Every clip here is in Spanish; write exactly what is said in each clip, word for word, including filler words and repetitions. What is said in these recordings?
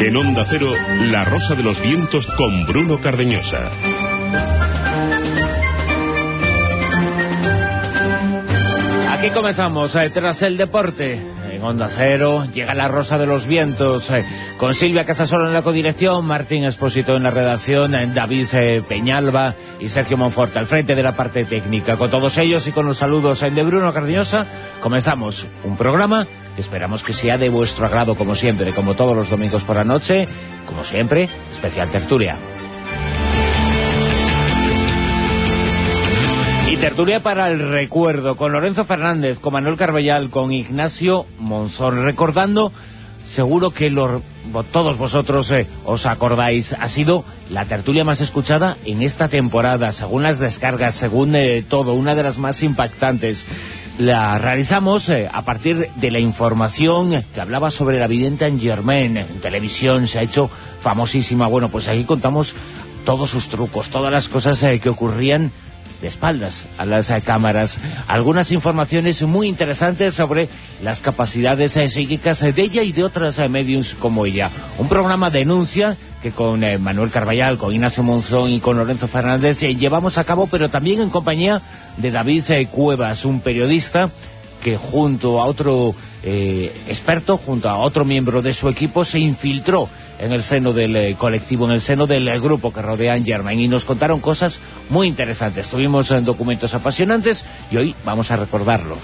En Onda Cero, La Rosa de los Vientos con Bruno Cardeñosa. Aquí comenzamos, eh, tras el deporte. En Onda Cero llega La Rosa de los Vientos, eh, con Silvia Casasola en la codirección, Martín Expósito en la redacción, eh, David eh, Peñalba y Sergio Monforte al frente de la parte técnica. Con todos ellos y con los saludos eh, de Bruno Cardeñosa, comenzamos un programa que esperamos que sea de vuestro agrado, como siempre, como todos los domingos por la noche, como siempre, especial tertulia. Y tertulia para el recuerdo, con Lorenzo Fernández, con Manuel Carballal, con Ignacio Monzón, recordando, seguro que lo, todos vosotros eh, os acordáis, ha sido la tertulia más escuchada en esta temporada, según las descargas, según eh, todo, una de las más impactantes. La realizamos eh, a partir de la información que hablaba sobre la vidente Anne Germain. En televisión se ha hecho famosísima. Bueno, pues aquí contamos todos sus trucos, todas las cosas eh, que ocurrían de espaldas a las eh, cámaras, algunas informaciones muy interesantes sobre las capacidades eh, psíquicas eh, de ella y de otras eh, mediums como ella. Un programa denuncia que con eh, Manuel Carballal, con Ignacio Monzón y con Lorenzo Fernández eh, llevamos a cabo, pero también en compañía de David eh, Cuevas, un periodista que junto a otro eh, experto, junto a otro miembro de su equipo, se infiltró en el seno del eh, colectivo, en el seno del eh, grupo que rodea a Anne Germain, y nos contaron cosas muy interesantes. Tuvimos eh, documentos apasionantes y hoy vamos a recordarlos.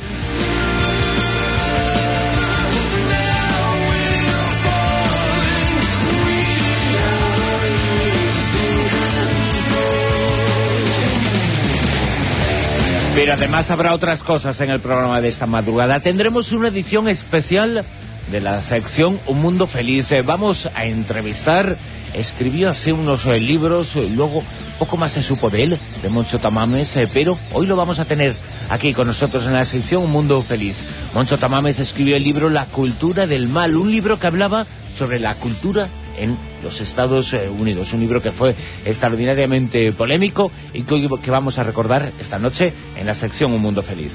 Pero además habrá otras cosas en el programa de esta madrugada. Tendremos una edición especial de la sección Un Mundo Feliz. Eh, vamos a entrevistar, escribió hace unos eh, libros, eh, luego poco más se supo de él, de Moncho Tamames, eh, pero hoy lo vamos a tener aquí con nosotros en la sección Un Mundo Feliz. Moncho Tamames escribió el libro La Cultura del Mal, un libro que hablaba sobre la cultura en los Estados Unidos, un libro que fue extraordinariamente polémico y que, que vamos a recordar esta noche en la sección Un Mundo Feliz.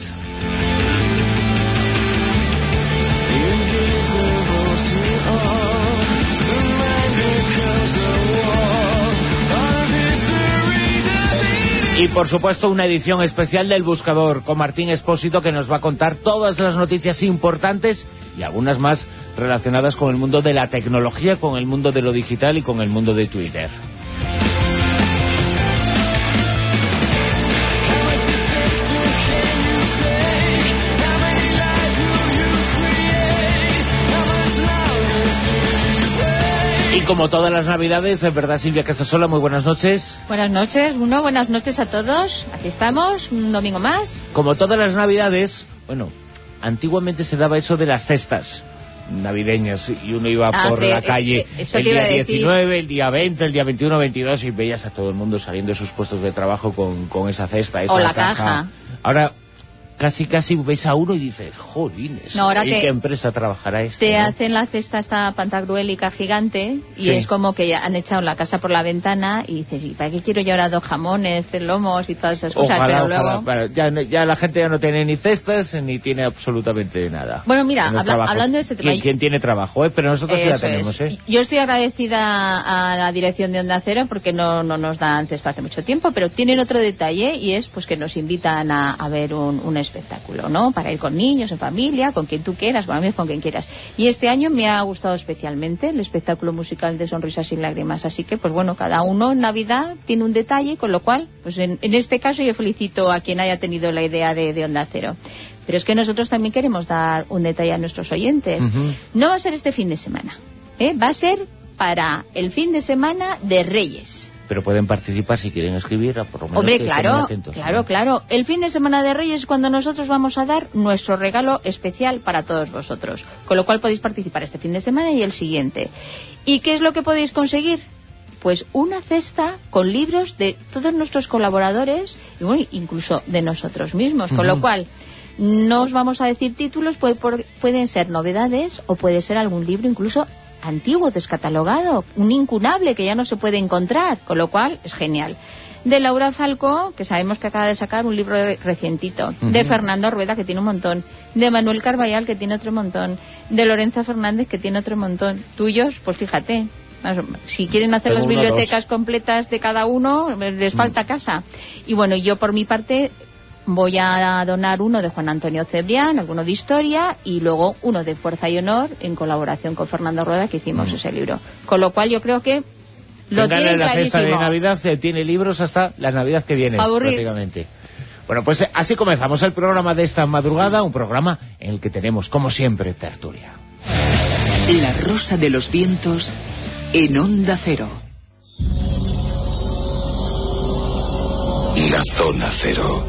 Y por supuesto una edición especial del Buscador con Martín Expósito, que nos va a contar todas las noticias importantes y algunas más relacionadas con el mundo de la tecnología, con el mundo de lo digital y con el mundo de Twitter. Y como todas las navidades, es verdad, Silvia Casasola, muy buenas noches. Buenas noches, Bruno, buenas noches a todos. Aquí estamos, un domingo más. Como todas las navidades, bueno, antiguamente se daba eso de las cestas navideñas y uno iba ah, por que, la calle eh, el día diecinueve, el día veinte, el día veintiuno, veintidós y veías a todo el mundo saliendo de sus puestos de trabajo con, con esa cesta, esa o la caja. caja. Ahora casi casi ves a uno y dices, jolines, no, ¿y qué empresa trabajará esto? Te ¿no? hacen la cesta esta pantagruélica gigante y sí. Es como que ya han echado la casa por la ventana y dices, ¿y para qué quiero yo ahora dos jamones, tres lomos y todas esas cosas? Ojalá, pero luego... ojalá, pero ya, ya la gente ya no tiene ni cestas ni tiene absolutamente nada. Bueno, mira, habla, hablando de ese tema... ¿Quién, quién tiene trabajo? ¿eh? Pero nosotros Eso ya tenemos, ¿eh? Yo estoy agradecida a la dirección de Onda Cero porque no, no nos dan cesta hace mucho tiempo, pero tienen otro detalle y es pues que nos invitan a, a ver un, un espectáculo, ¿no? Para ir con niños, en familia, con quien tú quieras, con amigos, con quien quieras. Y este año me ha gustado especialmente el espectáculo musical de Sonrisas y Lágrimas. Así que, pues bueno, cada uno en Navidad tiene un detalle, con lo cual, pues en, en este caso yo felicito a quien haya tenido la idea de, de Onda Cero. Pero es que nosotros también queremos dar un detalle a nuestros oyentes. Uh-huh. No va a ser este fin de semana, ¿eh? Va a ser para el fin de semana de Reyes. Pero pueden participar si quieren escribir, a por lo menos. Hombre, claro, atentos, claro, ¿no? claro. El fin de semana de Reyes es cuando nosotros vamos a dar nuestro regalo especial para todos vosotros. Con lo cual podéis participar este fin de semana y el siguiente. ¿Y qué es lo que podéis conseguir? Pues una cesta con libros de todos nuestros colaboradores y bueno, incluso de nosotros mismos. Con uh-huh. lo cual, no os vamos a decir títulos, puede, pueden ser novedades o puede ser algún libro incluso antiguo, descatalogado, un incunable que ya no se puede encontrar, con lo cual es genial. de Laura Falcó, que sabemos que acaba de sacar un libro recientito, uh-huh. de Fernando Rueda, que tiene un montón, de Manuel Carballal, que tiene otro montón, de Lorenzo Fernández, que tiene otro montón. Tuyos, pues fíjate, si quieren hacer Tengo las bibliotecas completas de cada uno, les falta mm. casa. Y bueno, yo por mi parte voy a donar uno de Juan Antonio Cebrián, alguno de historia, y luego uno de Fuerza y Honor, en colaboración con Fernando Rueda, que hicimos mm. ese libro. Con lo cual yo creo que lo tiene la fiesta de Navidad, tiene libros hasta la Navidad que viene, Aburrir. prácticamente. Bueno, pues así comenzamos el programa de esta madrugada, un programa en el que tenemos, como siempre, tertulia. La Rosa de los Vientos en Onda Cero. La Zona Cero.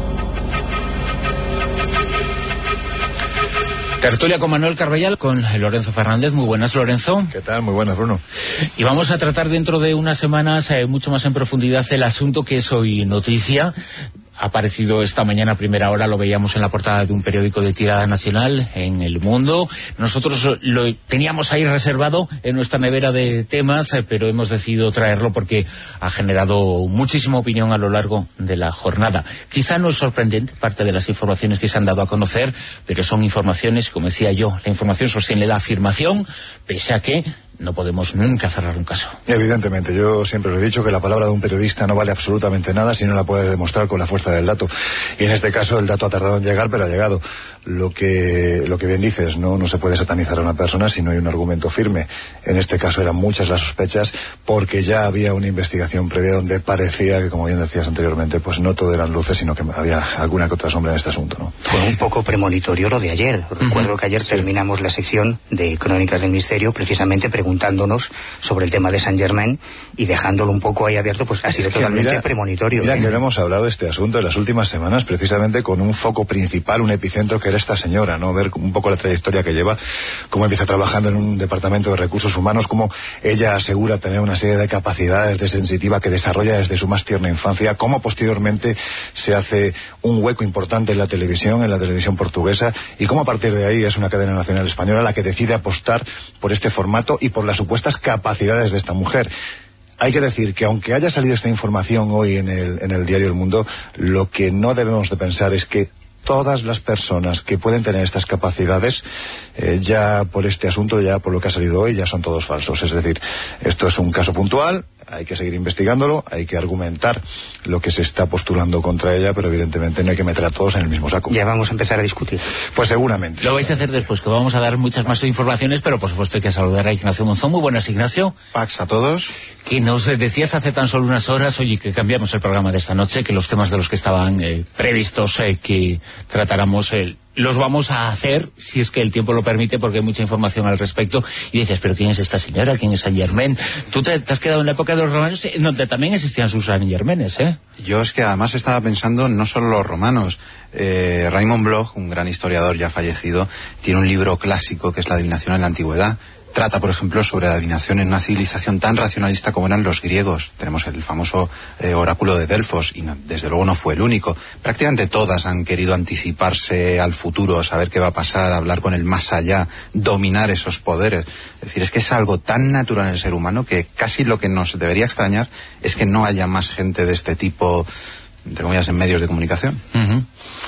Tertulia con Manuel Carballal, con Lorenzo Fernández. Muy buenas, Lorenzo. ¿Qué tal? Muy buenas, Bruno. Y vamos a tratar dentro de unas semanas eh, mucho más en profundidad el asunto que es hoy noticia. Ha aparecido esta mañana a primera hora, lo veíamos en la portada de un periódico de tirada nacional en El Mundo. Nosotros lo teníamos ahí reservado en nuestra nevera de temas, eh, pero hemos decidido traerlo porque ha generado muchísima opinión a lo largo de la jornada. Quizá no es sorprendente parte de las informaciones que se han dado a conocer, pero son informaciones, como decía yo, la información sostiene la afirmación, pese a que no podemos nunca cerrar un caso. Evidentemente, yo siempre lo he dicho que la palabra de un periodista no vale absolutamente nada si no la puede demostrar con la fuerza del dato. Y en este caso el dato ha tardado en llegar, pero ha llegado. Lo que lo que bien dices, no no se puede satanizar a una persona si no hay un argumento firme. En este caso eran muchas las sospechas porque ya había una investigación previa donde parecía que, como bien decías anteriormente, pues no todo eran luces, sino que había alguna que otra sombra en este asunto, ¿no? Fue un poco premonitorio lo de ayer. Recuerdo uh-huh. que ayer sí. terminamos la sección de Crónicas del Misterio precisamente preguntándonos sobre el tema de Saint Germain y dejándolo un poco ahí abierto, pues ha sido es que totalmente mira, premonitorio. Mira ¿eh? que no hemos hablado de este asunto en las últimas semanas precisamente con un foco principal, un epicentro que era esta señora, ¿no? Ver un poco la trayectoria que lleva, cómo empieza trabajando en un departamento de recursos humanos, cómo ella asegura tener una serie de capacidades de sensitiva que desarrolla desde su más tierna infancia, cómo posteriormente se hace un hueco importante en la televisión, en la televisión portuguesa, y cómo a partir de ahí es una cadena nacional española la que decide apostar por este formato y por las supuestas capacidades de esta mujer. Hay que decir que aunque haya salido esta información hoy en el, en el diario El Mundo, lo que no debemos de pensar es que todas las personas que pueden tener estas capacidades, eh, ya por este asunto, ya por lo que ha salido hoy, ya son todos falsos. Es decir, esto es un caso puntual, hay que seguir investigándolo, hay que argumentar lo que se está postulando contra ella, pero evidentemente no hay que meter a todos en el mismo saco. Ya vamos a empezar a discutir. Pues seguramente. Lo vais a hacer después, que vamos a dar muchas más informaciones, pero por supuesto hay que saludar a Ignacio Monzón. Muy buenas, Ignacio. Pax a todos. Que nos decías hace tan solo unas horas, oye, que cambiamos el programa de esta noche, que los temas de los que estaban eh, previstos eh, que tratáramos eh, los vamos a hacer, si es que el tiempo lo permite, porque hay mucha información al respecto. Y dices, pero ¿quién es esta señora? ¿Quién es Saint Germain? Tú te, te has quedado en la época de los romanos, donde también existían sus Saint Germaines, ¿eh? Yo es que además estaba pensando no solo los romanos. Eh, Raymond Bloch, un gran historiador ya fallecido, tiene un libro clásico que es La adivinación en la antigüedad. Trata, por ejemplo, sobre la adivinación en una civilización tan racionalista como eran los griegos. Tenemos el famoso eh, oráculo de Delfos, y no, desde luego no fue el único. Prácticamente todas han querido anticiparse al futuro, saber qué va a pasar, hablar con el más allá, dominar esos poderes. Es decir, es que es algo tan natural en el ser humano que casi lo que nos debería extrañar es que no haya más gente de este tipo, entre comillas, en medios de comunicación. Uh-huh.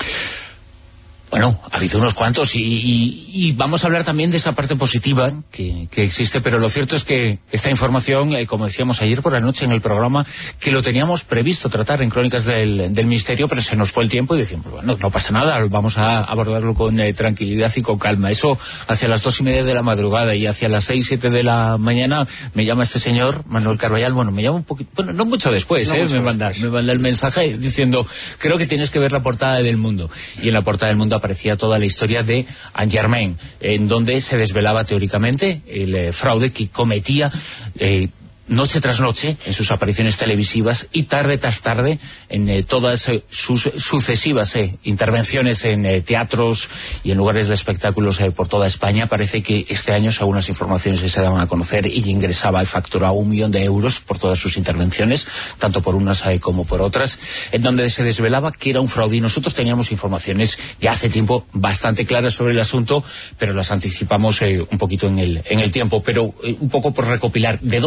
Bueno, ha habido unos cuantos y, y, y vamos a hablar también de esa parte positiva que, que existe, pero lo cierto es que esta información, eh, como decíamos ayer por la noche en el programa, que lo teníamos previsto tratar en Crónicas del, del Misterio, pero se nos fue el tiempo y decíamos, bueno, no pasa nada, vamos a abordarlo con eh, tranquilidad y con calma. Eso hacia las dos y media de la madrugada, y hacia las seis, siete de la mañana me llama este señor, Manuel Carballal, bueno, me llama un poquito, bueno, no mucho después, no eh, mucho me, manda, me manda el mensaje diciendo, creo que tienes que ver la portada del Mundo. Y en la portada del Mundo aparecía toda la historia de Saint Germain, en donde se desvelaba teóricamente el eh, fraude que cometía eh, noche tras noche en sus apariciones televisivas y tarde tras tarde en eh, todas eh, sus sucesivas eh, intervenciones en eh, teatros y en lugares de espectáculos eh, por toda España. Parece que este año, según las informaciones que se daban a conocer, ella ingresaba y facturaba un millón de euros por todas sus intervenciones, tanto por unas eh, como por otras, en donde se desvelaba que era un fraude. Y nosotros teníamos informaciones ya hace tiempo bastante claras sobre el asunto, pero las anticipamos eh, un poquito en el, en el tiempo. Pero eh, un poco por recopilar de dónde sale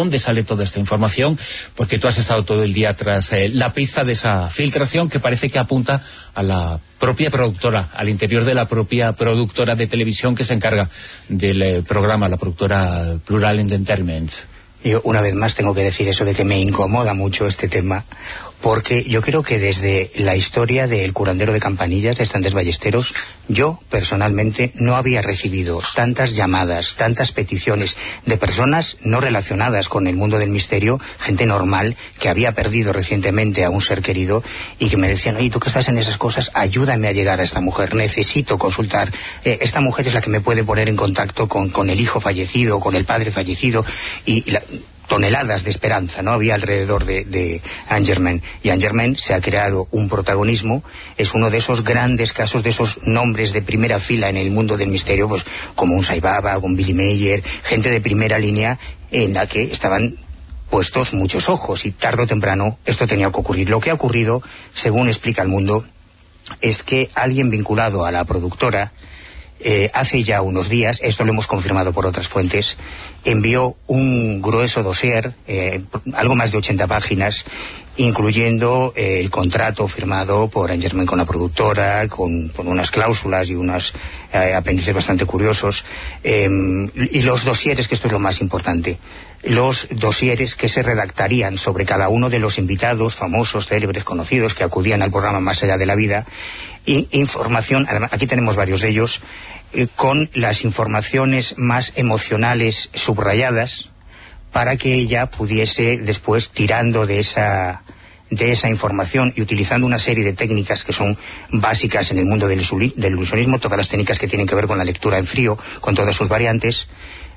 toda esta información, porque tú has estado todo el día tras eh, la pista de esa filtración que parece que apunta a la propia productora, al interior de la propia productora de televisión que se encarga del eh, programa, la productora Plural Entertainment. Yo una vez más tengo que decir eso de que me incomoda mucho este tema, porque yo creo que desde la historia del curandero de campanillas de Estantes Ballesteros, yo personalmente no había recibido tantas llamadas, tantas peticiones de personas no relacionadas con el mundo del misterio, gente normal que había perdido recientemente a un ser querido y que me decían: oye, tú que estás en esas cosas, ayúdame a llegar a esta mujer, necesito consultar, eh, esta mujer es la que me puede poner en contacto con, con el hijo fallecido, con el padre fallecido, y la, toneladas de esperanza, ¿no? Había alrededor de, de Angermain. Y Angermain se ha creado un protagonismo, es uno de esos grandes casos, de esos nombres de primera fila en el mundo del misterio, pues como un Saibaba, un Billy Mayer, gente de primera línea en la que estaban puestos muchos ojos, y tarde o temprano esto tenía que ocurrir. Lo que ha ocurrido, según explica El Mundo, es que alguien vinculado a la productora, Eh, hace ya unos días, esto lo hemos confirmado por otras fuentes, envió un grueso dossier, eh, algo más de ochenta páginas, incluyendo eh, el contrato firmado por Angermain con la productora, con, con unas cláusulas y unos eh, apéndices bastante curiosos, eh, y los dosieres, que esto es lo más importante, los dosieres que se redactarían sobre cada uno de los invitados famosos, célebres, conocidos, que acudían al programa Más allá de la vida, y información, además, aquí tenemos varios de ellos, eh, con las informaciones más emocionales subrayadas, para que ella pudiese después, tirando de esa de esa información y utilizando una serie de técnicas que son básicas en el mundo del, del ilusionismo, todas las técnicas que tienen que ver con la lectura en frío, con todas sus variantes,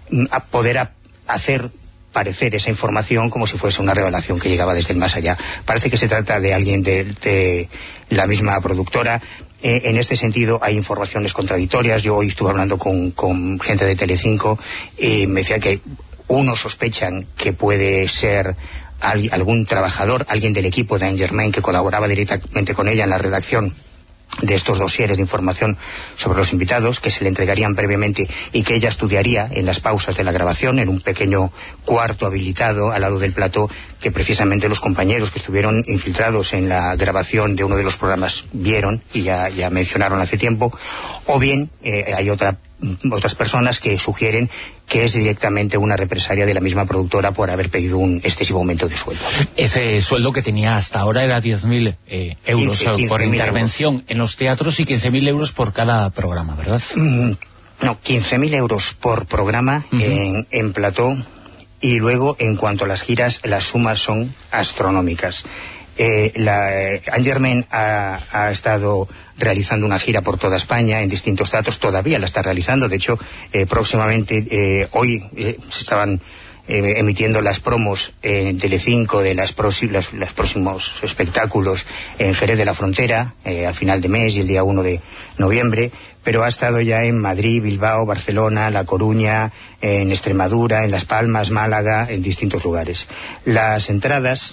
a poder a hacer parecer esa información como si fuese una revelación que llegaba desde el más allá. Parece que se trata de alguien de, de la misma productora. Eh, en este sentido hay informaciones contradictorias. Yo hoy estuve hablando con, con gente de Telecinco y me decía que unos sospechan que puede ser al, algún trabajador, alguien del equipo de Angermain que colaboraba directamente con ella en la redacción de estos dosieres de información sobre los invitados, que se le entregarían previamente y que ella estudiaría en las pausas de la grabación, en un pequeño cuarto habilitado al lado del plató, que precisamente los compañeros que estuvieron infiltrados en la grabación de uno de los programas vieron y ya, ya mencionaron hace tiempo. O bien eh, hay otra otras personas que sugieren que es directamente una represalia de la misma productora por haber pedido un excesivo aumento de sueldo. Ese sueldo que tenía hasta ahora era diez mil eh, euros quince, por intervención euros en los teatros y quince mil euros por cada programa, ¿verdad? Mm, no, quince mil euros por programa uh-huh. en, en plató, y luego en cuanto a las giras las sumas son astronómicas. Eh, la, eh, Angermain ha, ha estado realizando una gira por toda España en distintos teatros, todavía la está realizando, de hecho eh, próximamente, eh, hoy eh, se estaban eh, emitiendo las promos en Telecinco de las prosi- los, los próximos espectáculos en Jerez de la Frontera, eh, al final de mes y el día uno de noviembre, pero ha estado ya en Madrid, Bilbao, Barcelona, La Coruña, en Extremadura, en Las Palmas, Málaga, en distintos lugares. Las entradas,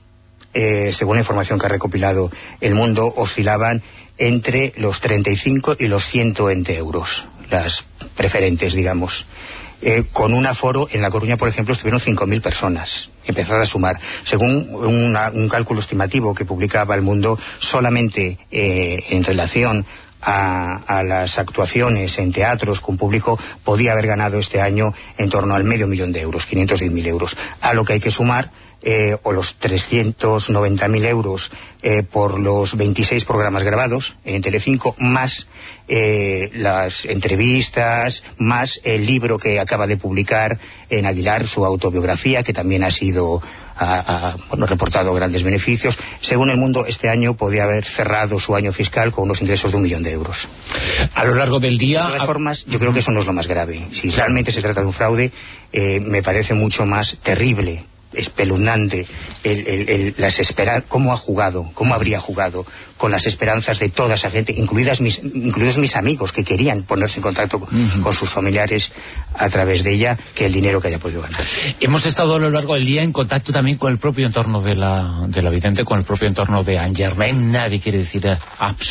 Eh, según la información que ha recopilado El Mundo, oscilaban entre los treinta y cinco y los ciento veinte euros, las preferentes, digamos. Eh, con un aforo, en La Coruña, por ejemplo, estuvieron cinco mil personas, empezadas a sumar. Según una, un cálculo estimativo que publicaba El Mundo, solamente eh, en relación A, a las actuaciones en teatros con público, podía haber ganado este año en torno al medio millón de euros, quinientos diez mil euros, a lo que hay que sumar eh, o los trescientos noventa mil euros eh, por los veintiséis programas grabados en Telecinco, más eh, las entrevistas, más el libro que acaba de publicar en Aguilar, su autobiografía, que también ha sido ha, ha bueno, reportado grandes beneficios. Según El Mundo, este año podía haber cerrado su año fiscal con unos ingresos de un millón de euros. A lo largo del día... De todas formas, yo creo que eso no es lo más grave. Si realmente se trata de un fraude, eh, me parece mucho más terrible, espeluznante, el, el, el, las espera cómo ha jugado, cómo habría jugado con las esperanzas de toda esa gente, incluidas mis, incluidos mis amigos que querían ponerse en contacto uh-huh. con sus familiares a través de ella, que el dinero que haya podido ganar. Hemos estado a lo largo del día en contacto también con el propio entorno de la, de la vidente, con el propio entorno de Angermain. Nadie quiere decir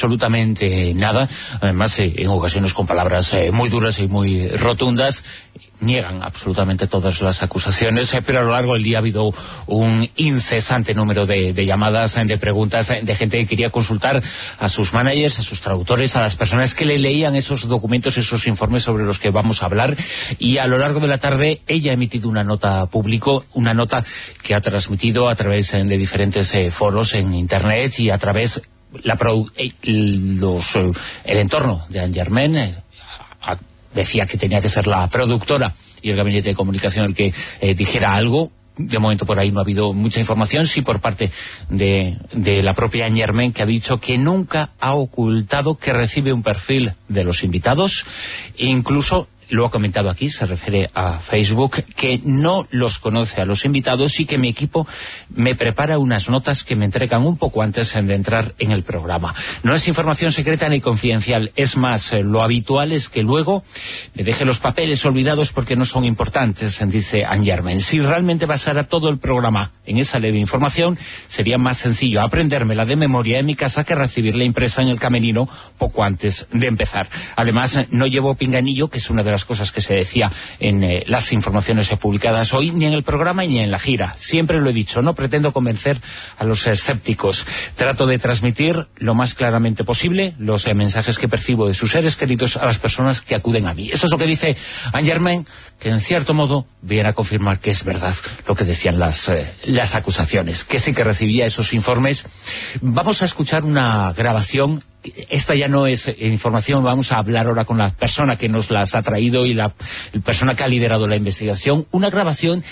absolutamente nada, además eh, en ocasiones con palabras eh, muy duras y muy rotundas. niegan absolutamente todas las acusaciones, eh, pero a lo largo del día ha habido un incesante número de, de llamadas, eh, de preguntas, eh, de gente que quería consultar a sus managers, a sus traductores, a las personas que le leían esos documentos, esos informes sobre los que vamos a hablar, y a lo largo de la tarde ella ha emitido una nota público, una nota que ha transmitido a través eh, de diferentes eh, foros en internet y a través la produ eh, los, eh, el entorno de Anne Germain. eh, a, decía que tenía que ser la productora y el gabinete de comunicación el que eh, dijera algo. De momento por ahí no ha habido mucha información, sí por parte de, de la propia Anne Germain, que ha dicho que nunca ha ocultado que recibe un perfil de los invitados, e incluso lo ha comentado aquí, se refiere a Facebook, que no los conoce a los invitados y que mi equipo me prepara unas notas que me entregan un poco antes de entrar en el programa. No es información secreta ni confidencial, es más, eh, lo habitual es que luego me deje los papeles olvidados porque no son importantes, dice Anne Germain. Si realmente basara todo el programa en esa leve información, sería más sencillo aprendérmela de memoria en mi casa que recibirla impresa en el camerino poco antes de empezar. Además, no llevo pinganillo, que es una de las cosas que se decía en eh, las informaciones publicadas hoy, ni en el programa ni en la gira. Siempre lo he dicho, no pretendo convencer a los escépticos. Trato de transmitir lo más claramente posible los eh, mensajes que percibo de sus seres queridos a las personas que acuden a mí. Eso es lo que dice Anne Germain, que en cierto modo viene a confirmar que es verdad lo que decían las, eh, las acusaciones, que sí que recibía esos informes. Vamos a escuchar una grabación. Esta ya no es información, vamos a hablar ahora con la persona que nos las ha traído y la, la persona que ha liderado la investigación. Una grabación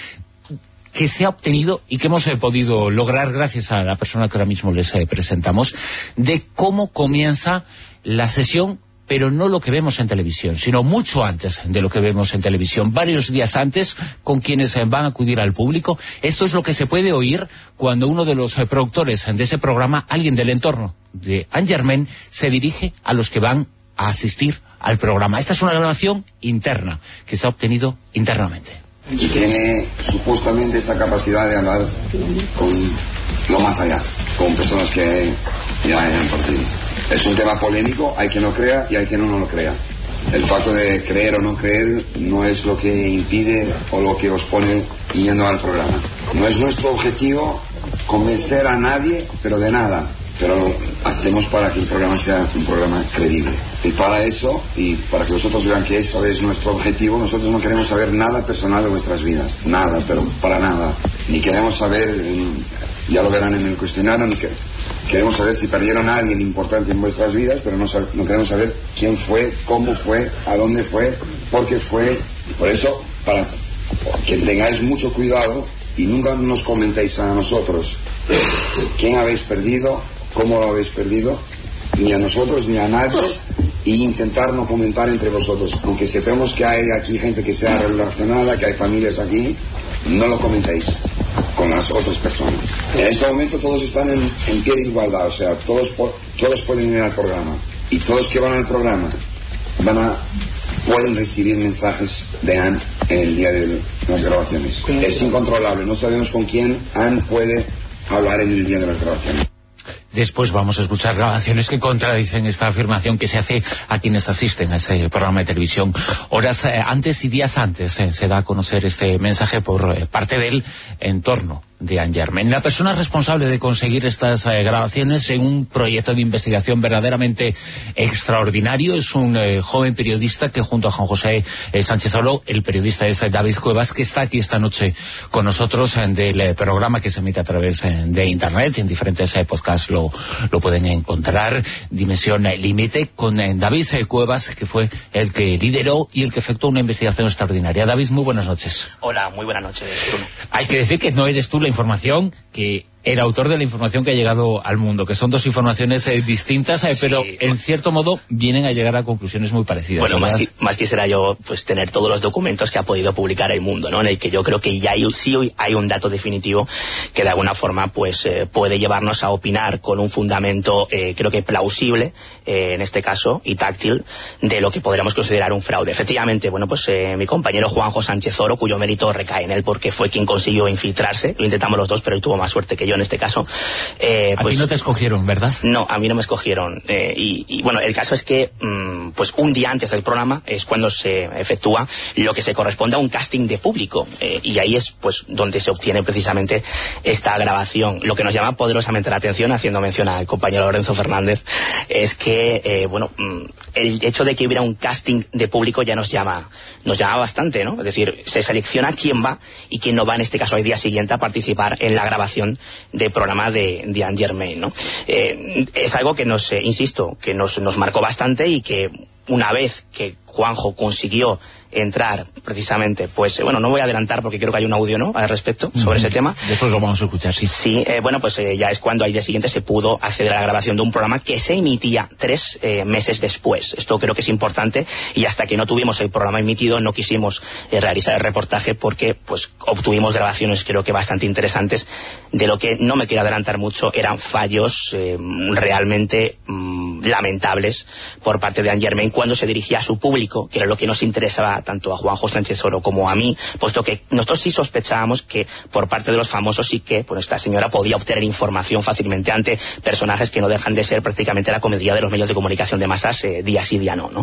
que se ha obtenido y que hemos eh, podido lograr gracias a la persona que ahora mismo les eh, presentamos, de cómo comienza la sesión, pero no lo que vemos en televisión, sino mucho antes de lo que vemos en televisión, varios días antes, con quienes eh, van a acudir al público. Esto es lo que se puede oír cuando uno de los eh, productores de ese programa, alguien del entorno de Anne Germain, se dirige a los que van a asistir al programa. Esta es una grabación interna que se ha obtenido internamente. Y tiene supuestamente esa capacidad de hablar con lo más allá, con personas que ya hayan partido. Es un tema polémico, hay quien lo crea y hay quien no lo crea. El facto de creer o no creer no es lo que impide o lo que os pone yendo al programa. No es nuestro objetivo convencer a nadie, pero de nada. Pero lo hacemos para que el programa sea un programa creíble. Y para eso, y para que vosotros vean que eso es nuestro objetivo, nosotros no queremos saber nada personal de vuestras vidas. Nada, pero para nada. Ni queremos saber, ya lo verán en el cuestionario, ni que, queremos saber si perdieron a alguien importante en vuestras vidas, pero no, no queremos saber quién fue, cómo fue, a dónde fue, por qué fue. Y por eso, para que tengáis mucho cuidado y nunca nos comentéis a nosotros quién habéis perdido, cómo lo habéis perdido, ni a nosotros ni a nadie, e intentar no comentar entre vosotros, aunque sepamos que hay aquí gente que sea relacionada, que hay familias aquí, no lo comentéis con las otras personas. En este momento todos están en, en pie de igualdad, o sea, todos por, todos pueden ir al programa, y todos que van al programa van a pueden recibir mensajes de Anne en el día de las grabaciones. Es incontrolable, no sabemos con quién Anne puede hablar en el día de las grabaciones. Después vamos a escuchar grabaciones que contradicen esta afirmación que se hace a quienes asisten a ese programa de televisión. Horas eh, antes y días antes eh, se da a conocer este mensaje por eh, parte del entorno de Anne Germain. La persona responsable de conseguir estas eh, grabaciones en un proyecto de investigación verdaderamente extraordinario es un eh, joven periodista que junto a Juan José eh, Sánchez Oro, el periodista es eh, David Cuevas, que está aquí esta noche con nosotros eh, del eh, programa que se emite a través eh, de internet, en diferentes eh, podcasts lo, lo pueden encontrar. Dimensión eh, Límite, con eh, David eh, Cuevas, que fue el que lideró y el que efectuó una investigación extraordinaria. David, muy buenas noches. Hola, muy buenas noches, Bruno. Hay que decir que no eres tú la información, que el autor de la información que ha llegado al mundo, que son dos informaciones eh, distintas, eh, sí, pero en cierto modo vienen a llegar a conclusiones muy parecidas. Bueno, más, qui más quisiera yo pues tener todos los documentos que ha podido publicar el mundo, ¿no? En el que yo creo que ya hay, sí hay un dato definitivo que de alguna forma pues eh, puede llevarnos a opinar con un fundamento eh, creo que plausible, eh, en este caso, y táctil, de lo que podríamos considerar un fraude. Efectivamente, bueno, pues eh, mi compañero Juanjo Sánchez Oro, cuyo mérito recae en él porque fue quien consiguió infiltrarse, lo intentamos los dos, pero él tuvo más suerte que yo. yo en este caso. Eh, a pues, ti no te escogieron, ¿verdad? No, a mí no me escogieron. Eh, y, y bueno, el caso es que mmm, pues un día antes del programa es cuando se efectúa lo que se corresponde a un casting de público. Eh, y ahí es pues donde se obtiene precisamente esta grabación. Lo que nos llama poderosamente la atención, haciendo mención al compañero Lorenzo Fernández, es que, eh, bueno, el hecho de que hubiera un casting de público ya nos llama, nos llama bastante, ¿no? Es decir, se selecciona quién va y quién no va, en este caso al día siguiente, a participar en la grabación del programa de, de Anne Germain, ¿no? Eh, es algo que nos, eh, insisto, que nos, nos marcó bastante y que una vez que Juanjo consiguió entrar precisamente, pues bueno, no voy a adelantar porque creo que hay un audio, ¿no?, al respecto sobre uh-huh. ese tema. Después lo vamos a escuchar, sí. Sí, eh, bueno, pues eh, ya es cuando al día siguiente se pudo acceder a la grabación de un programa que se emitía tres eh, meses después. Esto creo que es importante, y hasta que no tuvimos el programa emitido no quisimos eh, realizar el reportaje porque pues obtuvimos grabaciones creo que bastante interesantes. De lo que no me quiero adelantar mucho eran fallos eh, realmente mm, lamentables por parte de Anne Germain cuando se dirigía a su público, que era lo que nos interesaba tanto a Juanjo Sánchez Oro como a mí, puesto que nosotros sí sospechábamos que por parte de los famosos sí que pues esta señora podía obtener información fácilmente ante personajes que no dejan de ser prácticamente la comedia de los medios de comunicación de masas, eh, día sí, día no, ¿no?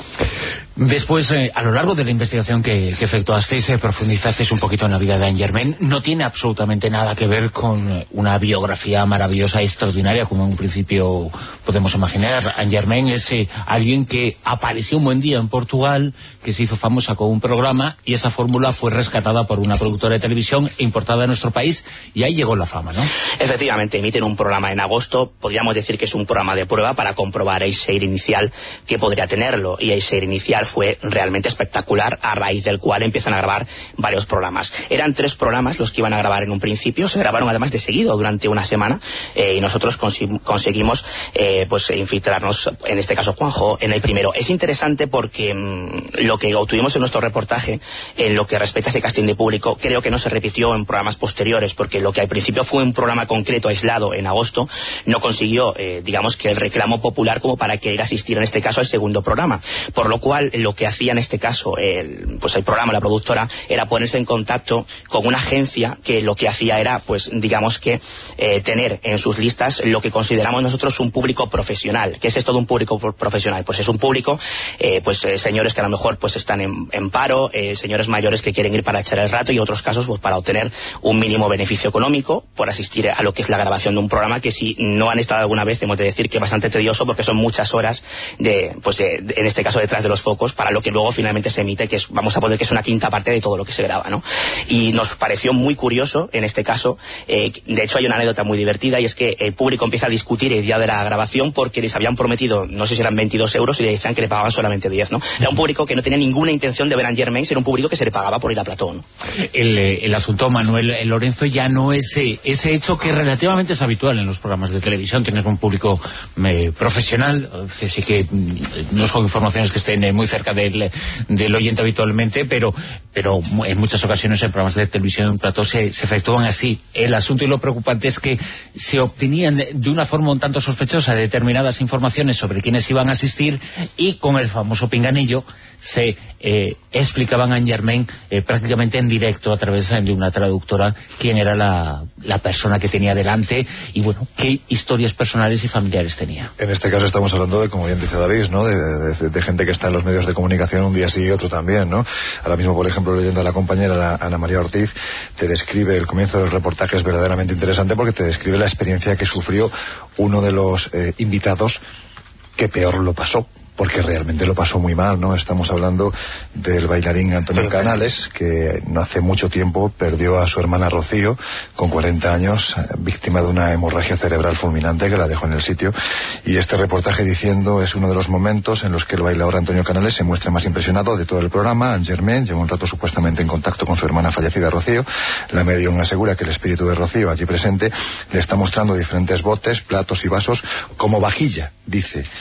Después, eh, a lo largo de la investigación que, que efectuasteis, eh, profundizasteis un poquito en la vida de Anne Germain. No tiene absolutamente nada que ver con una biografía maravillosa y extraordinaria, como en un principio podemos imaginar. Anne Germain es eh, alguien que apareció un buen día en Portugal, que se hizo famosa con un programa, y esa fórmula fue rescatada por una productora de televisión e importada a nuestro país, y ahí llegó la fama, ¿no? Efectivamente, emiten un programa en agosto. Podríamos decir que es un programa de prueba para comprobar el share inicial que podría tenerlo, y el share inicial fue realmente espectacular, a raíz del cual empiezan a grabar varios programas. Eran tres programas los que iban a grabar en un principio, se grabaron además de seguido durante una semana, eh, y nosotros cons- conseguimos eh, pues infiltrarnos, en este caso Juanjo, en el primero. Es interesante porque mmm, lo que obtuvimos en nuestro reportaje, en lo que respecta a ese casting de público, creo que no se repitió en programas posteriores, porque lo que al principio fue un programa concreto, aislado, en agosto, no consiguió, eh, digamos, que el reclamo popular como para querer asistir en este caso al segundo programa. Por lo cual, lo que hacía en este caso el, pues el programa, la productora, era ponerse en contacto con una agencia que lo que hacía era, pues digamos que eh, tener en sus listas lo que consideramos nosotros un público profesional. ¿Qué es esto de un público profesional? Pues es un público, eh, pues eh, señores que a lo mejor pues están en, en paro, eh, señores mayores que quieren ir para echar el rato, y otros casos pues para obtener un mínimo beneficio económico por asistir a lo que es la grabación de un programa que, si no han estado alguna vez, hemos de decir que es bastante tedioso, porque son muchas horas de, pues de, de, en este caso detrás de los focos, para lo que luego finalmente se emite, que es, vamos a poner que es una quinta parte de todo lo que se graba, ¿no? Y nos pareció muy curioso en este caso, eh, de hecho hay una anécdota muy divertida, y es que el público empieza a discutir el día de la grabación porque les habían prometido, no sé si eran veintidós euros, y le decían que le pagaban solamente diez, ¿no? Era un público que no tenía ninguna intención de ver a Anne Germain, era un público que se le pagaba por ir a plató, ¿no? El, el asunto, Manuel, el Lorenzo, ya no es eh, ese hecho que relativamente es habitual en los programas de televisión, tener un público eh, profesional, sí que no son informaciones que estén eh, muy cerca del, del oyente habitualmente, pero pero en muchas ocasiones en programas de televisión en plató se, se efectúan así. El asunto y lo preocupante es que se obtenían de una forma un tanto sospechosa determinadas informaciones sobre quiénes iban a asistir, y con el famoso pinganillo se eh, explicaban a Anne Germain eh, prácticamente en directo a través de una traductora quién era la, la persona que tenía delante, y bueno, qué historias personales y familiares tenía. En este caso estamos hablando de, como bien dice David, ¿no? de, de, de gente que está en los medios de comunicación un día sí y otro también, ¿no? Ahora mismo, por ejemplo, leyendo a la compañera Ana María Ortiz, te describe el comienzo del reportaje, es verdaderamente interesante porque te describe la experiencia que sufrió uno de los eh, invitados que peor lo pasó, porque realmente lo pasó muy mal, ¿no? Estamos hablando del bailarín Antonio Canales, que no hace mucho tiempo perdió a su hermana Rocío, con cuarenta años, víctima de una hemorragia cerebral fulminante que la dejó en el sitio. Y este reportaje, diciendo, es uno de los momentos en los que el bailador Antonio Canales se muestra más impresionado de todo el programa. Anne Germain lleva un rato supuestamente en contacto con su hermana fallecida Rocío. La medium asegura que el espíritu de Rocío, allí presente, le está mostrando diferentes botes, platos y vasos como vajilla, dice,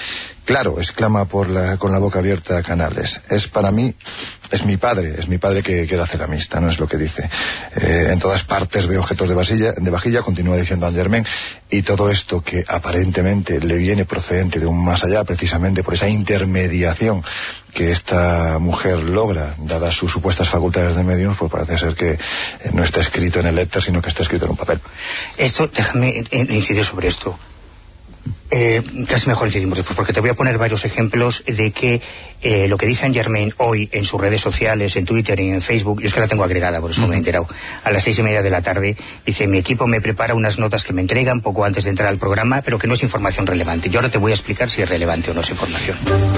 Claro, exclama por la, con la boca abierta a Canales. Es para mí, es mi padre, es mi padre que quiere hacer amistad, no es lo que dice. Eh, en todas partes veo objetos de, vasilla, de vajilla, continúa diciendo Angermain, y todo esto que aparentemente le viene procedente de un más allá, precisamente por esa intermediación que esta mujer logra, dadas sus supuestas facultades de medium, pues parece ser que no está escrito en el éter, sino que está escrito en un papel. Esto, déjame incidir sobre esto. Eh, casi mejor decidimos después, porque te voy a poner varios ejemplos de que eh, lo que dice Angermain hoy en sus redes sociales, en Twitter y en Facebook, yo es que la tengo agregada, por eso uh-huh. me he enterado, a las seis y media de la tarde, dice: mi equipo me prepara unas notas que me entregan poco antes de entrar al programa, pero que no es información relevante. Yo ahora te voy a explicar si es relevante o no esa información.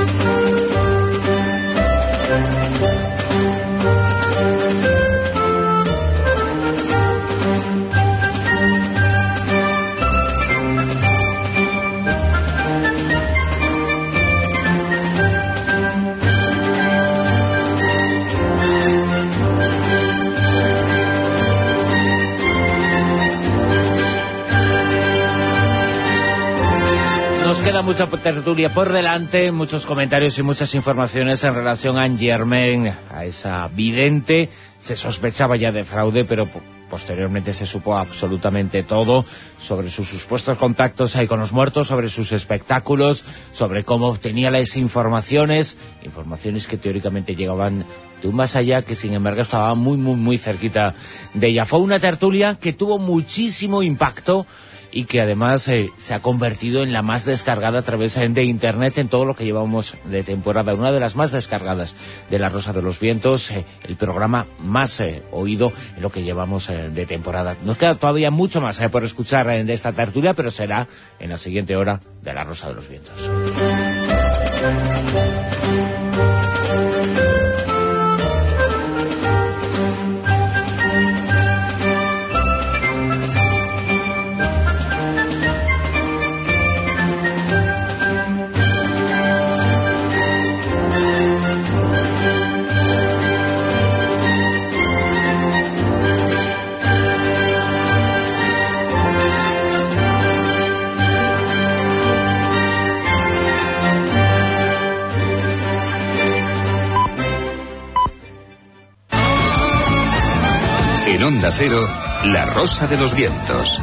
Queda mucha tertulia por delante, muchos comentarios y muchas informaciones en relación a Angermain, a esa vidente. Se sospechaba ya de fraude, pero posteriormente se supo absolutamente todo sobre sus supuestos contactos ahí con los muertos, sobre sus espectáculos, sobre cómo obtenía las informaciones, informaciones que teóricamente llegaban de un más allá, que sin embargo estaba muy, muy, muy cerquita de ella. Fue una tertulia que tuvo muchísimo impacto y que además eh, se ha convertido en la más descargada a través de internet en todo lo que llevamos de temporada, una de las más descargadas de La Rosa de los Vientos, eh, el programa más eh, oído en lo que llevamos eh, de temporada. Nos queda todavía mucho más eh, por escuchar eh, de esta tertulia, pero será en la siguiente hora de La Rosa de los Vientos. Onda Cero, La Rosa de los Vientos.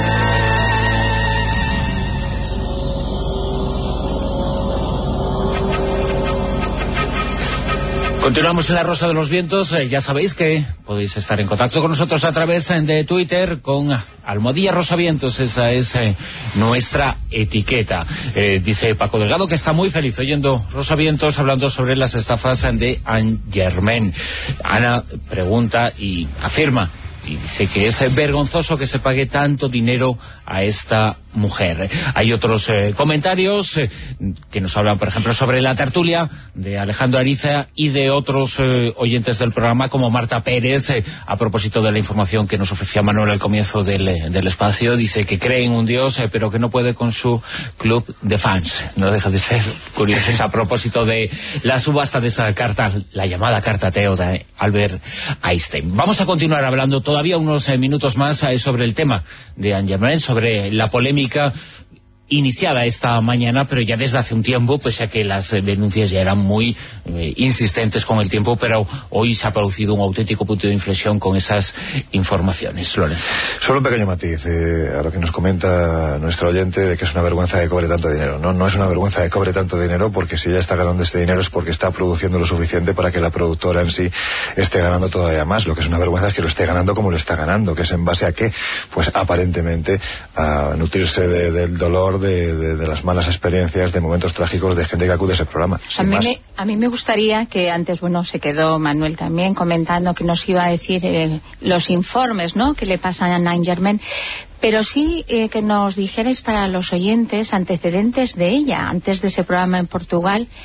Continuamos en La Rosa de los Vientos. Eh, ya sabéis que podéis estar en contacto con nosotros a través de Twitter con Almohadilla Rosavientos. Esa es eh, nuestra etiqueta. Eh, dice Paco Delgado que está muy feliz oyendo Rosavientos hablando sobre las estafas de Angermain. Ana pregunta y afirma y dice que es vergonzoso que se pague tanto dinero a esta mujer. Hay otros eh, comentarios eh, que nos hablan, por ejemplo, sobre la tertulia de Alejandro Ariza y de otros eh, oyentes del programa, como Marta Pérez, eh, a propósito de la información que nos ofrecía Manuel al comienzo del, eh, del espacio. Dice que cree en un dios, eh, pero que no puede con su club de fans. No deja de ser curioso a propósito de la subasta de esa carta, la llamada carta Teo de Albert Einstein. Vamos a continuar hablando todavía unos eh, minutos más eh, sobre el tema de Angermain, sobre la polémica iniciada esta mañana, pero ya desde hace un tiempo, pese a que las denuncias ya eran muy eh, insistentes con el tiempo, pero hoy se ha producido un auténtico punto de inflexión con esas informaciones. Lorenzo. Solo un pequeño matiz eh, a lo que nos comenta nuestro oyente de que es una vergüenza que cobre tanto dinero. No, no es una vergüenza que cobre tanto dinero, porque si ella está ganando este dinero es porque está produciendo lo suficiente para que la productora en sí esté ganando todavía más. Lo que es una vergüenza es que lo esté ganando como lo está ganando, que es en base a qué, pues aparentemente a nutrirse de, del dolor De, de, de las malas experiencias, de momentos trágicos de gente que acude a ese programa. A mí, me, a mí me gustaría que antes, bueno, se quedó Manuel también comentando que nos iba a decir eh, los informes, ¿no?, que le pasan a Angermain, pero sí eh, que nos dijerais para los oyentes antecedentes de ella, antes de ese programa en Portugal.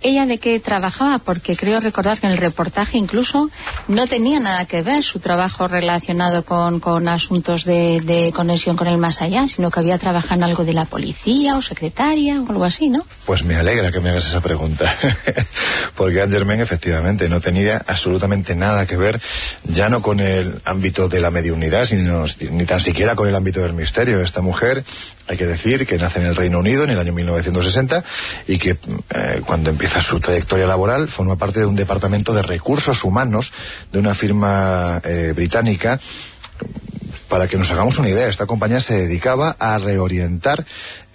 ¿ella de qué trabajaba? Porque creo recordar que en el reportaje incluso no tenía nada que ver su trabajo relacionado con, con asuntos de, de conexión con el más allá, sino que había trabajado en algo de la policía o secretaria o algo así, ¿no? Pues me alegra que me hagas esa pregunta, porque Anne Germain efectivamente no tenía absolutamente nada que ver, ya no con el ámbito de la mediunidad, sino ni tan siquiera con el ámbito del misterio. Esta mujer, hay que decir que nace en el Reino Unido en el año mil novecientos sesenta y que eh, cuando empieza su trayectoria laboral forma parte de un departamento de recursos humanos de una firma eh, británica. Para que nos hagamos una idea, esta compañía se dedicaba a reorientar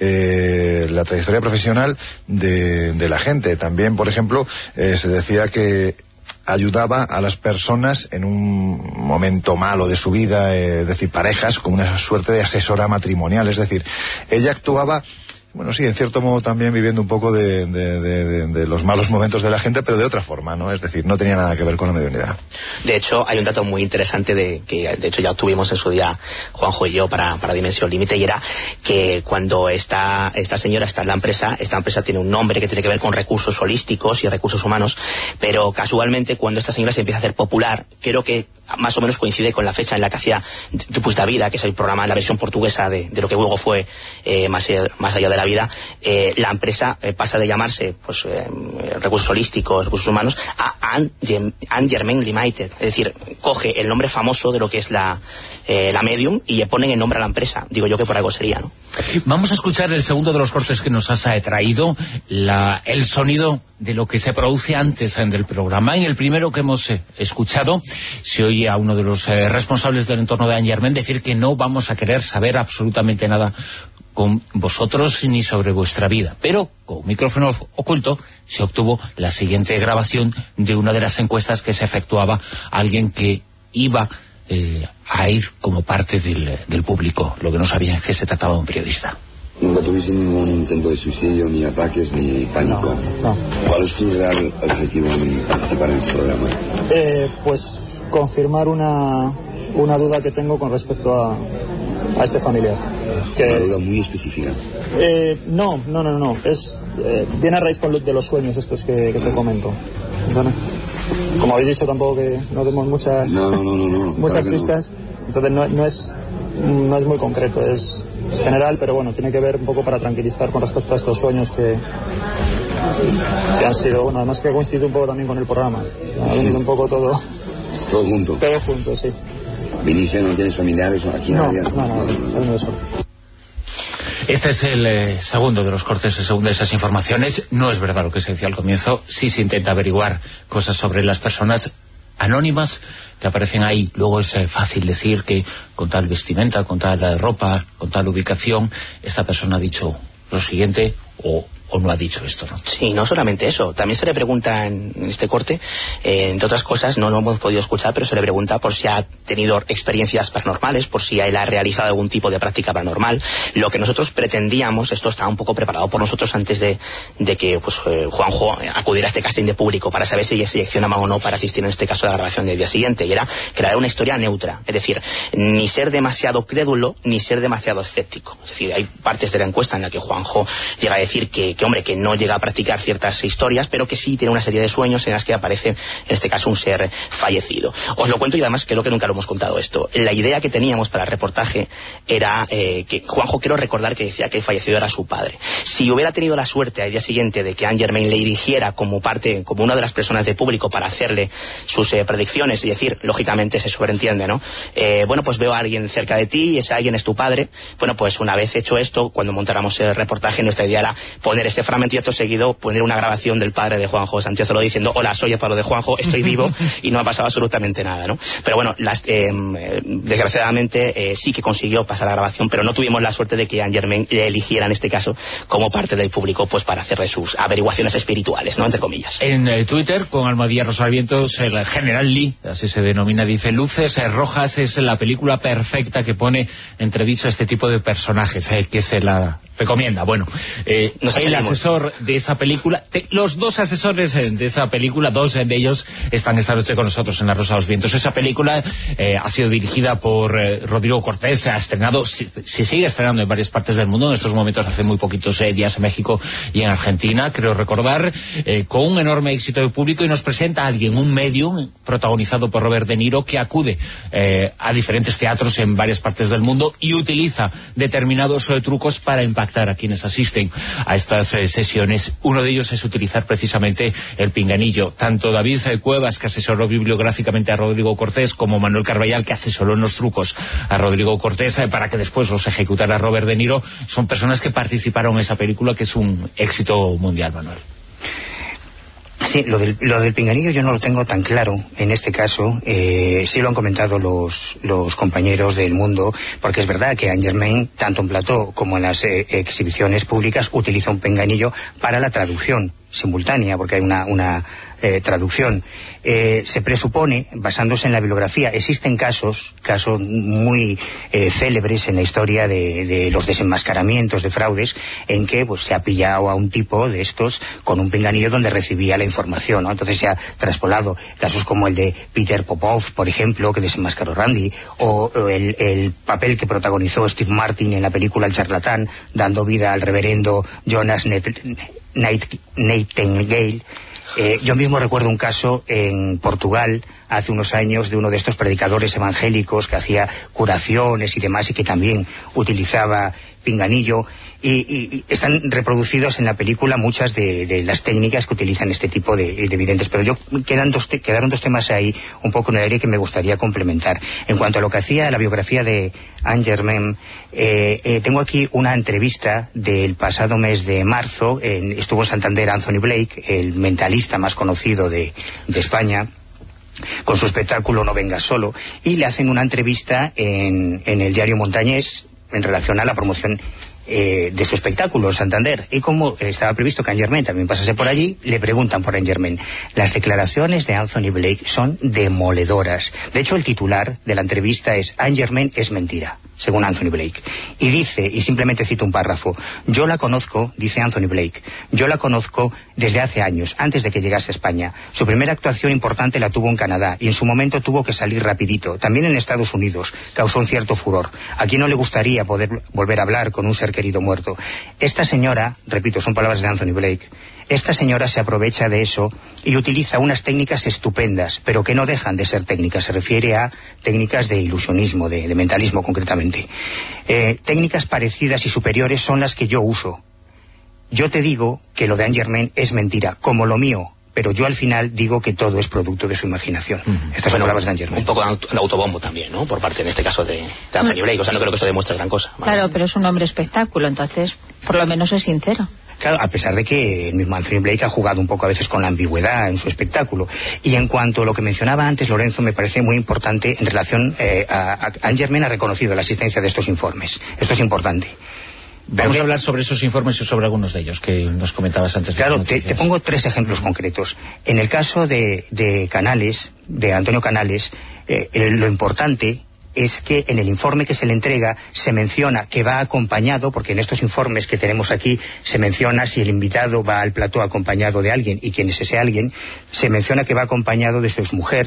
eh, la trayectoria profesional de, de la gente. También, por ejemplo, eh, se decía que ayudaba a las personas en un momento malo de su vida, eh, es decir, parejas, como una suerte de asesora matrimonial. Es decir, ella actuaba, bueno, sí, en cierto modo también viviendo un poco de, de, de, de, de los malos momentos de la gente, pero de otra forma, ¿no? Es decir, no tenía nada que ver con la mediunidad. De hecho, hay un dato muy interesante de que, de hecho, ya obtuvimos en su día Juanjo y yo para, para Dimensión Límite, y era que cuando esta, esta señora está en la empresa, esta empresa tiene un nombre que tiene que ver con recursos holísticos y recursos humanos, pero casualmente cuando esta señora se empieza a hacer popular, creo que más o menos coincide con la fecha en la que hacía Tupus da Vida, que es el programa, la versión portuguesa de, de lo que luego fue eh, más, más allá de la vida, eh, la empresa eh, pasa de llamarse pues eh, recursos holísticos, recursos humanos, a Anne Germain Limited. Es decir, coge el nombre famoso de lo que es la, eh, la medium y le ponen el nombre a la empresa. Digo yo que por algo sería, ¿no? Vamos a escuchar el segundo de los cortes que nos has traído, la, el sonido de lo que se produce antes en el programa. En el primero que hemos eh, escuchado se oye a uno de los eh, responsables del entorno de Anne Germain decir que no vamos a querer saber absolutamente nada con vosotros ni sobre vuestra vida, pero con un micrófono oculto se obtuvo la siguiente grabación de una de las encuestas que se efectuaba a alguien que iba eh, a ir como parte del, del público. Lo que no sabían es que se trataba de un periodista. Nunca tuviste ningún intento de suicidio, ni ataques, ni pánico. No, no. ¿Cuál es tu real objetivo en participar en este programa? Eh, pues confirmar una, una duda que tengo con respecto a, a este familiar. Que, una duda muy específica. Eh, no, no, no, no. Es, eh, viene a raíz con lo, de los sueños estos que, que te comento. ¿Vale? Como habéis dicho, tampoco que no demos muchas, no, no, no, no, no. muchas claro pistas. No. Entonces no, no, es, no es muy concreto, es general, pero bueno, tiene que ver un poco para tranquilizar con respecto a estos sueños que, que han sido, bueno, además que coincide un poco también con el programa. Ha venido un poco todo. Todo junto. Todo junto, sí. ¿Viniste, no tienes familiares aquí? No, nadie? no, no, no, no, no, solo. Este es el eh, segundo de los cortes, el segundo de esas informaciones. No es verdad lo que se decía al comienzo. Sí se intenta averiguar cosas sobre las personas anónimas que aparecen ahí. Luego es eh, fácil decir que con tal vestimenta, con tal ropa, con tal ubicación, esta persona ha dicho lo siguiente o... o no ha dicho esto, ¿no? Sí, no solamente eso. También se le pregunta en este corte, eh, entre otras cosas, no lo hemos podido escuchar, pero se le pregunta por si ha tenido experiencias paranormales, por si él ha realizado algún tipo de práctica paranormal. Lo que nosotros pretendíamos, esto estaba un poco preparado por nosotros antes de, de que pues eh, Juanjo acudiera a este casting de público para saber si ella seleccionaba o no para asistir en este caso a la grabación del día siguiente, y era crear una historia neutra, es decir, ni ser demasiado crédulo ni ser demasiado escéptico. Es decir, hay partes de la encuesta en la que Juanjo llega a decir que que hombre, que no llega a practicar ciertas historias, pero que sí tiene una serie de sueños en las que aparece, en este caso, un ser fallecido. Os lo cuento y además creo que nunca lo hemos contado esto. La idea que teníamos para el reportaje era eh, que Juanjo, quiero recordar que decía que el fallecido era su padre. Si hubiera tenido la suerte al día siguiente de que Anne Germain le dirigiera como parte, como una de las personas del público para hacerle sus eh, predicciones y decir, lógicamente se sobreentiende, ¿no? Eh, bueno, pues veo a alguien cerca de ti y ese alguien es tu padre. Bueno, pues una vez hecho esto, cuando montáramos el reportaje, nuestra idea era poner ese fragmento y acto seguido poner una grabación del padre de Juanjo Sánchez Olo diciendo, hola, soy el padre de Juanjo, estoy vivo y no ha pasado absolutamente nada, ¿no? Pero bueno, las, eh, desgraciadamente eh, sí que consiguió pasar la grabación, pero no tuvimos la suerte de que Anne Germain le eligiera en este caso como parte del público, pues para hacerle sus averiguaciones espirituales, ¿no? Entre comillas. En eh, Twitter, con Almadía Rosavientos, el general Lee, así se denomina, dice, Luces eh, Rojas es la película perfecta que pone entredicho este tipo de personajes, eh, que se la recomienda. Bueno, eh, Sí, nos el asesor de esa película, te, los dos asesores de esa película, dos de ellos están esta noche con nosotros en La Rosa de los Vientos. Esa película eh, ha sido dirigida por eh, Rodrigo Cortés, se ha estrenado, se, se sigue estrenando en varias partes del mundo, en estos momentos hace muy poquitos eh, días en México y en Argentina, creo recordar, eh, con un enorme éxito de público, y nos presenta a alguien, un medium protagonizado por Robert De Niro, que acude eh, a diferentes teatros en varias partes del mundo y utiliza determinados eh, trucos para impactar a quienes asisten a estas eh, sesiones. Uno de ellos es utilizar precisamente el pinganillo. Tanto David eh, Cuevas, que asesoró bibliográficamente a Rodrigo Cortés, como Manuel Carballal, que asesoró en los trucos a Rodrigo Cortés eh, para que después los ejecutara Robert De Niro, son personas que participaron en esa película, que es un éxito mundial, Manuel. Sí, lo del, lo del pinganillo yo no lo tengo tan claro en este caso. Eh, sí lo han comentado los, los compañeros del Mundo, porque es verdad que Angermain, tanto en plató como en las eh, exhibiciones públicas, utiliza un pinganillo para la traducción simultánea, porque hay una, una eh, traducción. Eh, se presupone, basándose en la bibliografía, existen casos, casos muy eh, célebres en la historia de, de los desenmascaramientos de fraudes, en que pues se ha pillado a un tipo de estos con un pinganillo donde recibía la información, ¿no? Entonces se ha traspolado casos como el de Peter Popov, por ejemplo, que desenmascaró Randy, o, o el, el papel que protagonizó Steve Martin en la película El charlatán, dando vida al reverendo Jonas Nightingale. Eh, yo mismo recuerdo un caso en Portugal hace unos años de uno de estos predicadores evangélicos que hacía curaciones y demás, y que también utilizaba pinganillo, y, y, y están reproducidos en la película muchas de, de las técnicas que utilizan este tipo de, de videntes, pero yo quedan dos te, quedaron dos temas ahí un poco en el aire que me gustaría complementar. En cuanto a lo que hacía la biografía de Angermain, eh, eh, tengo aquí una entrevista del pasado mes de marzo. En, estuvo en Santander Anthony Blake, el mentalista más conocido de, de España, con su espectáculo No vengas solo, y le hacen una entrevista en, en el diario Montañés en relación a la promoción eh, de su espectáculo en Santander. Y como estaba previsto que Angermain también pasase por allí, le preguntan por Angermain. Las declaraciones de Anthony Blake son demoledoras. De hecho, el titular de la entrevista es Angermain es mentira, según Anthony Blake. Y dice, y simplemente cito un párrafo: yo la conozco, dice Anthony Blake, yo la conozco desde hace años, antes de que llegase a España. Su primera actuación importante la tuvo en Canadá, y en su momento tuvo que salir rapidito. También en Estados Unidos causó un cierto furor. ¿A quién no le gustaría poder volver a hablar con un ser querido muerto? Esta señora, repito, son palabras de Anthony Blake, esta señora se aprovecha de eso y utiliza unas técnicas estupendas, pero que no dejan de ser técnicas. Se refiere a técnicas de ilusionismo, de, de mentalismo concretamente. Eh, técnicas parecidas y superiores son las que yo uso. Yo te digo que lo de Angermain es mentira, como lo mío, pero yo al final digo que todo es producto de su imaginación. Uh-huh. Estas son bueno, palabras de Angermain. Un poco de autobombo también, ¿no? Por parte, en este caso, de, de Anthony Blake. O sea, no creo que esto demuestre gran cosa. ¿Vale? Claro, pero es un hombre espectáculo, entonces, por lo menos es sincero. Claro, a pesar de que el mismo Anthony Blake ha jugado un poco a veces con la ambigüedad en su espectáculo. Y en cuanto a lo que mencionaba antes Lorenzo, me parece muy importante en relación eh, a, a Angermain ha reconocido la existencia de estos informes. Esto es importante. Vamos a hablar sobre esos informes y sobre algunos de ellos que nos comentabas antes. Claro, te, te pongo tres ejemplos concretos. En el caso de, de Canales, de Antonio Canales, eh, lo importante es que en el informe que se le entrega se menciona que va acompañado, porque en estos informes que tenemos aquí se menciona si el invitado va al plató acompañado de alguien, y quién es ese alguien. Se menciona que va acompañado de su exmujer,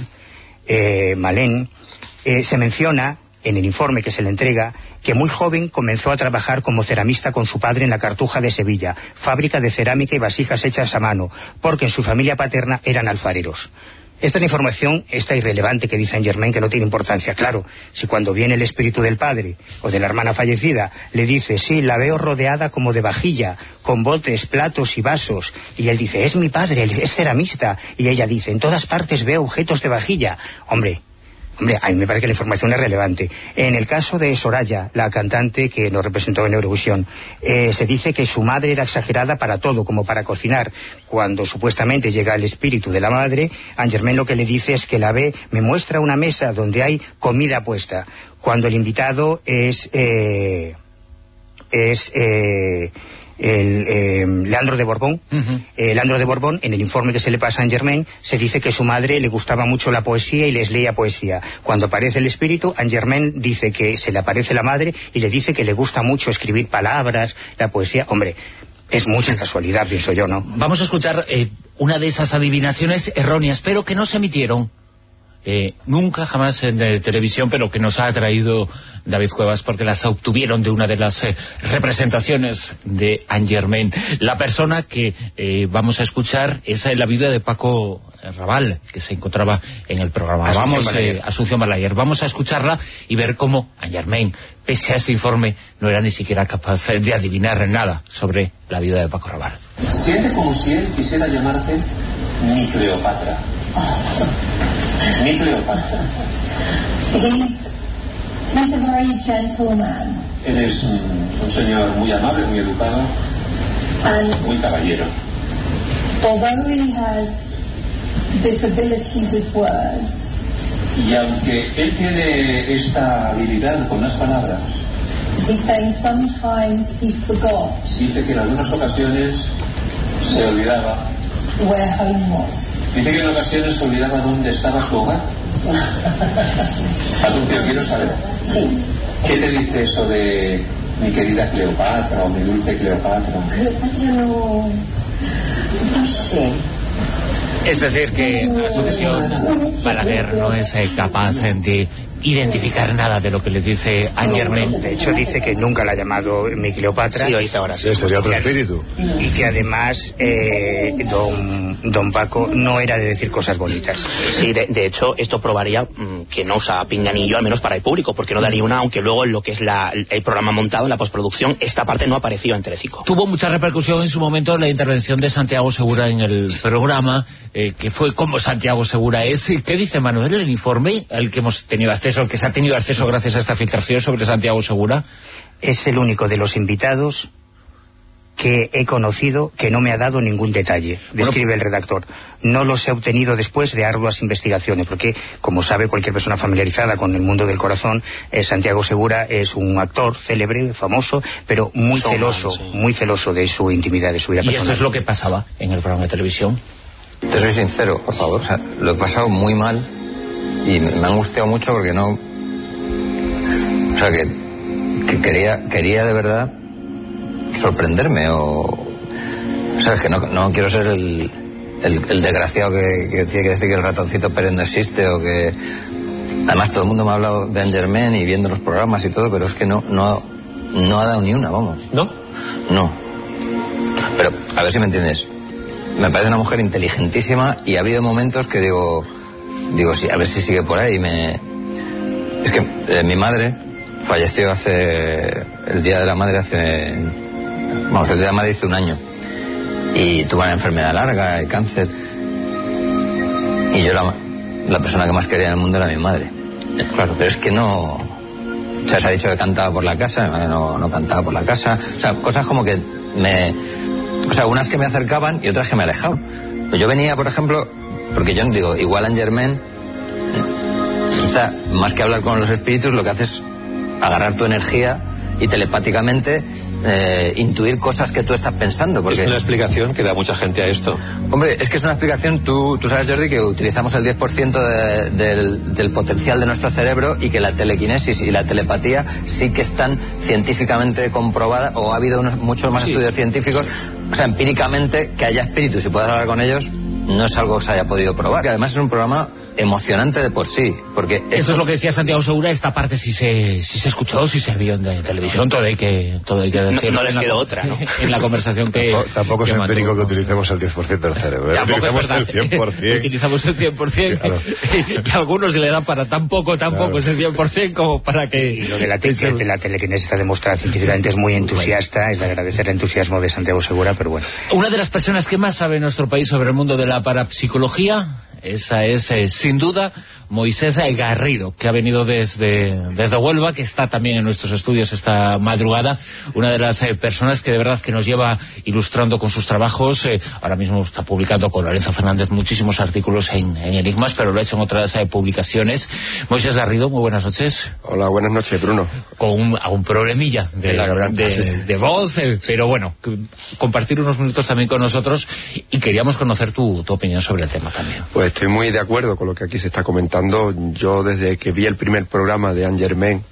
eh, Malén. Eh, se menciona en el informe que se le entrega que muy joven comenzó a trabajar como ceramista con su padre en la Cartuja de Sevilla, fábrica de cerámica y vasijas hechas a mano, porque en su familia paterna eran alfareros. Esta es la información, esta irrelevante que dice Angermain, que no tiene importancia. Claro, si cuando viene el espíritu del padre o de la hermana fallecida le dice, sí, la veo rodeada como de vajilla, con botes, platos y vasos, y él dice, es mi padre, es ceramista, y ella dice, en todas partes veo objetos de vajilla. Hombre, Hombre, a mí me parece que la información es relevante. En el caso de Soraya, la cantante que nos representó en Eurovisión, eh, se dice que su madre era exagerada para todo, como para cocinar. Cuando supuestamente llega el espíritu de la madre, Angermain lo que le dice es que la ve, me muestra una mesa donde hay comida puesta. Cuando el invitado es... Eh, es... Eh, el eh, Leandro de Borbón. Uh-huh. eh, Leandro de Borbón, en el informe que se le pasa a Angermain, se dice que su madre le gustaba mucho la poesía y les leía poesía. Cuando aparece el espíritu, Angermain dice que se le aparece la madre y le dice que le gusta mucho escribir palabras, la poesía. Hombre, es mucha casualidad, pienso yo, ¿no? Vamos a escuchar eh, una de esas adivinaciones erróneas, pero que no se emitieron eh, nunca, jamás en eh, televisión, pero que nos ha traído David Cuevas, porque las obtuvieron de una de las eh, representaciones de Angermain. La persona que eh, vamos a escuchar es la viuda de Paco Raval, que se encontraba en el programa. Asunción Vamos, Balaguer. Eh, Asunción Balaguer. Vamos a escucharla y ver cómo Angermain, pese a ese informe, no era ni siquiera capaz de adivinar nada sobre la viuda de Paco Raval. Siente como si él quisiera llamarte mi Cleopatra. Mi Cleopatra. He's a very gentle man. Él es un, un señor muy amable, muy educado, And muy caballero. although he has this ability with words, Y aunque él tiene esta habilidad con las palabras, he's saying sometimes he forgot dice que en algunas ocasiones se olvidaba. where home was. Dice que en ocasiones se olvidaba dónde estaba su hogar. Asunción, quiero saber, Sí. ¿qué te dice eso de mi querida Cleopatra o mi dulce Cleopatra? No, no sé. Es decir, que Asunción Balaguer no es eh, capaz eh, de identificar nada de lo que le dice Angermain. De hecho, dice que nunca la ha llamado mi Cleopatra. Sí, lo dice ahora, sí. Sí, sería otro espíritu. Y que además eh, don, don Paco no era de decir cosas bonitas. Sí, de, de hecho, esto probaría mmm, que no usa pinganillo, al menos para el público, porque no daría una, aunque luego en lo que es la, el programa montado, en la postproducción, esta parte no apareció en Telecinco. Tuvo mucha repercusión en su momento la intervención de Santiago Segura en el programa, eh, que fue como Santiago Segura es. ¿Qué dice Manuel el informe al que hemos tenido acceso, al que se ha tenido acceso gracias a esta filtración sobre Santiago Segura? Es el único de los invitados que he conocido que no me ha dado ningún detalle, describe el redactor. No los he obtenido después de arduas investigaciones, porque, como sabe cualquier persona familiarizada con el mundo del corazón, eh, Santiago Segura es un actor célebre, famoso, pero muy Showman, celoso, sí. muy celoso de su intimidad, de su vida Y personal. eso es lo que pasaba en el programa de televisión. Te soy sincero, por favor, o sea, lo he pasado muy mal y me me ha angustiado mucho porque no... O sea, que, que quería, quería de verdad sorprenderme o... O sea, que no, no quiero ser el, el, el desgraciado que, que tiene que decir que el ratoncito Pérez no existe o que... Además, todo el mundo me ha hablado de Angermain y viendo los programas y todo, pero es que no, no, no ha dado ni una, vamos. ¿No? No. Pero, a ver si me entiendes. Me parece una mujer inteligentísima y ha habido momentos que digo, digo, sí, a ver si sigue por ahí. Me... Es que eh, mi madre falleció hace, el día de la madre hace, vamos, el día de la madre hace un año. Y tuvo una enfermedad larga, el cáncer. Y yo la, la persona que más quería en el mundo era mi madre. Claro, pero es que no... O sea, se ha dicho que cantaba por la casa, mi madre no, no cantaba por la casa. O sea, cosas como que me... O sea, unas que me acercaban y otras que me alejaban. Pues yo venía, por ejemplo, porque yo digo, igual Angermain, quizá más que hablar con los espíritus, lo que hace es agarrar tu energía y telepáticamente eh, intuir cosas que tú estás pensando. Porque... Es una explicación que da mucha gente a esto. Hombre, es que es una explicación, tú, tú sabes, Jordi, que utilizamos el diez por ciento de, del, del potencial de nuestro cerebro y que la telequinesis y la telepatía sí que están científicamente comprobadas, o ha habido unos, muchos más sí. estudios científicos, o sea, empíricamente, que haya espíritus y puedas hablar con ellos, no es algo que se haya podido probar. Y además es un programa emocionante de por sí, porque esto... Eso es lo que decía Santiago Segura. Esta parte sí se, sí se escuchó, sí se vio en, en televisión, todo hay que, todo hay que decirlo. No, no les en quedó la, otra, ¿no? En la conversación que... Tampoco, tampoco que es empírico mantuvo. que utilicemos el diez por ciento del cerebro, ¿eh? Utilizamos el cien por ciento. Utilizamos el cien por ciento. Claro. Y a algunos se le dan para tan poco, tan Claro. poco ese cien por ciento como para que... Y lo de la, te de la telequinesis está demostrado científicamente, es muy entusiasta, es de agradecer el entusiasmo de Santiago Segura, pero bueno. Una de las personas que más sabe en nuestro país sobre el mundo de la parapsicología, esa es, eh, sin duda, Moisés Garrido, que ha venido desde, desde Huelva, que está también en nuestros estudios esta madrugada, una de las eh, personas que de verdad que nos lleva ilustrando con sus trabajos. Eh, ahora mismo está publicando con Lorenzo Fernández muchísimos artículos en, en Enigmas, pero lo ha hecho en otras eh, publicaciones. Moisés Garrido, muy buenas noches. Hola, buenas noches, Bruno. Con un, a un problemilla de, de, la garganta, de, sí. de voz, eh, pero bueno, compartir unos minutos también con nosotros, y queríamos conocer tu, tu opinión sobre el tema también. Pues estoy muy de acuerdo con lo que aquí se está comentando. Yo desde que vi el primer programa de Angermain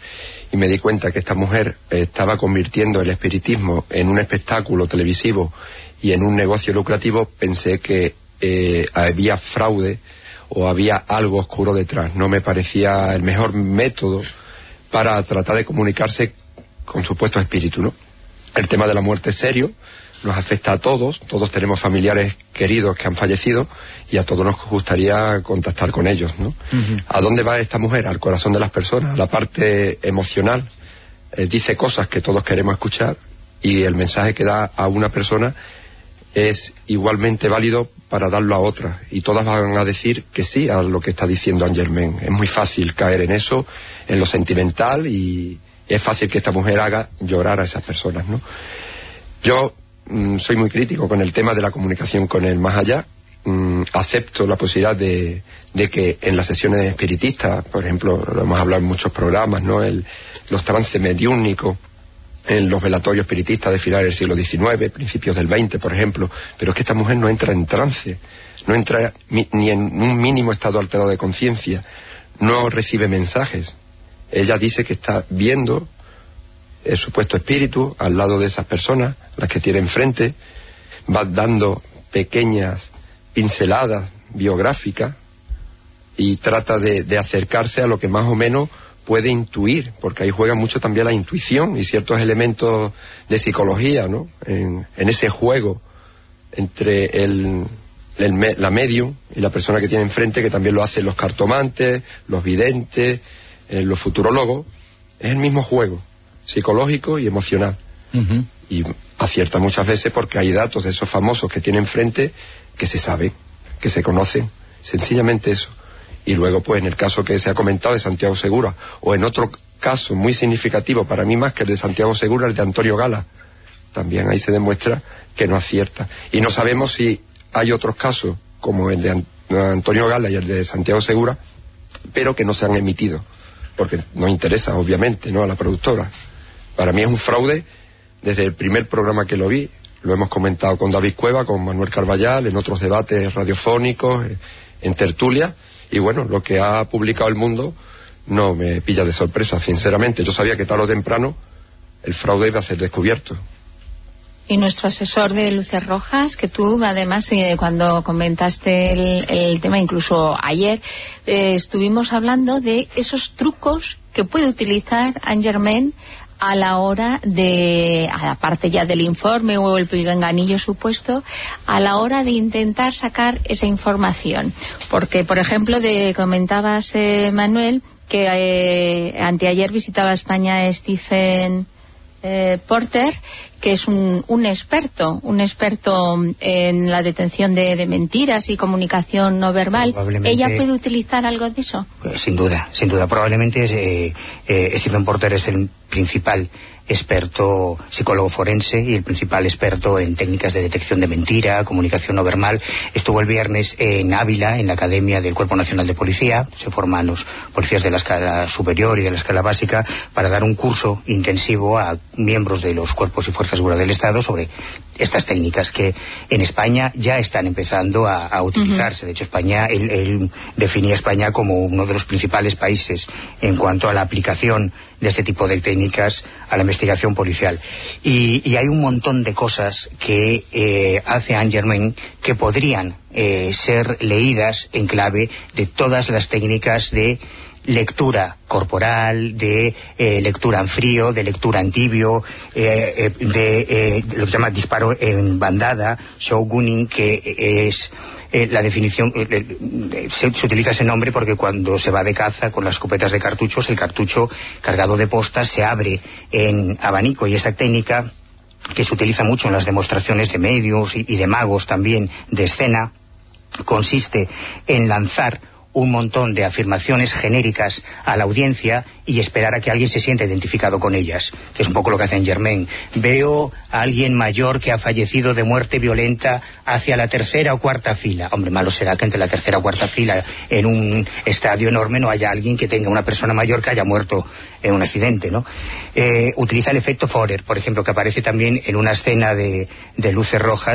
y me di cuenta que esta mujer estaba convirtiendo el espiritismo en un espectáculo televisivo y en un negocio lucrativo, pensé que eh, había fraude o había algo oscuro detrás. No me parecía el mejor método para tratar de comunicarse con supuestos espíritus, ¿no? El tema de la muerte es serio, nos afecta a todos, todos tenemos familiares queridos que han fallecido y a todos nos gustaría contactar con ellos, ¿no? Uh-huh. ¿A dónde va esta mujer? Al corazón de las personas, a la parte emocional. Eh, dice cosas que todos queremos escuchar y el mensaje que da a una persona es igualmente válido para darlo a otra, y todas van a decir que sí a lo que está diciendo Angermain. Es muy fácil caer en eso, en lo sentimental, y es fácil que esta mujer haga llorar a esas personas, ¿no? Yo mm, soy muy crítico con el tema de la comunicación con el más allá. Mm, acepto la posibilidad de, de que en las sesiones espiritistas, por ejemplo, lo hemos hablado en muchos programas, ¿no? El, los trances mediúnicos, en los velatorios espiritistas de finales del siglo diecinueve, principios del veinte, por ejemplo, pero es que esta mujer no entra en trance, no entra ni en un mínimo estado alterado de conciencia, no recibe mensajes. Ella dice que está viendo el supuesto espíritu al lado de esas personas, las que tiene enfrente, va dando pequeñas pinceladas biográficas y trata de, de acercarse a lo que más o menos puede intuir, porque ahí juega mucho también la intuición y ciertos elementos de psicología, ¿no? En, en ese juego entre el, el, la medium y la persona que tiene enfrente, que también lo hacen los cartomantes, los videntes, eh, los futurólogos. Es el mismo juego, psicológico y emocional. Uh-huh. Y acierta muchas veces porque hay datos de esos famosos que tiene enfrente que se saben, que se conocen, sencillamente eso. Y luego, pues, en el caso que se ha comentado de Santiago Segura, o en otro caso muy significativo para mí más que el de Santiago Segura, el de Antonio Gala, también ahí se demuestra que no acierta. Y no sabemos si hay otros casos, como el de Antonio Gala y el de Santiago Segura, pero que no se han emitido, porque no interesa, obviamente, ¿no?, a la productora. Para mí es un fraude desde el primer programa que lo vi. Lo hemos comentado con David Cueva, con Manuel Carballal, en otros debates radiofónicos, en tertulia. Y bueno, lo que ha publicado El Mundo no me pilla de sorpresa, sinceramente. Yo sabía que tarde o temprano el fraude iba a ser descubierto. Y nuestro asesor de Luces Rojas, que tú además eh, cuando comentaste el, el tema, incluso ayer, eh, estuvimos hablando de esos trucos que puede utilizar Angermain a la hora de, aparte ya del informe o el pinganillo supuesto, a la hora de intentar sacar esa información. Porque, por ejemplo, de, comentabas, eh, Manuel, que eh, anteayer visitaba España Stephen eh, Porter, que es un, un experto, un experto en la detención de, de mentiras y comunicación no verbal. ¿Ella puede utilizar algo de eso? Sin duda, sin duda. Probablemente eh, eh, Stephen Porter es el principal experto psicólogo forense y el principal experto en técnicas de detección de mentira, comunicación no verbal. Estuvo el viernes en Ávila, en la Academia del Cuerpo Nacional de Policía. Se forman los policías de la escala superior y de la escala básica para dar un curso intensivo a miembros de los cuerpos y fuerzas de seguridad del Estado sobre estas técnicas que en España ya están empezando a, a utilizarse. Uh-huh. De hecho, España, él, él definía a España como uno de los principales países en cuanto a la aplicación de este tipo de técnicas a la investigación policial. Y, y hay un montón de cosas que eh, hace Angermain que podrían eh, ser leídas en clave de todas las técnicas de lectura corporal, de eh, lectura en frío, de lectura en tibio, eh, eh, de eh, lo que se llama disparo en bandada, showgunning, que es eh, la definición, eh, eh, se, se utiliza ese nombre porque cuando se va de caza con las escopetas de cartuchos, el cartucho cargado de postas se abre en abanico, y esa técnica, que se utiliza mucho en las demostraciones de medios y, y de magos también de escena, consiste en lanzar un montón de afirmaciones genéricas a la audiencia y esperar a que alguien se sienta identificado con ellas, que es un poco lo que hace Angermain. Veo a alguien mayor que ha fallecido de muerte violenta hacia la tercera o cuarta fila. Hombre, malo será que entre la tercera o cuarta fila en un estadio enorme no haya alguien que tenga una persona mayor que haya muerto en un accidente, ¿no? Eh, utiliza el efecto Forer, por ejemplo, que aparece también en una escena de, de Luces Rojas,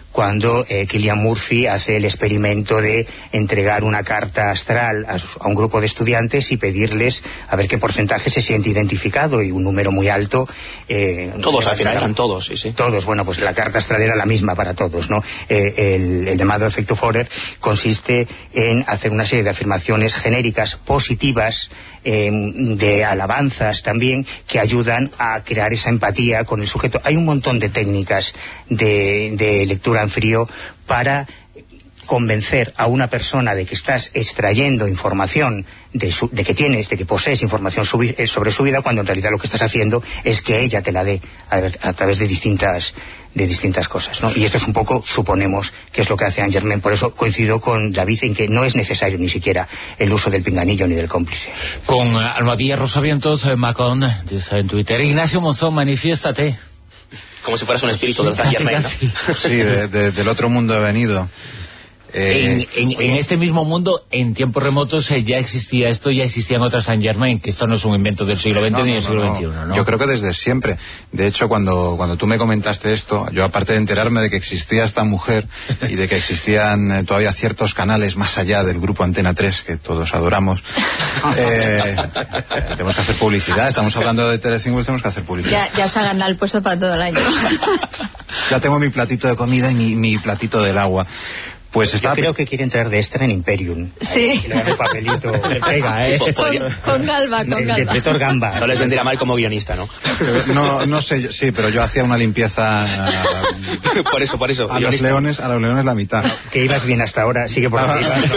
cuando eh, Cillian Murphy hace el experimento de entregar una carta astral a, a un grupo de estudiantes y pedirles a ver qué porcentaje se siente identificado, y un número muy alto. Eh, todos al final eran todos, sí, sí. Todos, bueno, pues la carta astral era la misma para todos, ¿no? Eh, el, el llamado efecto Forer consiste en hacer una serie de afirmaciones genéricas positivas, eh, de alabanzas también, que ayudan a crear esa empatía con el sujeto. Hay un montón de técnicas de, de lectura en frío para convencer a una persona de que estás extrayendo información de, su, de que tienes, de que posees información sobre, sobre su vida, cuando en realidad lo que estás haciendo es que ella te la dé a, a través de distintas de distintas cosas, ¿no? Y esto es un poco, suponemos, que es lo que hace Saint-Germain. Por eso coincido con David en que no es necesario ni siquiera el uso del pinganillo ni del cómplice. Con Almohadilla Rosavientos, eh, Macón, dice en Twitter: Ignacio Monzón, manifiéstate. Como si fueras un espíritu del Saint-Germain, ¿no? Sí, de, de, del otro mundo he venido. Eh, en, en, en este mismo mundo, en tiempos remotos, eh, ya existía esto, ya existían otras Saint-Germain, que esto no es un invento del siglo veinte no, ni del no, siglo no, veintiuno, ¿no? Yo creo que desde siempre. De hecho, cuando, cuando tú me comentaste esto, yo, aparte de enterarme de que existía esta mujer y de que existían eh, todavía ciertos canales más allá del grupo Antena tres, que todos adoramos, eh, tenemos que hacer publicidad. Estamos hablando de Telecinco, tenemos que hacer publicidad. Ya, ya se ha ganado el puesto para todo el año. Ya tengo mi platito de comida y mi, mi platito del agua. Pues está... Yo creo que quiere entrar de extra en Imperium. Sí. Le da el papelito, le pega, ¿eh? Con, con Galba, con Galba. El director Gamba. No les vendría mal como guionista, ¿no? No, no sé, sí, pero yo hacía una limpieza... por eso, por eso. A los leones, a los leones la mitad. Que ibas bien hasta ahora, sigue por donde ibas.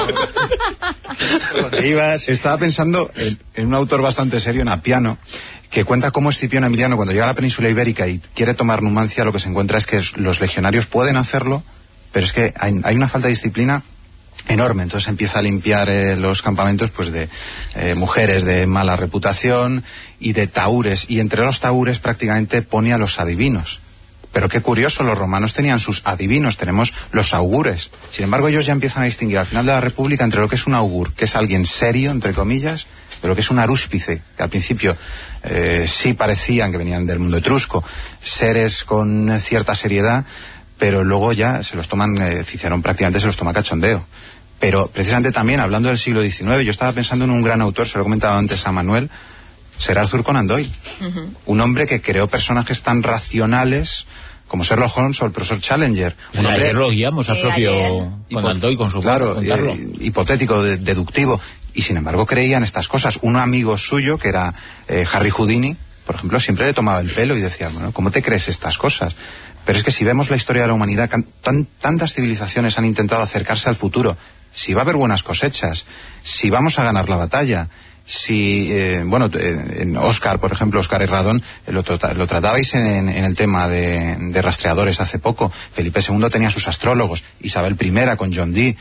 Por donde ibas. Estaba pensando en, en un autor bastante serio, en Apiano, que cuenta cómo Escipión Emiliano, cuando llega a la península ibérica y quiere tomar Numancia, lo que se encuentra es que los legionarios pueden hacerlo, pero es que hay, hay una falta de disciplina enorme. Entonces empieza a limpiar eh, los campamentos pues de eh, mujeres de mala reputación y de taúres, y entre los taúres prácticamente pone a los adivinos. Pero qué curioso, los romanos tenían sus adivinos, tenemos los augures. Sin embargo, ellos ya empiezan a distinguir al final de la República entre lo que es un augur, que es alguien serio, entre comillas, de lo que es un arúspice, que al principio eh, sí parecían que venían del mundo etrusco, seres con cierta seriedad, pero luego ya se los toman, eh, Cicerón prácticamente se los toma cachondeo. Pero precisamente también, hablando del siglo diecinueve, yo estaba pensando en un gran autor, se lo he comentado antes a Manuel, Sir Arthur Conan Doyle. Uh-huh. Un hombre que creó personajes tan racionales como Sherlock Holmes o el profesor Challenger. Un hombre, ayer lo guiamos al propio Conan Doyle con su claro, eh, hipotético, de, deductivo, y sin embargo creían estas cosas. Un amigo suyo, que era eh, Harry Houdini, por ejemplo, siempre le tomaba el pelo y decía, bueno, ¿cómo te crees estas cosas? Pero es que si vemos la historia de la humanidad, tan, tantas civilizaciones han intentado acercarse al futuro. Si va a haber buenas cosechas, si vamos a ganar la batalla, si, eh, bueno, en Oscar, por ejemplo, Oscar Herradón, lo, lo tratabais en, en el tema de, de rastreadores hace poco. Felipe segundo tenía sus astrólogos, Isabel primera con John Dee.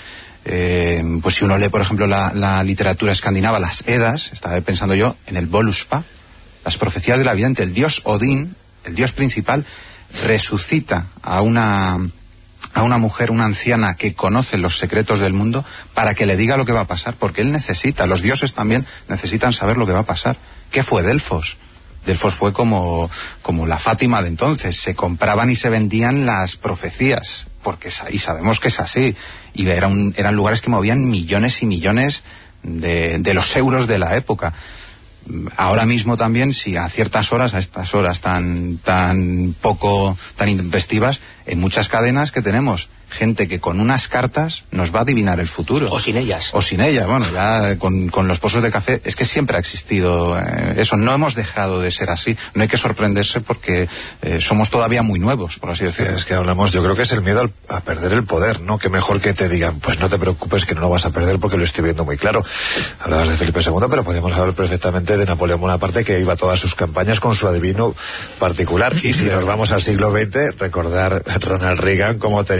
Eh, pues si uno lee, por ejemplo, la, la literatura escandinava, las Edas, estaba pensando yo en el Voluspa, las profecías del vidente, el dios Odín, el dios principal, resucita a una a una mujer, una anciana que conoce los secretos del mundo, para que le diga lo que va a pasar, porque él necesita, los dioses también necesitan saber lo que va a pasar. ¿Qué fue Delfos? Delfos fue como, como la Fátima de entonces, se compraban y se vendían las profecías, porque y sabemos que es así, y era un, eran lugares que movían millones y millones de, de los euros de la época. Ahora mismo también, si a ciertas horas, a estas horas tan tan poco, tan intempestivas, en muchas cadenas que tenemos gente que con unas cartas nos va a adivinar el futuro. O sin ellas. O sin ellas, bueno, ya con, con los pozos de café, es que siempre ha existido eh, eso, no hemos dejado de ser así, no hay que sorprenderse porque eh, somos todavía muy nuevos, por así decirlo. Es que hablamos, yo creo que es el miedo al, a perder el poder, ¿no? Que mejor que te digan, pues no te preocupes que no lo vas a perder porque lo estoy viendo muy claro. Hablabas de Felipe segundo, pero podríamos hablar perfectamente de Napoleón Bonaparte, que iba a todas sus campañas con su adivino particular. Y si nos vamos al siglo veinte, recordar Ronald Reagan cómo tenía su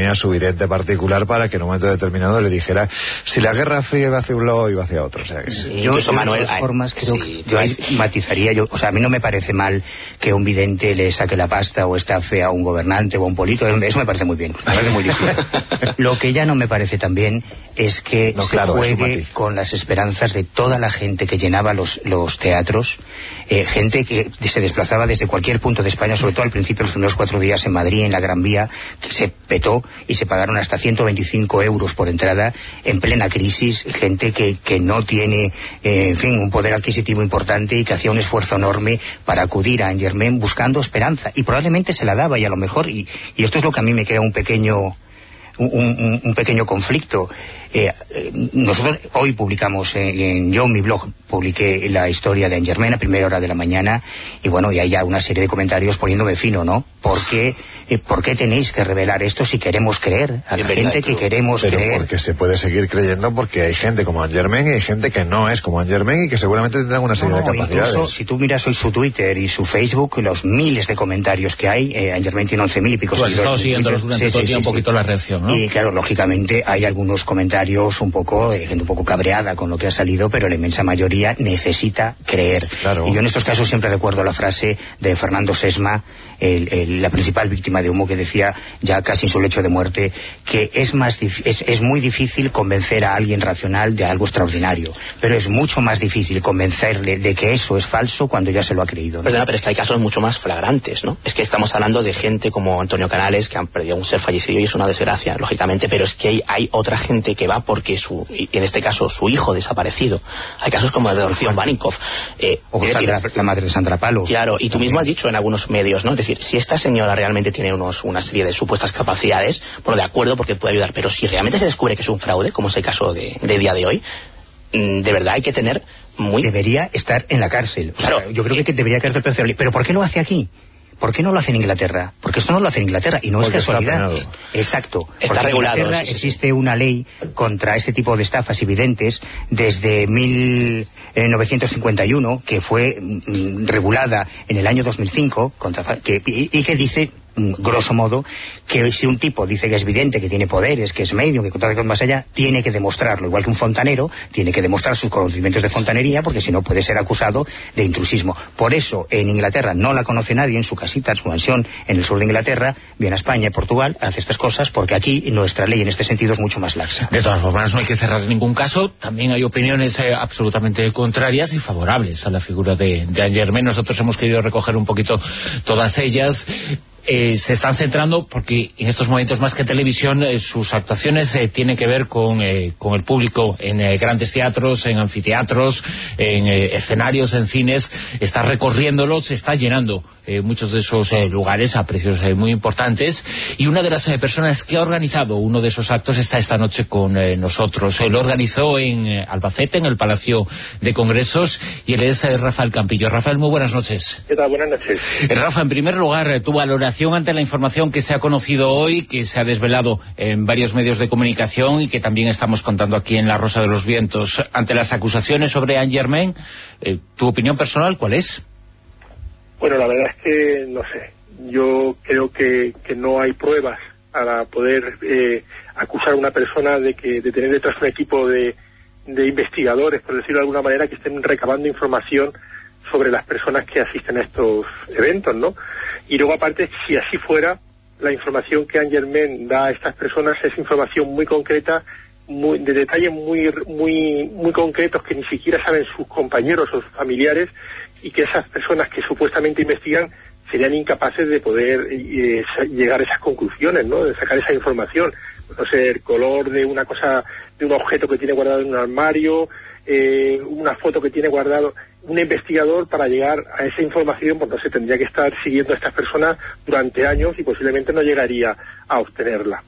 vidente particular para que en un momento determinado le dijera si la Guerra Fría iba hacia un lado iba hacia otro. O sea que sí, yo, yo Manuel, de todas formas, creo sí, que yo ahí matizaría, yo, o sea, a mí no me parece mal que un vidente le saque la pasta o estafe a un gobernante o a un político, eso me parece muy bien, me parece muy difícil. Lo que ya no me parece tan bien es que no, se claro, juegue con las esperanzas de toda la gente que llenaba los, los teatros, eh, gente que se desplazaba desde cualquier punto de España, sobre todo al principio, los primeros cuatro días en Madrid, en la Gran Vía, que se petó y se pagaron hasta ciento veinticinco euros por entrada en plena crisis, gente que, que no tiene, eh, en fin, un poder adquisitivo importante y que hacía un esfuerzo enorme para acudir a Angermain buscando esperanza, y probablemente se la daba, y a lo mejor, y, y esto es lo que a mí me crea un pequeño un, un, un pequeño conflicto. Eh, nosotros hoy publicamos en, en yo en mi blog publiqué la historia de Angermain a primera hora de la mañana, y bueno, y hay ya una serie de comentarios poniéndome fino, ¿no? ¿Por qué, eh, ¿por qué tenéis que revelar esto si queremos creer? A la gente que queremos Pero creer. Porque se puede seguir creyendo, porque hay gente como Angermain y hay gente que no es como Angermain y que seguramente tendrán una serie no, de capacidades. Incluso, si tú miras hoy su Twitter y su Facebook, los miles de comentarios que hay, eh, Angermain tiene once mil y pico seguidores. Tú has estado siguiéndolos durante sí, todo el sí, día sí, un poquito sí. la reacción, ¿no? Y claro, lógicamente hay algunos comentarios un poco, eh, gente un poco cabreada con lo que ha salido, pero la inmensa mayoría necesita creer. Claro. Y yo en estos casos siempre recuerdo la frase de Fernando Sesma, el, el, la principal víctima de humo, que decía, ya casi en su lecho de muerte, que es, más es, es muy difícil convencer a alguien racional de algo extraordinario, pero es mucho más difícil convencerle de que eso es falso cuando ya se lo ha creído, ¿no? Perdona, pero es que hay casos mucho más flagrantes, ¿no? Es que estamos hablando de gente como Antonio Canales, que han perdido un ser fallecido y es una desgracia, lógicamente, pero es que hay, hay otra gente que va porque su, y en este caso, su hijo desaparecido. Hay casos como el de Rocío Baninkoff. Eh, o Sandra, decir, la madre de Sandra Palo. Claro, y tú mismo has dicho en algunos medios, ¿no? Es decir, si esta señora realmente tiene unos, una serie de supuestas capacidades, bueno, de acuerdo, porque puede ayudar, pero si realmente se descubre que es un fraude, como es el caso de, de día de hoy, de verdad hay que tener muy... Debería estar en la cárcel. Claro. O sea, yo creo que debería caer del precio. Pero ¿por qué lo hace aquí? ¿Por qué no lo hace en Inglaterra? Porque esto no lo hace en Inglaterra y no porque es casualidad. Exacto. Está regulado. En Inglaterra sí, sí. existe una ley contra este tipo de estafas evidentes desde mil novecientos cincuenta y uno, que fue mm, regulada en el año dos mil cinco contra, que, y, y que dice, grosso modo, que si un tipo dice que es vidente, que tiene poderes, que es medio, que contacta con más allá, tiene que demostrarlo, igual que un fontanero tiene que demostrar sus conocimientos de fontanería, porque si no puede ser acusado de intrusismo. Por eso en Inglaterra no la conoce nadie, en su casita, en su mansión en el sur de Inglaterra, viene a España y Portugal, hace estas cosas, porque aquí nuestra ley en este sentido es mucho más laxa. De todas formas, no hay que cerrar ningún caso. También hay opiniones eh, absolutamente contrarias y favorables a la figura de, de Angermain. Nosotros hemos querido recoger un poquito todas ellas. Eh, se están centrando, porque en estos momentos más que televisión, eh, sus actuaciones eh, tienen que ver con, eh, con el público en eh, grandes teatros, en anfiteatros, en eh, escenarios, en cines. Está recorriéndolos, se está llenando eh, muchos de esos eh, lugares a precios eh, muy importantes, y una de las eh, personas que ha organizado uno de esos actos está esta noche con eh, nosotros. Eh, lo organizó en eh, Albacete, en el Palacio de Congresos, y él es eh, Rafael Campillo. Rafael, muy buenas noches. ¿Qué tal? Buenas noches. Eh, Rafa, en primer lugar, eh, tu valoración ante la información que se ha conocido hoy, que se ha desvelado en varios medios de comunicación y que también estamos contando aquí en La Rosa de los Vientos, ante las acusaciones sobre Angermain, eh, ¿tu opinión personal cuál es? Bueno, la verdad es que no sé. Yo creo que, que no hay pruebas para poder eh, acusar a una persona de que de tener detrás un equipo de, de investigadores, por decirlo de alguna manera, que estén recabando información sobre las personas que asisten a estos eventos, ¿no? Y luego, aparte, si así fuera, la información que Angermain da a estas personas es información muy concreta, muy, de detalles muy, muy, muy concretos que ni siquiera saben sus compañeros o sus familiares, y que esas personas que supuestamente investigan serían incapaces de poder eh, llegar a esas conclusiones, ¿no? De sacar esa información. No sé, el color de una cosa, de un objeto que tiene guardado en un armario, eh, una foto que tiene guardado. Un investigador, para llegar a esa información, pues no se tendría que estar siguiendo a estas personas durante años y posiblemente no llegaría a obtenerla.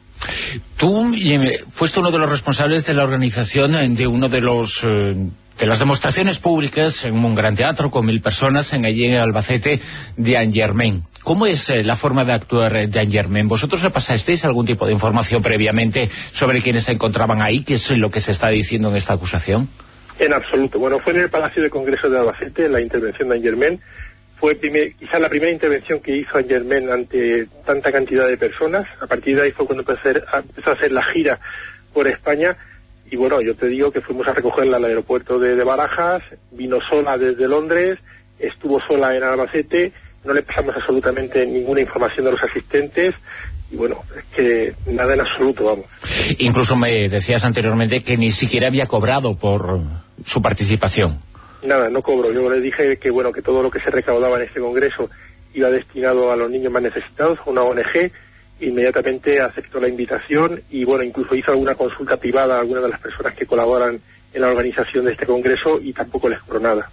Tú fuiste uno de los responsables de la organización de uno de los eh, de las demostraciones públicas en un gran teatro con mil personas en allí en Albacete de Angermain. ¿Cómo es eh, la forma de actuar de Angermain? ¿Vosotros repasasteis algún tipo de información previamente sobre quienes se encontraban ahí? ¿Qué es lo que se está diciendo en esta acusación? En absoluto. Bueno, fue en el Palacio de Congresos de Albacete, en la intervención de Angermain. fue primer, quizás la primera intervención que hizo Saint-Germain ante tanta cantidad de personas. A partir de ahí fue cuando empezó a hacer, empezó a hacer la gira por España. Y bueno, yo te digo que fuimos a recogerla al aeropuerto de, de Barajas, vino sola desde Londres, estuvo sola en Albacete, no le pasamos absolutamente ninguna información de los asistentes, y bueno, es que nada en absoluto, vamos. Incluso me decías anteriormente que ni siquiera había cobrado por su participación. Nada, no cobro. Yo le dije que bueno, que todo lo que se recaudaba en este congreso iba destinado a los niños más necesitados, a una O N G. Inmediatamente aceptó la invitación y bueno, incluso hizo alguna consulta privada a algunas de las personas que colaboran en la organización de este congreso y tampoco les cobró nada.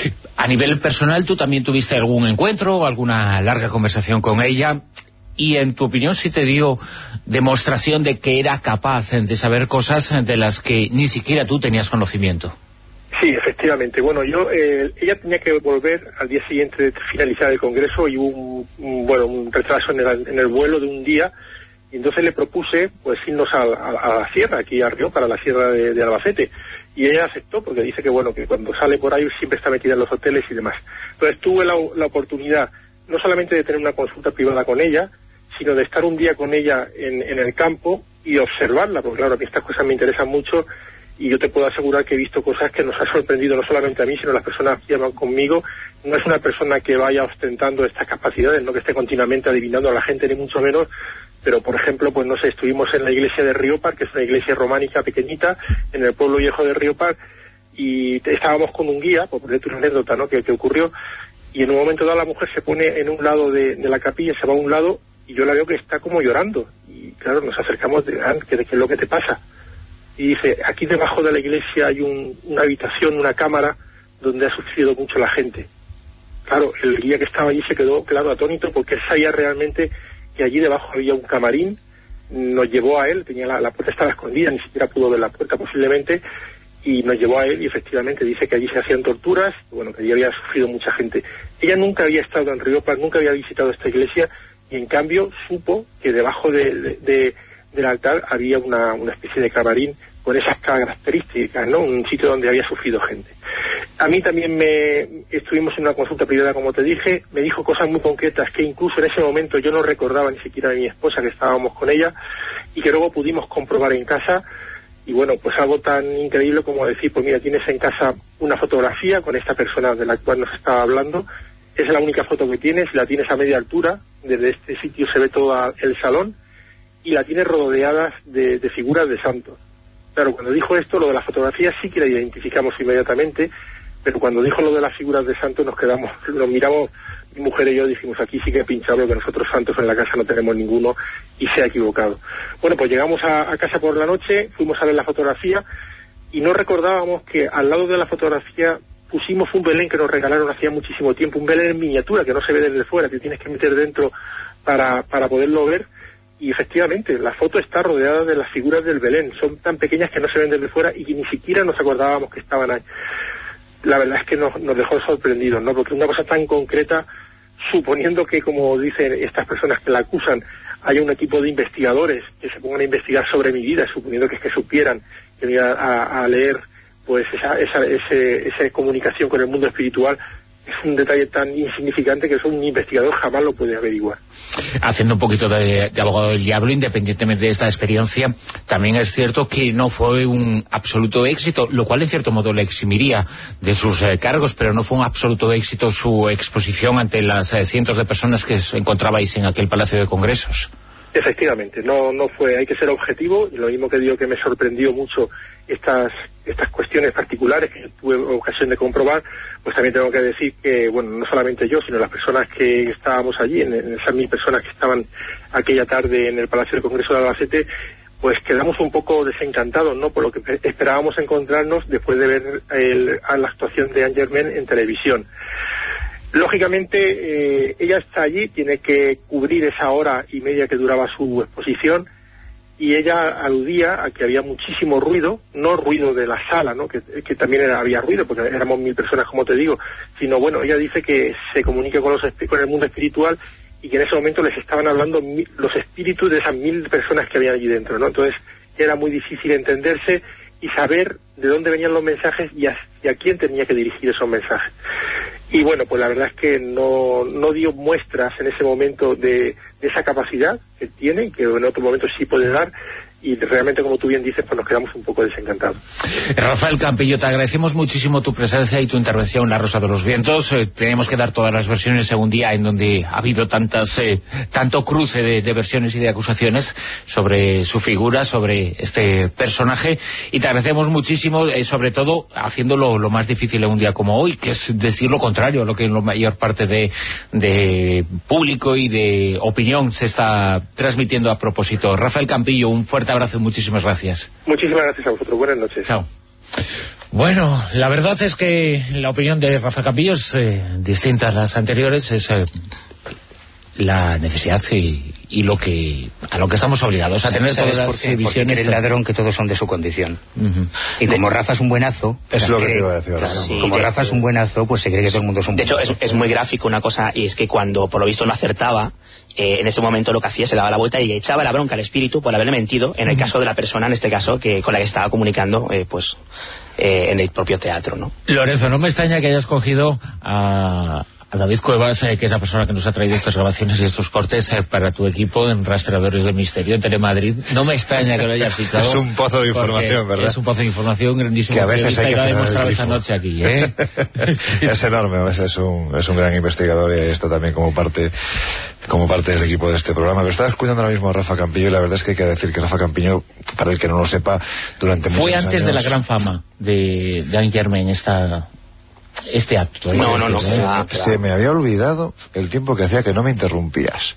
A nivel personal, ¿tú también tuviste algún encuentro o alguna larga conversación con ella? Y en tu opinión, ¿sí te dio demostración de que era capaz de saber cosas de las que ni siquiera tú tenías conocimiento? Sí, efectivamente. Bueno, yo eh, ella tenía que volver al día siguiente de finalizar el congreso y hubo un, un, bueno, un retraso en el, en el vuelo de un día, y entonces le propuse pues irnos a, a, a la sierra, aquí a Río, para la sierra de, de Albacete, y ella aceptó porque dice que bueno, que cuando sale por ahí siempre está metida en los hoteles y demás. Entonces tuve la, la oportunidad no solamente de tener una consulta privada con ella, sino de estar un día con ella en, en el campo y observarla, porque claro, a mí estas cosas me interesan mucho. Y yo te puedo asegurar que he visto cosas que nos ha sorprendido no solamente a mí, sino a las personas que llevan conmigo. No es una persona que vaya ostentando estas capacidades, no que esté continuamente adivinando a la gente, ni mucho menos. Pero, por ejemplo, pues no sé, estuvimos en la iglesia de Riópar, que es una iglesia románica pequeñita, en el pueblo viejo de Riópar, y estábamos con un guía, por ponerte una anécdota, ¿no?, que, que ocurrió, y en un momento dado la mujer se pone en un lado de, de la capilla, se va a un lado, y yo la veo que está como llorando. Y claro, nos acercamos, de, ah, ¿qué, qué es lo que te pasa? Y dice, aquí debajo de la iglesia hay un, una habitación, una cámara, donde ha sufrido mucho la gente. Claro, el guía que estaba allí se quedó, claro, atónito, porque él sabía realmente que allí debajo había un camarín. Nos llevó a él, tenía la, la puerta estaba escondida, ni siquiera pudo ver la puerta posiblemente, y nos llevó a él y efectivamente dice que allí se hacían torturas, bueno, que allí había sufrido mucha gente. Ella nunca había estado en Riópar, nunca había visitado esta iglesia, y en cambio supo que debajo de... de, de del altar había una, una especie de camarín con esas características, ¿no? Un sitio donde había sufrido gente. A mí también me estuvimos en una consulta privada, como te dije, me dijo cosas muy concretas que incluso en ese momento yo no recordaba ni siquiera de mi esposa, que estábamos con ella, y que luego pudimos comprobar en casa. Y bueno, pues algo tan increíble como decir, pues mira, tienes en casa una fotografía con esta persona de la cual nos estaba hablando, es la única foto que tienes, la tienes a media altura, desde este sitio se ve todo el salón, y la tiene rodeadas de, de figuras de santos. Claro, cuando dijo esto, lo de la fotografía sí que la identificamos inmediatamente, pero cuando dijo lo de las figuras de santos nos quedamos, nos miramos, mi mujer y yo dijimos, aquí sí que he pinchado, que nosotros santos en la casa no tenemos ninguno, y se ha equivocado. Bueno, pues llegamos a, a casa por la noche, fuimos a ver la fotografía, y no recordábamos que al lado de la fotografía pusimos un Belén que nos regalaron hacía muchísimo tiempo, un Belén en miniatura que no se ve desde fuera, que tienes que meter dentro para, para poderlo ver. Y efectivamente, la foto está rodeada de las figuras del Belén. Son tan pequeñas que no se ven desde fuera y que ni siquiera nos acordábamos que estaban ahí. La verdad es que nos, nos dejó sorprendidos, ¿no? Porque una cosa tan concreta, suponiendo que, como dicen estas personas que la acusan, haya un equipo de investigadores que se pongan a investigar sobre mi vida, suponiendo que es que supieran que me iba a, a leer pues esa, esa, ese, esa comunicación con el mundo espiritual, es un detalle tan insignificante que eso un investigador jamás lo puede averiguar. Haciendo un poquito de, de abogado del diablo, independientemente de esta experiencia, también es cierto que no fue un absoluto éxito, lo cual en cierto modo le eximiría de sus eh, cargos, pero no fue un absoluto éxito su exposición ante las eh, cientos de personas que os encontrabais en aquel Palacio de Congresos. Efectivamente, no no fue, hay que ser objetivo, y lo mismo que digo que me sorprendió mucho estas estas cuestiones particulares que tuve ocasión de comprobar, pues también tengo que decir que, bueno, no solamente yo, sino las personas que estábamos allí, en, en esas mil personas que estaban aquella tarde en el Palacio del Congreso de Albacete, pues quedamos un poco desencantados, ¿no?, por lo que esperábamos encontrarnos después de ver el, a la actuación de Saint-Germain en televisión. Lógicamente, eh, ella está allí, tiene que cubrir esa hora y media que duraba su exposición, y ella aludía a que había muchísimo ruido, no ruido de la sala, ¿no?, que, que también era, había ruido, porque éramos mil personas, como te digo, sino, bueno, ella dice que se comunica con, los, con el mundo espiritual y que en ese momento les estaban hablando mil, los espíritus de esas mil personas que había allí dentro, ¿no? Entonces, era muy difícil entenderse y saber de dónde venían los mensajes y a, y a quién tenía que dirigir esos mensajes. y bueno, pues la verdad es que no, no dio muestras en ese momento de, de esa capacidad que tiene, que en otro momento sí puede dar, y realmente, como tú bien dices, pues nos quedamos un poco desencantados. Rafael Campillo, te agradecemos muchísimo tu presencia y tu intervención en La Rosa de los Vientos. Eh, tenemos que dar todas las versiones en un día en donde ha habido tantas eh, tanto cruce de, de versiones y de acusaciones sobre su figura, sobre este personaje, y te agradecemos muchísimo, eh, sobre todo haciéndolo lo más difícil en un día como hoy, que es decir lo contrario a lo que en la mayor parte de, de público y de opinión se está transmitiendo a propósito. Rafael Campillo, un fuerte abrazo y muchísimas gracias. Muchísimas gracias a vosotros. Buenas noches. Chao. Bueno, la verdad es que la opinión de Rafa Campillo es eh, distinta a las anteriores. Es eh, la necesidad y, y lo que a lo que estamos obligados a tener todas las porque, visiones. Porque cree el ladrón que todos son de su condición. Uh-huh. Y como Rafa es un buenazo, es lo que cree, te iba a decir. Claro, Sí, como de, Rafa es un buenazo, pues se cree que todo el mundo es un De hecho, buenazo. es, es muy gráfico una cosa, y es que cuando por lo visto no acertaba, eh, en ese momento lo que hacía se daba la vuelta y echaba la bronca al espíritu por haberle mentido, en el caso de la persona, en este caso, que con la que estaba comunicando, eh, pues eh, en el propio teatro, ¿no? Lorenzo, no me extraña que hayas cogido a, a David Cuevas, eh, que es la persona que nos ha traído estas grabaciones y estos cortes eh, para tu equipo en Rastreadores del Misterio en Telemadrid. No me extraña que lo hayas fichado. Es un pozo de información, ¿verdad? Es un pozo de información grandísimo. Que a veces hay que lo ha cerrar demostrado el esta grifo. noche aquí, ¿eh? Es enorme, es, es, un, es un gran investigador, y está también como parte como parte del equipo de este programa. Pero estaba escuchando ahora mismo a Rafa Campillo, y la verdad es que hay que decir que Rafa Campillo, para el que no lo sepa, durante muchos Fue antes años... de la gran fama de, de Anne Germain esta... este acto. ¿eh? No, no, no. Se, Ah, se claro. me había olvidado el tiempo que hacía que no me interrumpías.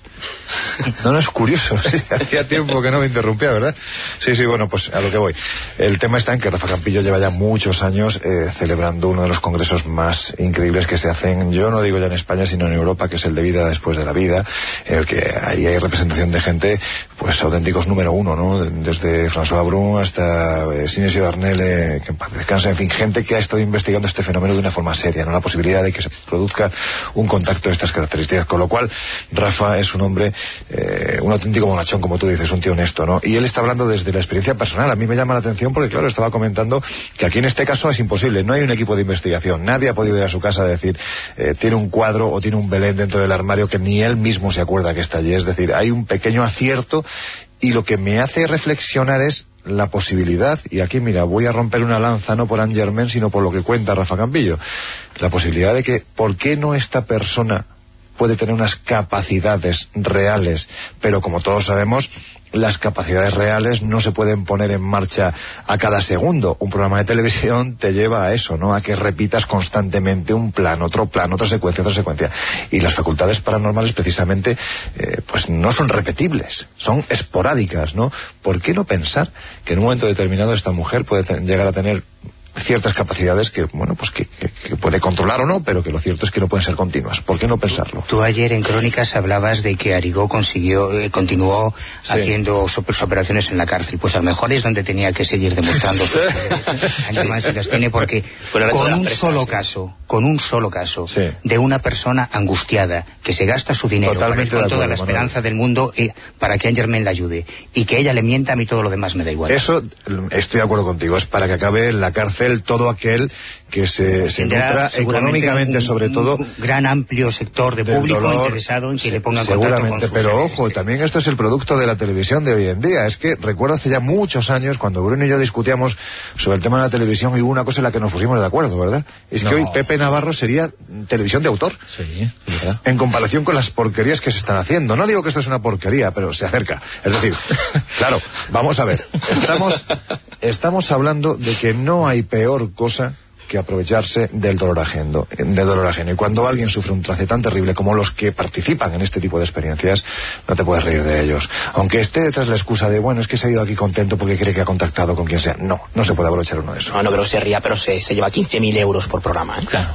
No, no es curioso. Sí, hacía tiempo que no me interrumpía, ¿verdad? Sí, sí, bueno, pues a lo que voy. El tema está en que Rafa Campillo lleva ya muchos años eh, celebrando uno de los congresos más increíbles que se hacen, yo no digo ya en España, sino en Europa, que es el de Vida después de la vida, en el que ahí hay representación de gente, pues auténticos número uno, ¿no? Desde François Brun hasta eh, Sinesio Darnell, eh, que en paz descanse, en fin, gente que ha estado investigando este fenómeno de una forma seria, ¿no? La posibilidad de que se produzca un contacto de estas características, con lo cual Rafa es un hombre, eh, un auténtico bonachón, como tú dices, un tío honesto, ¿no? Y él está hablando desde la experiencia personal. A mí me llama la atención porque, claro, estaba comentando que aquí en este caso es imposible, no hay un equipo de investigación, nadie ha podido ir a su casa a decir, eh, tiene un cuadro o tiene un Belén dentro del armario que ni él mismo se acuerda que está allí, es decir, hay un pequeño acierto, y lo que me hace reflexionar es la posibilidad, y aquí mira, voy a romper una lanza no por Anne Germain, sino por lo que cuenta Rafa Campillo, la posibilidad de que, ¿por qué no esta persona puede tener unas capacidades reales? Pero como todos sabemos, las capacidades reales no se pueden poner en marcha a cada segundo. Un programa de televisión te lleva a eso, ¿no? A que repitas constantemente un plan, otro plan, otra secuencia, otra secuencia. Y las facultades paranormales precisamente eh, pues no son repetibles, son esporádicas, ¿no? ¿Por qué no pensar que en un momento determinado esta mujer puede te- llegar a tener ciertas capacidades que, bueno, pues que, que, que puede controlar o no, pero que lo cierto es que no pueden ser continuas? ¿Por qué no pensarlo? Tú ayer en Crónicas hablabas de que Arigó consiguió, eh, continuó Sí. haciendo super- sus operaciones en la cárcel. Pues a lo mejor es donde tenía que seguir demostrando sus poderes. Además se las tiene porque Con el resto de con la un presa, solo sí. caso, con un solo caso Sí. de una persona angustiada que se gasta su dinero Totalmente para ir con de toda la acuerdo, esperanza del mundo eh, para que Anne Germain la ayude, y que ella le mienta, a mí todo lo demás me da igual. Eso, estoy de acuerdo contigo, es para que acabe en la cárcel todo aquel que se, se Tendrá nutra seguramente económicamente, un- sobre un todo, gran amplio sector de del público dolor. interesado en que le pongan contacto con Seguramente, sus pero seres. ojo, también esto es el producto de la televisión de hoy en día. Es que recuerdo hace ya muchos años cuando Bruno y yo discutíamos sobre el tema de la televisión, y hubo una cosa en la que nos pusimos de acuerdo, ¿verdad? Es No. que hoy Pepe Navarro sería televisión de autor. Sí, ¿verdad? En comparación con las porquerías que se están haciendo. No digo que esto es una porquería, pero se acerca. Es decir, claro, vamos a ver. Estamos, estamos hablando de que no hay peor cosa que aprovecharse del dolor ajeno, del dolor ajeno. Y cuando alguien sufre un trance tan terrible como los que participan en este tipo de experiencias, no te puedes reír de ellos. Aunque esté detrás la excusa de, bueno, es que se ha ido aquí contento porque cree que ha contactado con quien sea. No, no se puede aprovechar uno de esos. No, no creo que se ría, pero se, se lleva quince mil euros por programa, ¿eh? Claro.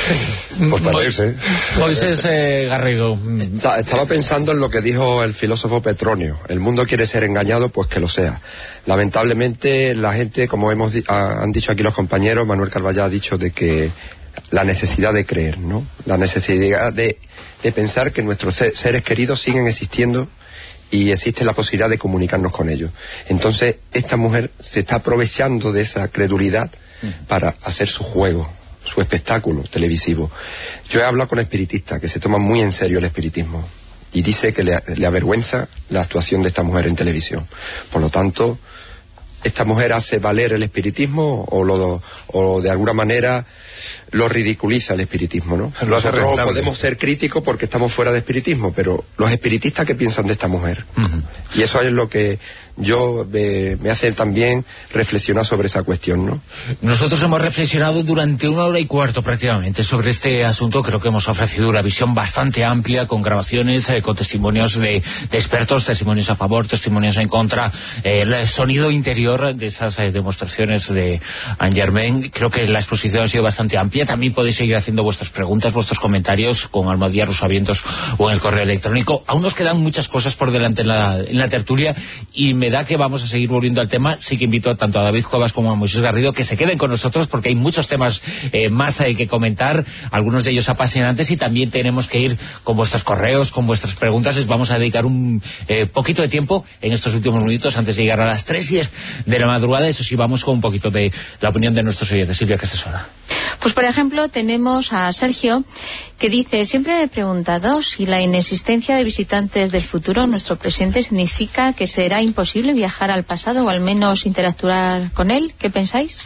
Pues para irse. Moisés eh, Garrido. Está- Estaba pensando en lo que dijo el filósofo Petronio. El mundo quiere ser engañado, pues que lo sea. Lamentablemente la gente, como hemos di- ha- han dicho aquí los compañeros, Manuel Carvallal ha dicho de que la necesidad de creer, ¿no? La necesidad de, de pensar que nuestros se- seres queridos siguen existiendo y existe la posibilidad de comunicarnos con ellos. Entonces esta mujer se está aprovechando de esa credulidad para hacer su juego, su espectáculo televisivo. Yo he hablado con espiritistas que se toman muy en serio el espiritismo y dice que le, le avergüenza la actuación de esta mujer en televisión. Por lo tanto, ¿esta mujer hace valer el espiritismo o, lo, o de alguna manera lo ridiculiza el espiritismo, ¿no? Lo hace Nosotros rentable. podemos ser críticos porque estamos fuera de espiritismo, pero los espiritistas, ¿qué piensan de esta mujer? Uh-huh. Y eso es lo que yo me, me hace también reflexionar sobre esa cuestión, ¿no? Nosotros hemos reflexionado durante una hora y cuarto prácticamente sobre este asunto. Creo que hemos ofrecido una visión bastante amplia, con grabaciones, eh, con testimonios de, de expertos, testimonios a favor, testimonios en contra, eh, el sonido interior de esas eh, demostraciones de Angermain. Creo que la exposición ha sido bastante amplia. También podéis seguir haciendo vuestras preguntas, vuestros comentarios con Almohadilla Rosavientos o en el correo electrónico. Aún nos quedan muchas cosas por delante en la, en la tertulia y me da que vamos a seguir volviendo al tema. Sí que invito tanto a David Cuevas como a Moisés Garrido que se queden con nosotros porque hay muchos temas eh, más hay que comentar, algunos de ellos apasionantes, y también tenemos que ir con vuestros correos, con vuestras preguntas. Les vamos a dedicar un eh, poquito de tiempo en estos últimos minutos antes de llegar a las tres y diez de la madrugada. Eso sí, vamos con un poquito de la opinión de nuestros oyentes. Silvia, ¿qué es eso? Pues por ejemplo tenemos a Sergio que dice: siempre me he preguntado si la inexistencia de visitantes del futuro en nuestro presente significa que será imposible viajar al pasado o al menos interactuar con él. ¿Qué pensáis?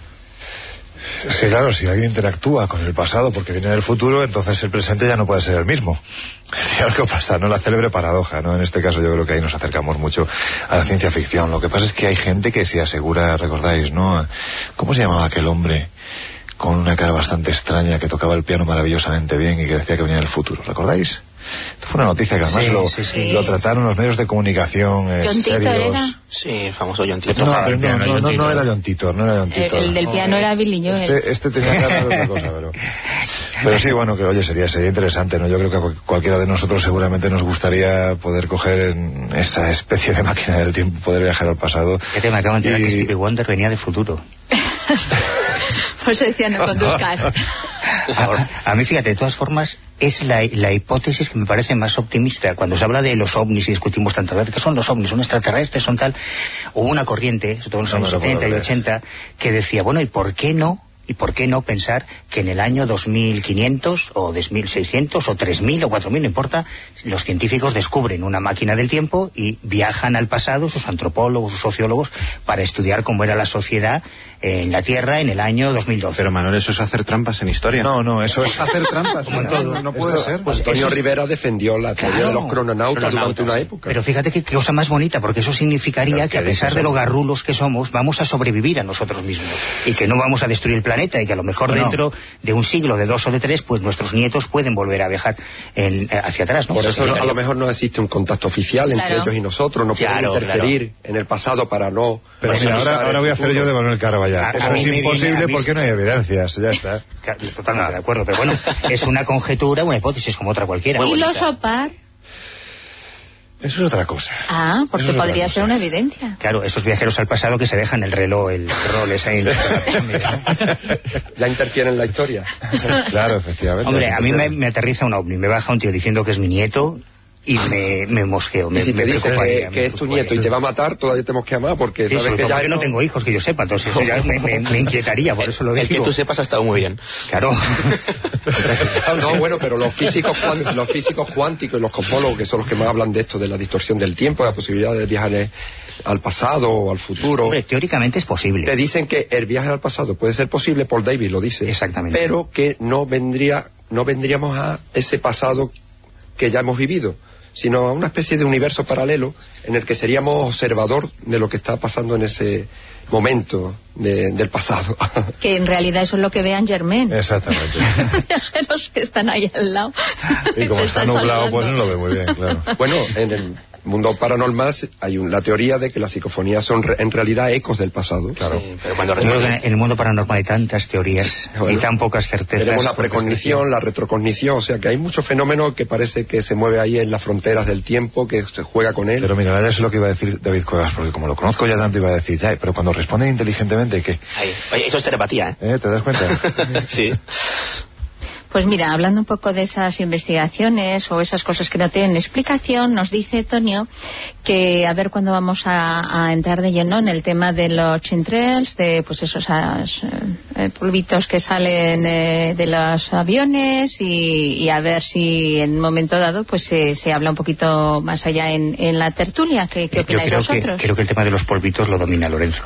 Es que claro, si alguien interactúa con el pasado porque viene del futuro, entonces el presente ya no puede ser el mismo. Y algo pasa, ¿no? La célebre paradoja, ¿no? En este caso yo creo que ahí nos acercamos mucho a la ciencia ficción. Lo que pasa es que hay gente que se asegura, recordáis, ¿no? ¿Cómo se llamaba aquel hombre con una cara bastante extraña que tocaba el piano maravillosamente bien y que decía que venía del futuro? ¿Recordáis? Esto fue una noticia que además sí, lo, sí, sí. lo trataron los medios de comunicación eh, ¿John Titor serios. Era? Sí, el famoso John Titor. No, pero no, no, no, no era John Titor, no era John Titor. El, el del piano era Billy Joel. Este, este tenía cara de otra cosa, pero... Pero sí, bueno, que oye, sería sería interesante, ¿no? Yo creo que a cualquiera de nosotros seguramente nos gustaría poder coger en esa especie de máquina del tiempo, poder viajar al pasado. ¿Qué te me acaban de decir y... que Stevie Wonder venía de futuro? Pues decía, no conduzcas. Ahora, a mí, fíjate, de todas formas, es la, la hipótesis que me parece más optimista. Cuando se habla de los ovnis y discutimos tantas veces que son los ovnis, son extraterrestres, son tal, hubo una corriente, sobre todo en los años setenta y ochenta, que decía, bueno, ¿y por qué no? ¿Y por qué no pensar que en el año dos mil quinientos o dos mil seiscientos o tres mil o cuatro mil, no importa, los científicos descubren una máquina del tiempo y viajan al pasado, sus antropólogos, sus sociólogos, para estudiar cómo era la sociedad en la Tierra en el año dos mil doce? Pero Manuel, eso es hacer trampas en historia. No, no, eso es hacer trampas. Como en todo. No puede ser. Pues Antonio Rivera defendió la teoría claro, de los crononautas durante una época. Pero fíjate qué cosa más bonita, porque eso significaría que a pesar de lo garrulos que somos, vamos a sobrevivir a nosotros mismos y que no vamos a destruir el planeta y que a lo mejor no. dentro de un siglo, de dos o de tres, pues nuestros nietos pueden volver a viajar en, hacia atrás, ¿no? Por eso a lo mejor no existe un contacto oficial entre claro. ellos y nosotros, no claro, podemos interferir claro. en el pasado para no... Pero mira, ahora, ahora voy a hacer yo de Manuel Caraballal. Eso es imposible porque no hay evidencias, ya está. Totalmente de acuerdo, pero bueno, es una conjetura, una hipótesis como otra cualquiera. ¿Y los OPAR? Eso es otra cosa. Ah, porque podría ser una evidencia. Claro, esos viajeros al pasado que se dejan el reloj, el rol ese ahí. Ya interfieren en la historia. Claro, efectivamente. Hombre, a mí me, me aterriza un ovni, me baja un tío diciendo que es mi nieto y me, me mosqueo. Me, y si te me dice que, que es tu nieto y te va a matar, todavía tenemos que amar porque sí, sabes que ya no... no tengo hijos que yo sepa, entonces eso ya me, me, me inquietaría, por eso lo digo. El que tú sepas ha estado muy bien. Claro. No, bueno, pero los físicos cuánticos, los físicos cuánticos y los cosmólogos, que son los que más hablan de esto, de la distorsión del tiempo, de la posibilidad de viajar al pasado o al futuro. Hombre, teóricamente es posible. Te dicen que el viaje al pasado puede ser posible, Paul Davis lo dice. Exactamente. Pero que no vendría, no vendríamos a ese pasado que ya hemos vivido, sino a una especie de universo paralelo en el que seríamos observador de lo que está pasando en ese momento de, del pasado. Que en realidad eso es lo que ve Angermain. Exactamente. Los que están ahí al lado. Y como está nublado, pues no lo ve muy bien, claro. Bueno, en el mundo paranormal hay un, la teoría de que las psicofonías son re, en realidad ecos del pasado. Claro. Sí, pero cuando responde... En el mundo paranormal hay tantas teorías bueno, y tan pocas certezas. Tenemos la precognición, la retrocognición, o sea que hay muchos fenómenos que parece que se mueve ahí en las fronteras del tiempo, que se juega con él. Pero mira, ya es lo que iba a decir David Cuevas, porque como lo conozco ya tanto iba a decir, ya, pero cuando responden inteligentemente, ¿qué? Ay, oye, eso es telepatía, ¿eh? ¿Eh? ¿Te das cuenta? Sí. Pues mira, hablando un poco de esas investigaciones o esas cosas que no tienen explicación, nos dice Tonio que a ver cuándo vamos a, a entrar de lleno en el tema de los chemtrails, de pues esos eh, polvitos que salen eh, de los aviones y, y a ver si en un momento dado pues se, se habla un poquito más allá en, en la tertulia. ¿Qué, qué opináis creo vosotros? Que, creo que el tema de los polvitos lo domina Lorenzo.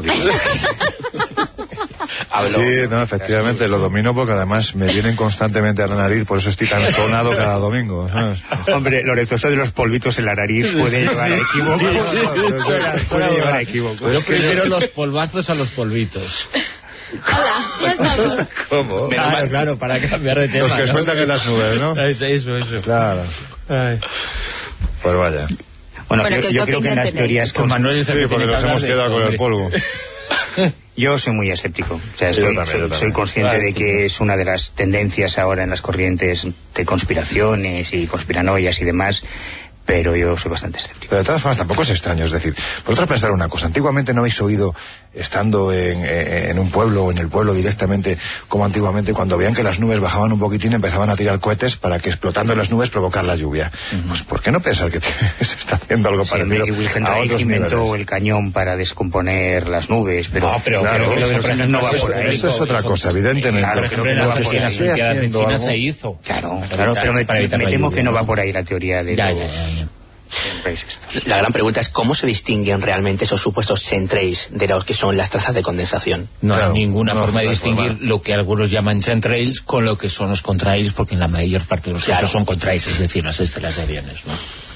Sí, no, efectivamente lo domino porque además me vienen constantemente a la nariz, por eso estoy tan sonado cada domingo, ¿sabes? Hombre, Lorenzo, eso de los polvitos en la nariz puede llevar a equívoco. Puede llevar a equivoco. Yo prefiero los polvazos a los polvitos. Hola, ya estamos. ¿Cómo? Claro, claro, para cambiar de tema. Los que ¿no? sueltan en las nubes, ¿no? Eso, eso. Claro. Ay. Pues vaya. Bueno, Bueno, yo, ¿qué yo creo que en las opinión teorías... Con Manuel es el Sí, que porque tiene nos que hemos hablar de quedado con el hombre. polvo. Yo soy muy escéptico. O sea, Sí, soy, yo también, soy- yo soy también. consciente Claro, de sí. que es una de las tendencias ahora en las corrientes de conspiraciones y conspiranoias y demás, pero yo soy bastante escéptico. Pero de todas formas tampoco es extraño, es decir, vosotros pensar una cosa, antiguamente no habéis oído, estando en, en un pueblo o en el pueblo directamente, como antiguamente, cuando veían que las nubes bajaban un poquitín, empezaban a tirar cohetes para que explotando en las nubes provocar la lluvia. Uh-huh. Pues ¿por qué no pensar que se está haciendo algo Sí, parecido y Wilhelm a Reich otros inventó niveles? el cañón para descomponer las nubes, pero, No, pero, Claro, pero, lo de los pero, años no va eso- por ahí. Eso es otra cosa, evidentemente. Claro, por ejemplo, en Pero las que se oficinas esté Olimpiadas de haciendo China algo- se hizo. Claro, Para claro, evitar- pero me, para evitar me la temo lluvia, que no va ¿no? por ahí la teoría de Ya, los ya, ya, ya. países estos. La gran pregunta es cómo se distinguen realmente esos supuestos chemtrails de los que son las trazas de condensación. No Claro, hay ninguna no, forma de no hay distinguir forma. lo que algunos llaman chemtrails con lo que son los contrails, porque en la mayor parte de los Claro. casos son contrails, es decir, las estelas de aviones, ¿no?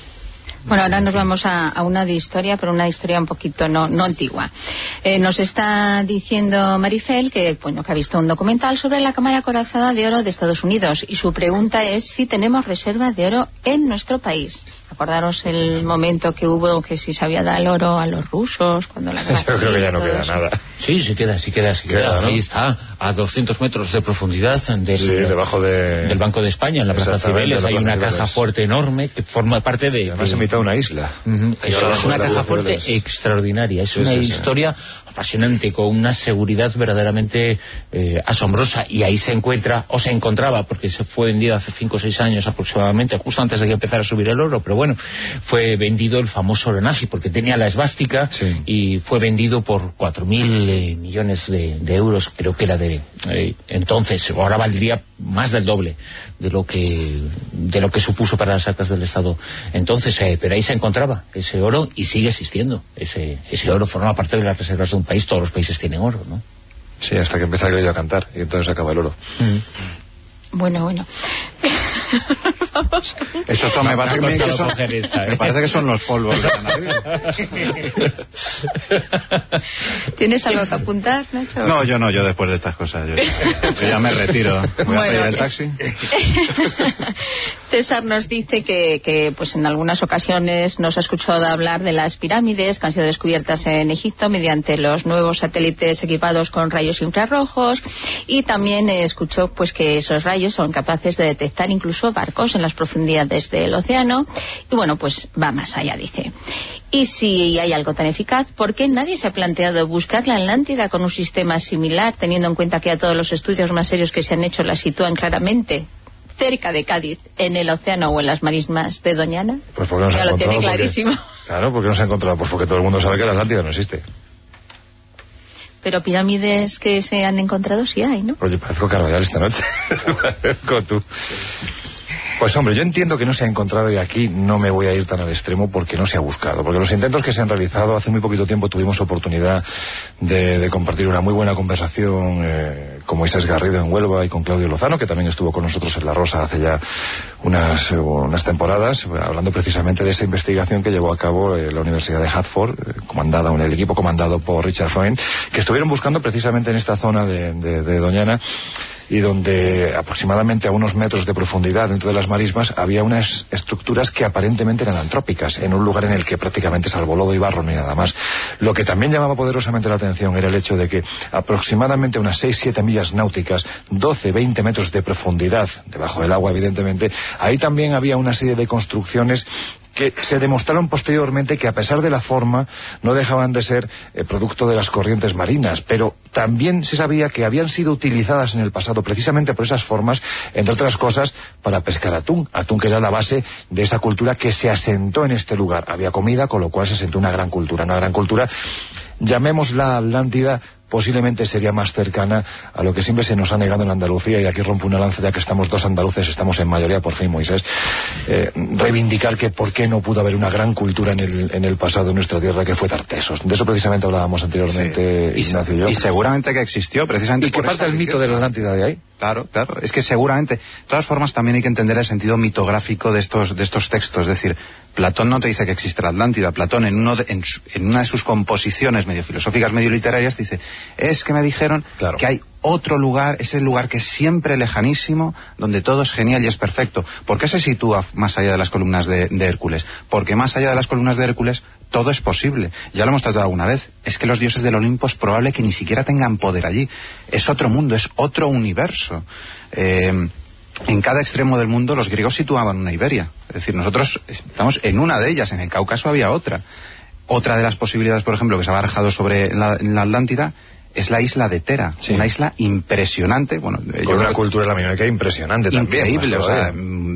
Bueno, ahora nos vamos a, a una de historia, pero una historia un poquito no, no antigua. Eh, nos está diciendo Marifel que, bueno, que ha visto un documental sobre la cámara acorazada de oro de Estados Unidos y su pregunta es si tenemos reservas de oro en nuestro país. Acordaros el momento que hubo que si se había dado el oro a los rusos cuando la guerra Yo creo que ya no civil, queda todo eso. nada. Sí, sí queda, sí queda, sí queda. Queda, ¿no? Ahí está, a doscientos metros de profundidad del, Sí, debajo de... del Banco de España, en la Plaza Exactamente, Cibeles, en la hay Plaza una Cibeles. caja fuerte enorme que forma parte de... Además de- en mitad de una isla. Ujú. Es, Debajo es una de la caja Plaza fuerte Cibeles. extraordinaria, es Sí, una sí, sí. historia apasionante, con una seguridad verdaderamente eh, asombrosa, y ahí se encuentra, o se encontraba, porque se fue vendido hace cinco o seis años aproximadamente, justo antes de que empezara a subir el oro, pero bueno, fue vendido el famoso oro nazi, porque tenía la esvástica, Sí. y fue vendido por cuatro mil eh, millones de, de euros, creo que era de eh, entonces, ahora valdría más del doble de lo que de lo que supuso para las arcas del Estado entonces, eh, pero ahí se encontraba ese oro y sigue existiendo. Ese, ese oro forma parte de las reservas de un país, todos los países tienen oro, ¿no? Sí, hasta que empieza el gallo a cantar y entonces acaba el oro. Bueno, bueno. Vamos. Eso son, me, parece, Me ha que costado son, coger esta, ¿eh? me parece que son los polvos de la nariz. ¿Tienes algo que apuntar, Nacho? No, yo no, yo después de estas cosas. Yo, yo ya me retiro. Voy Bueno. a pedir el taxi. César nos dice que, que pues en algunas ocasiones nos ha escuchado hablar de las pirámides que han sido descubiertas en Egipto mediante los nuevos satélites equipados con rayos infrarrojos, y también eh, escuchó pues que esos rayos son capaces de detectar incluso barcos en las profundidades del océano, y bueno, pues va más allá, dice. Y si hay algo tan eficaz, ¿por qué nadie se ha planteado buscar la Atlántida con un sistema similar, teniendo en cuenta que a todos los estudios más serios que se han hecho la sitúan claramente cerca de Cádiz, en el océano o en las marismas de Doñana? Pues porque no se ha Ya lo tiene encontrado, porque- clarísimo. Claro, porque no se ha encontrado, pues porque todo el mundo sabe que la Atlántida no existe. Pero pirámides que se han encontrado sí hay, ¿no? Oye, parezco Carvallal esta noche. Con tú. Pues hombre, yo entiendo que no se ha encontrado, y aquí no me voy a ir tan al extremo porque no se ha buscado. Porque los intentos que se han realizado, hace muy poquito tiempo tuvimos oportunidad de, de compartir una muy buena conversación eh, con Moisés Garrido en Huelva y con Claudio Lozano, que también estuvo con nosotros en La Rosa hace ya unas, eh, unas temporadas, hablando precisamente de esa investigación que llevó a cabo eh, la Universidad de Hartford, eh, comandada, un, el equipo comandado por Richard Freund, que estuvieron buscando precisamente en esta zona de, de, de Doñana, y donde aproximadamente a unos metros de profundidad dentro de las marismas había unas estructuras que aparentemente eran antrópicas, en un lugar en el que prácticamente salvo lodo y barro ni nada más. Lo que también llamaba poderosamente la atención era el hecho de que aproximadamente unas seis siete millas náuticas, doce veinte metros de profundidad, debajo del agua evidentemente, ahí también había una serie de construcciones que se demostraron posteriormente que, a pesar de la forma, no dejaban de ser eh, producto de las corrientes marinas, pero también se sabía que habían sido utilizadas en el pasado precisamente por esas formas, entre otras cosas, para pescar atún, atún que era la base de esa cultura que se asentó en este lugar. Había comida, con lo cual se asentó una gran cultura, una gran cultura llamémosla Atlántida, posiblemente sería más cercana a lo que siempre se nos ha negado en Andalucía, y aquí rompo una lanza, ya que estamos dos andaluces, estamos en mayoría, por fin, Moisés, eh, reivindicar que por qué no pudo haber una gran cultura en el, en el pasado de nuestra tierra, que fue Tartesos. De eso precisamente hablábamos anteriormente, sí. Ignacio y yo. Y seguramente que existió, precisamente. Y que parte del mito de la Atlántida de ahí. Claro, claro. Es que seguramente, de todas formas, también hay que entender el sentido mitográfico de estos, de estos textos. Es decir, Platón no te dice que existe la Atlántida. Platón, en, uno de, en, su, en una de sus composiciones medio filosóficas, medio literarias, dice, es que me dijeron claro. que hay otro lugar, ese lugar que es siempre lejanísimo, donde todo es genial y es perfecto. ¿Por qué se sitúa más allá de las columnas de, de Hércules? Porque más allá de las columnas de Hércules, todo es posible. Ya lo hemos tratado alguna vez. Es que los dioses del Olimpo es probable que ni siquiera tengan poder allí. Es otro mundo, es otro universo. Eh... En cada extremo del mundo los griegos situaban una Iberia. Es decir, nosotros estamos en una de ellas, en el Cáucaso había otra. Otra de las posibilidades, por ejemplo, que se ha barajado sobre la, la Atlántida es la isla de Tera, sí. Una isla impresionante. Bueno, con yo una cultura laminoica impresionante también. Increíble, o sea,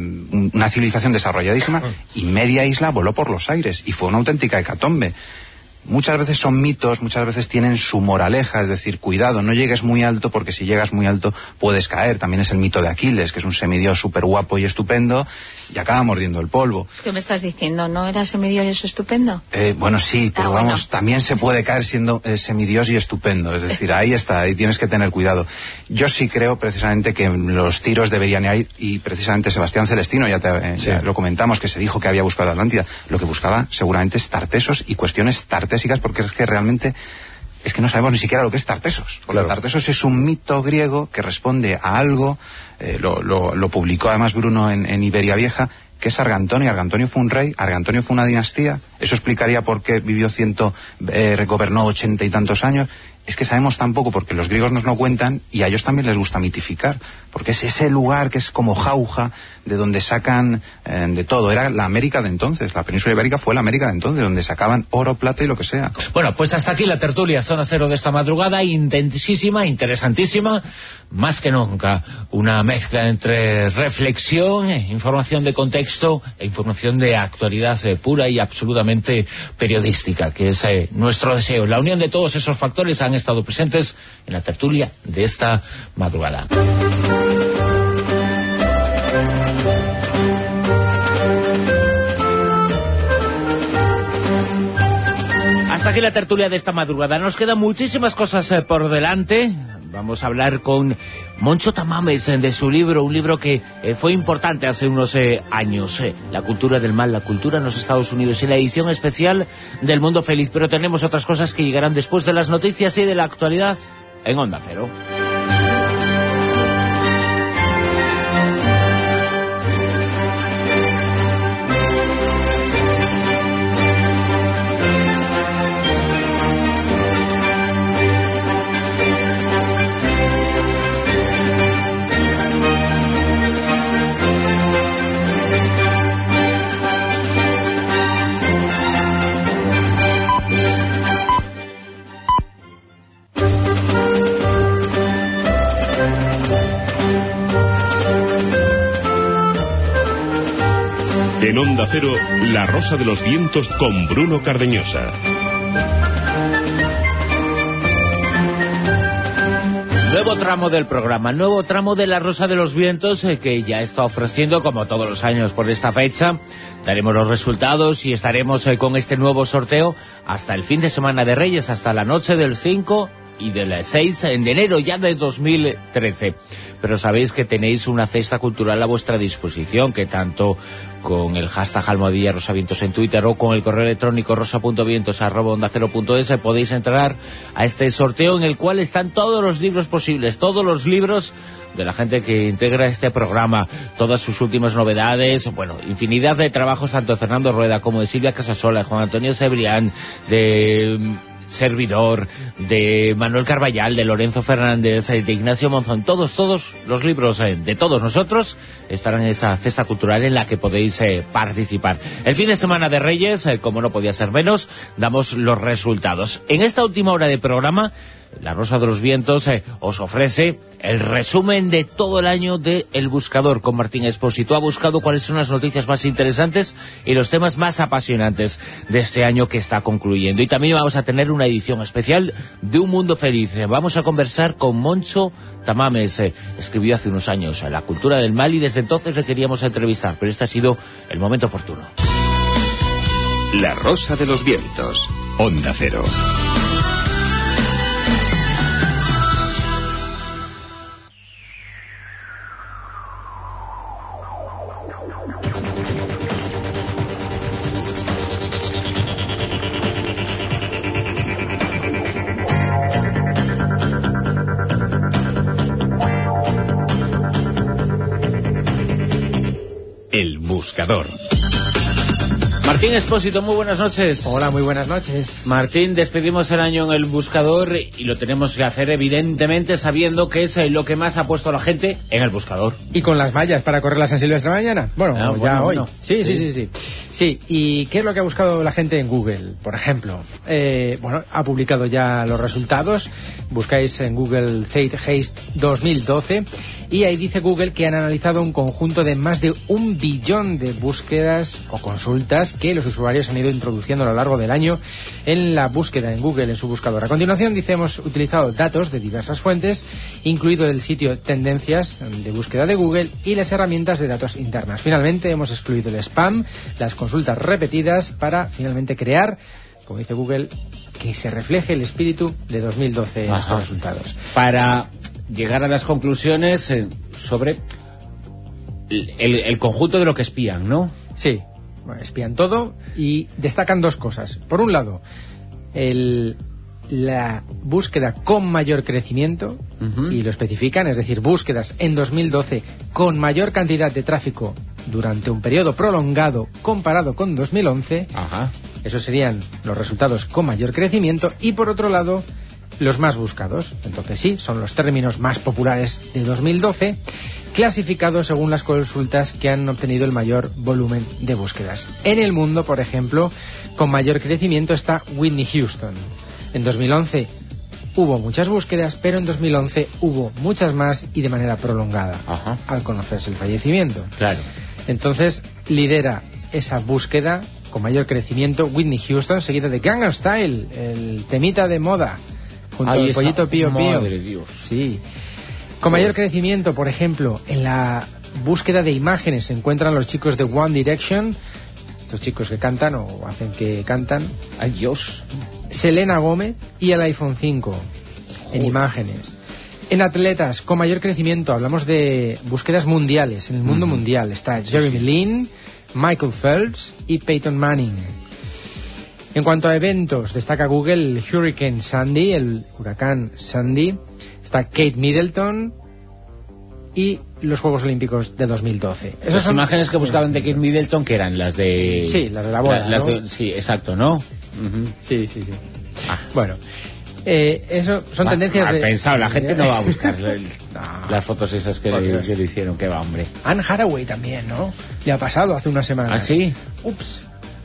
una civilización desarrolladísima, y media isla voló por los aires y fue una auténtica hecatombe. Muchas veces son mitos, muchas veces tienen su moraleja, es decir, cuidado, no llegues muy alto, porque si llegas muy alto puedes caer. También es el mito de Aquiles, que es un semidios súper guapo y estupendo, y acaba mordiendo el polvo. ¿Qué me estás diciendo? ¿No era semidios estupendo? Eh, bueno, sí, pero ah, vamos, bueno. También se puede caer siendo eh, semidios y estupendo, es decir, ahí está, ahí tienes que tener cuidado. Yo sí creo precisamente que los tiros deberían ir, y precisamente Sebastián Celestino, ya, te, eh, sí. ya lo comentamos, que se dijo que había buscado la Atlántida, lo que buscaba seguramente es Tartesos y cuestiones tartesas, porque es que realmente es que no sabemos ni siquiera lo que es Tartesos, porque claro. Tartesos es un mito griego que responde a algo, eh, lo, lo, lo publicó además Bruno en, en Iberia Vieja, que es Argantonio. Argantonio fue un rey, Argantonio fue una dinastía, eso explicaría por qué vivió ciento, eh, gobernó ochenta y tantos años. Es que sabemos tan poco porque los griegos nos lo cuentan, y a ellos también les gusta mitificar, porque es ese lugar que es como jauja, de donde sacan eh, de todo. Era la América de entonces, la península ibérica fue la América de entonces, donde sacaban oro, plata y lo que sea. Bueno, pues hasta aquí la tertulia Zona Cero de esta madrugada, intensísima, interesantísima, más que nunca una mezcla entre reflexión, eh, información de contexto e información de actualidad eh, pura y absolutamente periodística, que es eh, nuestro deseo. La unión de todos esos factores han estado presentes en la tertulia de esta madrugada. Hasta aquí la tertulia de esta madrugada. Nos quedan muchísimas cosas eh, por delante. Vamos a hablar con Moncho Tamames eh, de su libro, un libro que eh, fue importante hace unos eh, años, eh, La cultura del mal, la cultura en los Estados Unidos, y la edición especial del Mundo Feliz. Pero tenemos otras cosas que llegarán después de las noticias y de la actualidad en Onda Cero. En Onda Cero, La Rosa de los Vientos con Bruno Cardeñosa. Nuevo tramo del programa, nuevo tramo de La Rosa de los Vientos, eh, que ya está ofreciendo, como todos los años por esta fecha. Daremos los resultados y estaremos eh, con este nuevo sorteo hasta el fin de semana de Reyes, hasta la noche del cinco y del seis de enero ya de dos mil trece. Pero sabéis que tenéis una cesta cultural a vuestra disposición, que tanto con el hashtag almohadilla rosavientos en Twitter o con el correo electrónico rosa.vientos arroba onda cero punto es podéis entrar a este sorteo, en el cual están todos los libros posibles, todos los libros de la gente que integra este programa, todas sus últimas novedades, bueno, infinidad de trabajos tanto de Fernando Rueda como de Silvia Casasola, de Juan Antonio Cebrián, de servidor, de Manuel Carballal, de Lorenzo Fernández, de Ignacio Monzón. Todos, todos los libros de todos nosotros estarán en esa cesta cultural en la que podéis eh, participar. El fin de semana de Reyes, eh, como no podía ser menos, damos los resultados. En esta última hora de programa, La Rosa de los Vientos eh, os ofrece el resumen de todo el año de El Buscador con Martín Expósito. Ha buscado cuáles son las noticias más interesantes y los temas más apasionantes de este año que está concluyendo. Y también vamos a tener una una edición especial de Un Mundo Feliz. Vamos a conversar con Moncho Tamames. Eh, escribió hace unos años La cultura del mal y desde entonces le queríamos entrevistar, pero este ha sido el momento oportuno. La Rosa de los Vientos, Onda Cero. El Buscador. Martín Expósito, muy buenas noches. Hola, muy buenas noches. Martín, despedimos el año en El Buscador y lo tenemos que hacer evidentemente sabiendo que es lo que más ha puesto la gente en El Buscador. Y con las vallas para correr la San Silvestre mañana. Bueno, ah, ya bueno, hoy. Bueno. Sí, sí, sí, sí, sí. Sí, ¿y qué es lo que ha buscado la gente en Google, por ejemplo? Eh, bueno, ha publicado ya los resultados. Buscáis en Google Zeitgeist dos mil doce y ahí dice Google que han analizado un conjunto de más de un billón de búsquedas o consultas que los usuarios han ido introduciendo a lo largo del año en la búsqueda en Google, en su buscador. A continuación, dice, hemos utilizado datos de diversas fuentes, incluido el sitio Tendencias de búsqueda de Google y las herramientas de datos internas. Finalmente, hemos excluido el spam, las consultas repetidas, para finalmente crear, como dice Google, que se refleje el espíritu de dos mil doce en estos resultados. Para llegar a las conclusiones eh, sobre el, el, el conjunto de lo que espían, ¿no? Sí. Bueno, espían todo y destacan dos cosas. Por un lado, el, la búsqueda con mayor crecimiento, uh-huh. y lo especifican, es decir, búsquedas en dos mil doce con mayor cantidad de tráfico durante un periodo prolongado comparado con dos mil once. Ajá. Esos serían los resultados con mayor crecimiento. Y por otro lado, los más buscados. Entonces sí, son los términos más populares de dos mil doce, clasificados según las consultas que han obtenido el mayor volumen de búsquedas. En el mundo, por ejemplo, con mayor crecimiento está Whitney Houston. En dos mil once hubo muchas búsquedas, pero en dos mil once hubo muchas más y de manera prolongada. Ajá. Al conocerse el fallecimiento. Claro. Entonces lidera esa búsqueda con mayor crecimiento Whitney Houston, seguida de Gangnam Style, el temita de moda, junto Ahí al pollito Pío Pío. Madre Dios. Sí. Con mayor crecimiento, por ejemplo, en la búsqueda de imágenes se encuentran los chicos de One Direction, estos chicos que cantan o hacen que cantan. ¡Ay, Dios! Selena Gomez y el iPhone cinco en Joder. Imágenes. En atletas, con mayor crecimiento, hablamos de búsquedas mundiales, en el mundo uh-huh. mundial. Está Jeremy Lin, Michael Phelps y Peyton Manning. En cuanto a eventos, destaca Google el Hurricane Sandy, el huracán Sandy. Está Kate Middleton y los Juegos Olímpicos de dos mil doce. Esas las son... imágenes que buscaban de Kate Middleton, que eran las de... Sí, las de la boda, la, ¿no? de... Sí, exacto, ¿no? Uh-huh. Sí, sí, sí. Ah. Bueno, eh, eso son va, tendencias mal de... pensado, la gente no va a buscar el... no. Las fotos esas que le, que le hicieron, que va, hombre. Anne Hathaway también, ¿no? Le ha pasado hace unas semanas. ¿Ah, sí? Ups.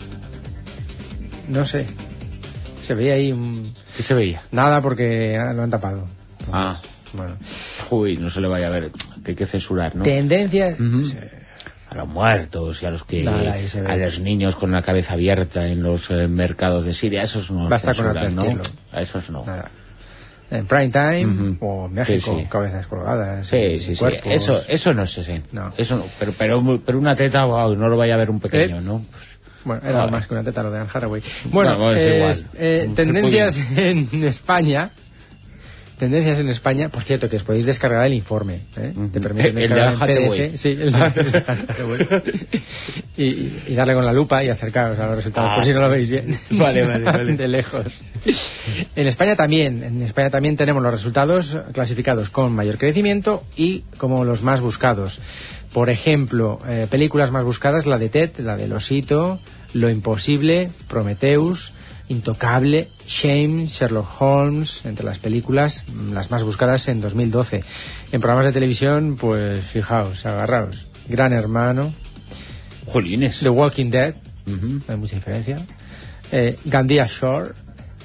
No sé. Se veía ahí un... ¿Qué se veía? Nada, porque lo han tapado. Ah, bueno. Uy, no se le vaya a ver, que hay que censurar, ¿no? Tendencias... Uh-huh. Sí. A los muertos y a los que... Nada, a los niños con la cabeza abierta en los eh, mercados de Siria, esos no basta censuran, con ¿no? A esos no. Nada. En prime time, uh-huh. o en México, sí, sí. cabezas colgadas. Sí, sí, sí. Eso, eso no sé, sí. No. Eso no. Pero, pero, pero una teta, wow, no lo vaya a ver un pequeño, ¿Eh? ¿no? Bueno, era vale. más que una teta lo de Anne Hathaway. Bueno, bueno es eh, igual. Eh, tendencias en España. Tendencias en España, por cierto, que os podéis descargar el informe, ¿eh? Uh-huh. Te permite descargar el P D F, sí, el de y, y darle con la lupa y acercaros a los resultados, ah. por si no lo veis bien. Vale, vale, vale. De lejos. En España también, en España también tenemos los resultados clasificados con mayor crecimiento y como los más buscados. Por ejemplo, eh, películas más buscadas, la de Ted, la del osito, Lo Imposible, Prometheus, Intocable, Shame, Sherlock Holmes, entre las películas las más buscadas en dos mil doce. En programas de televisión, pues fijaos, agarraos. Gran Hermano, Jolines. The Walking Dead, uh-huh. no hay mucha diferencia. Eh, Gandia Shore,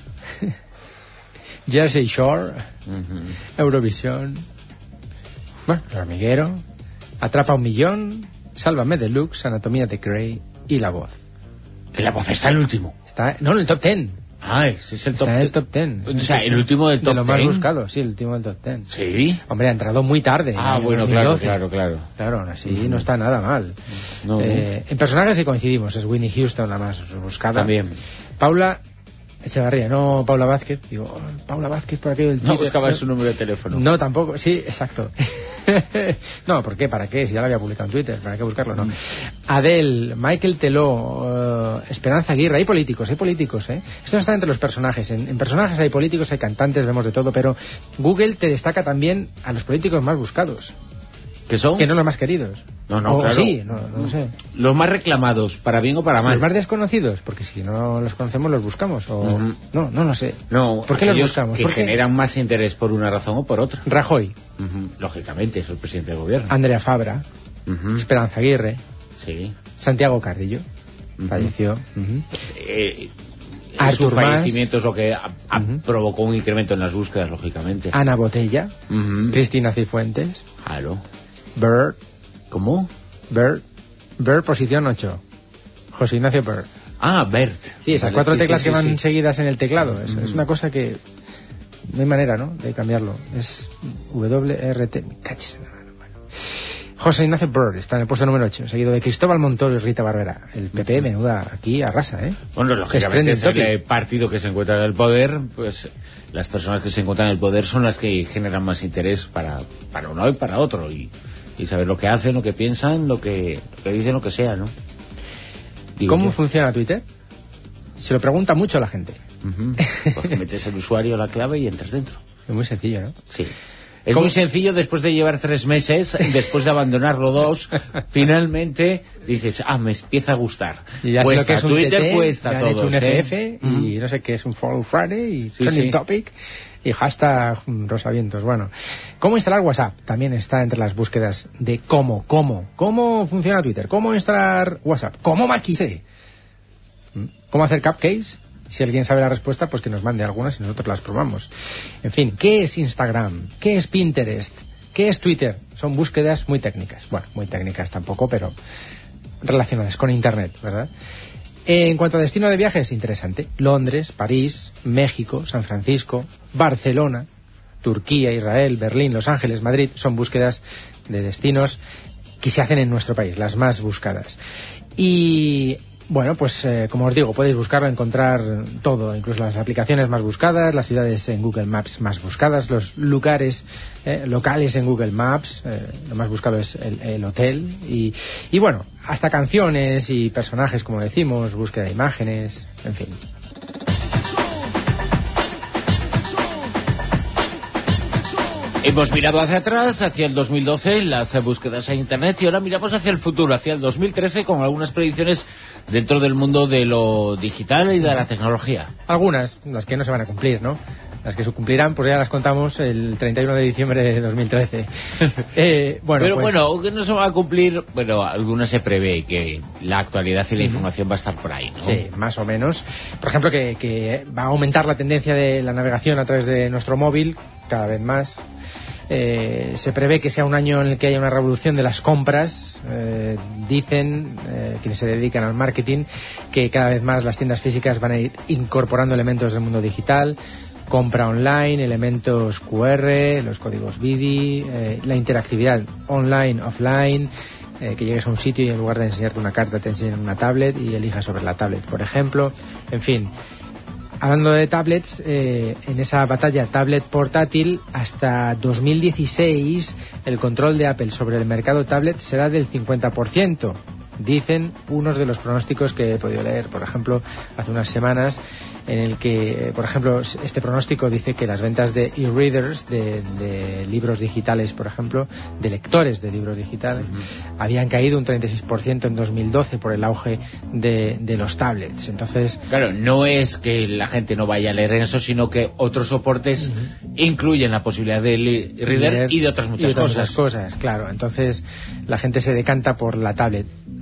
Jersey Shore, uh-huh. Eurovisión, bueno, El Hormiguero, Atrapa un Millón, Sálvame Deluxe, Anatomía de Grey y La Voz. Que La Voz está el último. Está, no, en el top ten. Ah, ese es el top Está en el top ten. O sea, el último del top de lo más ten. buscado, sí, el último del top ten. Sí. Hombre, ha entrado muy tarde. Ah, bueno, claro, claro, claro. Claro, aún así no está nada mal. No, eh, en personajes sí coincidimos, es Whitney Houston la más buscada. También. Paula Echevarría, no Paula Vázquez. Digo, oh, Paula Vázquez por aquí del No Twitter. buscaba su número de teléfono. No, tampoco, sí, exacto. No, ¿por qué? ¿Para qué? Si ya lo había publicado en Twitter, ¿para qué buscarlo? No. Adele, Michael Teló, uh, Esperanza Aguirre, hay políticos, hay políticos, ¿eh? Esto no está entre los personajes. En, en personajes hay políticos, hay cantantes, vemos de todo, pero Google te destaca también a los políticos más buscados. ¿Qué son? Que no los más queridos. No, no, o claro. Sí, no, no lo sé. Los más reclamados, para bien o para mal. Los más desconocidos, porque si no los conocemos los buscamos. O... Uh-huh. No, no lo sé. No, ¿Por qué los aquellos buscamos? que ¿Por qué? generan más interés por una razón o por otra. Rajoy. Uh-huh. Lógicamente, es el presidente del gobierno. Andrea Fabra. Uh-huh. Esperanza Aguirre. Sí. Santiago Carrillo. Uh-huh. Falleció. Uh-huh. Eh, Artur su Mas. fallecimiento es lo que a- a- Uh-huh. provocó un incremento en las búsquedas, lógicamente. Ana Botella. Uh-huh. Cristina Cifuentes. Claro. Bird. ¿Cómo? Bird. Bird, posición ocho. José Ignacio Bird. Ah, Bert. Sí, esas Vale, cuatro sí, teclas sí, que sí, van sí. seguidas en el teclado. Es, Mm. es una cosa que no hay manera, ¿no?, de cambiarlo. Es W R T. Me cachis en la mano. Bueno. José Ignacio Bird está en el puesto número ocho, seguido de Cristóbal Montoro y Rita Barberá. El P P, menuda, aquí arrasa, ¿eh? Bueno, lógicamente es trending el partido que se encuentra en el poder, pues las personas que se encuentran en el poder son las que generan más interés para, para uno y para otro. Y, y saber lo que hacen, lo que piensan, lo que, lo que dicen, lo que sea, ¿no? Digo ¿Cómo yo. funciona Twitter? Se lo pregunta mucho la gente. Uh-huh. Pues metes el usuario, la clave y entras dentro. Es muy sencillo, ¿no? Sí. Es ¿Cómo? muy sencillo después de llevar tres meses, después de abandonarlo dos, finalmente dices, ah, me empieza a gustar. Y ya sé cuesta, lo que es un Twitter T T, cuesta ya han todo. hecho un ¿eh? F F y Mm. no sé qué es un Follow Friday y Sí, Trending sí. Topic y hashtag Rosavientos. Bueno, ¿cómo instalar WhatsApp? También está entre las búsquedas de cómo, cómo, cómo funciona Twitter, cómo instalar WhatsApp, cómo maquise, cómo hacer cupcakes. Si alguien sabe la respuesta, pues que nos mande algunas y nosotros las probamos. En fin, ¿qué es Instagram? ¿Qué es Pinterest? ¿Qué es Twitter? Son búsquedas muy técnicas. Bueno, muy técnicas tampoco, pero relacionadas con Internet, ¿verdad? En cuanto a destino de viajes, interesante. Londres, París, México, San Francisco, Barcelona, Turquía, Israel, Berlín, Los Ángeles, Madrid, son búsquedas de destinos que se hacen en nuestro país, las más buscadas. Y bueno, pues eh, como os digo, podéis buscarlo, encontrar todo, incluso las aplicaciones más buscadas, las ciudades en Google Maps más buscadas, los lugares eh, locales en Google Maps, eh, lo más buscado es el, el hotel, y, y bueno, hasta canciones y personajes, como decimos, búsqueda de imágenes, en fin. Hemos mirado hacia atrás, hacia el dos mil doce, las búsquedas en Internet, y ahora miramos hacia el futuro, hacia el dos mil trece, con algunas predicciones dentro del mundo de lo digital y de la tecnología. Algunas, las que no se van a cumplir, ¿no? Las que se cumplirán, pues ya las contamos el treinta y uno de diciembre de dos mil trece. eh, bueno, Pero pues, bueno, que no se va a cumplir, bueno, algunas se prevé que la actualidad y la información va a estar por ahí, ¿no? sí, más o menos. Por ejemplo, que, que va a aumentar la tendencia de la navegación a través de nuestro móvil, cada vez más. Eh, se prevé que sea un año en el que haya una revolución de las compras. Eh, dicen eh, quienes se dedican al marketing que cada vez más las tiendas físicas van a ir incorporando elementos del mundo digital, compra online, elementos Q R, los códigos V I D I, eh, la interactividad online, offline, eh, que llegues a un sitio y en lugar de enseñarte una carta te enseñan una tablet y elijas sobre la tablet, por ejemplo. En fin, hablando de tablets, eh, en esa batalla tablet portátil, hasta dos mil dieciséis el control de Apple sobre el mercado tablet será del cincuenta por ciento. Dicen unos de los pronósticos que he podido leer, por ejemplo, hace unas semanas, en el que, por ejemplo, este pronóstico dice que las ventas de e-readers, de, de libros digitales, por ejemplo, de lectores de libros digitales, uh-huh. habían caído un treinta y seis por ciento en dos mil doce por el auge de, de los tablets. Entonces, claro, no es que la gente no vaya a leer eso, sino que otros soportes uh-huh. incluyen la posibilidad de e-reader y de otras muchas y otras cosas. Muchas cosas, claro. Entonces, la gente se decanta por la tablet.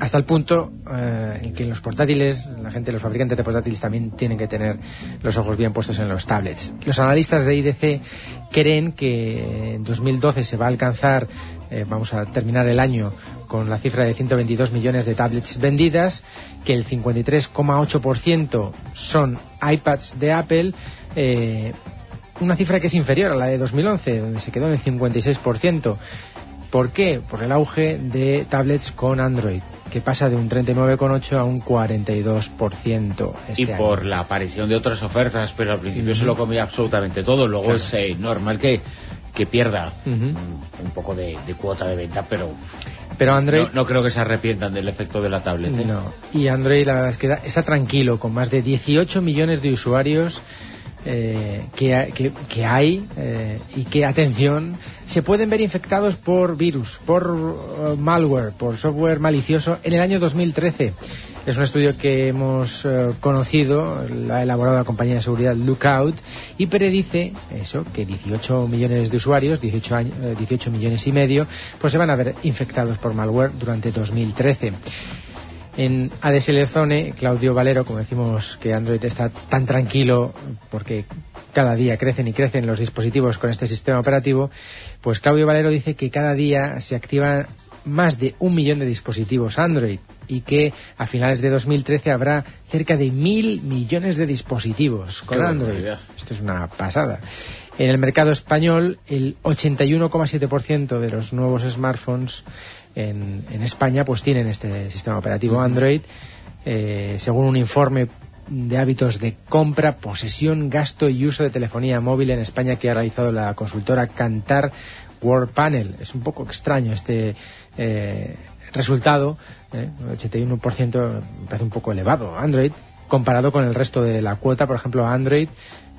hasta el punto eh, en que en los portátiles, la gente, los fabricantes de portátiles también tienen que tener los ojos bien puestos en los tablets. Los analistas de I D C creen que en dos mil doce se va a alcanzar, eh, vamos a terminar el año con la cifra de ciento veintidós millones de tablets vendidas, que el cincuenta y tres coma ocho por ciento son iPads de Apple, eh, una cifra que es inferior a la de dos mil once, donde se quedó en el cincuenta y seis por ciento. ¿Por qué? Por el auge de tablets con Android, que pasa de un treinta y nueve coma ocho por ciento a un cuarenta y dos por ciento este y año. Por la aparición de otras ofertas, pero al principio uh-huh. se lo comía absolutamente todo. Luego claro. es eh, normal que, que pierda uh-huh. un, un poco de, de cuota de venta, pero, pero Android no, no creo que se arrepietan del efecto de la tablet. ¿eh? No. Y Android, la verdad es que da, está tranquilo, con más de dieciocho millones de usuarios Eh, que, que, que hay eh, y que, atención, se pueden ver infectados por virus, por uh, malware, por software malicioso en el año dos mil trece. Es un estudio que hemos uh, conocido, lo ha elaborado la compañía de seguridad Lookout, y predice eso, que dieciocho millones de usuarios, dieciocho, años, eh, dieciocho millones y medio, pues se van a ver infectados por malware durante dos mil trece. En A D S L Zone, Claudio Valero, como decimos que Android está tan tranquilo porque cada día crecen y crecen los dispositivos con este sistema operativo, pues Claudio Valero dice que cada día se activan más de un millón de dispositivos Android y que a finales de dos mil trece habrá cerca de mil millones de dispositivos con Android. Esto es una pasada. En el mercado español, el ochenta y uno coma siete por ciento de los nuevos smartphones En, en España pues tienen este sistema operativo Android, eh, según un informe de hábitos de compra, posesión, gasto y uso de telefonía móvil en España que ha realizado la consultora Kantar World Panel. Es un poco extraño este eh, resultado, eh, ochenta y uno por ciento me parece un poco elevado Android comparado con el resto de la cuota. Por ejemplo, a Android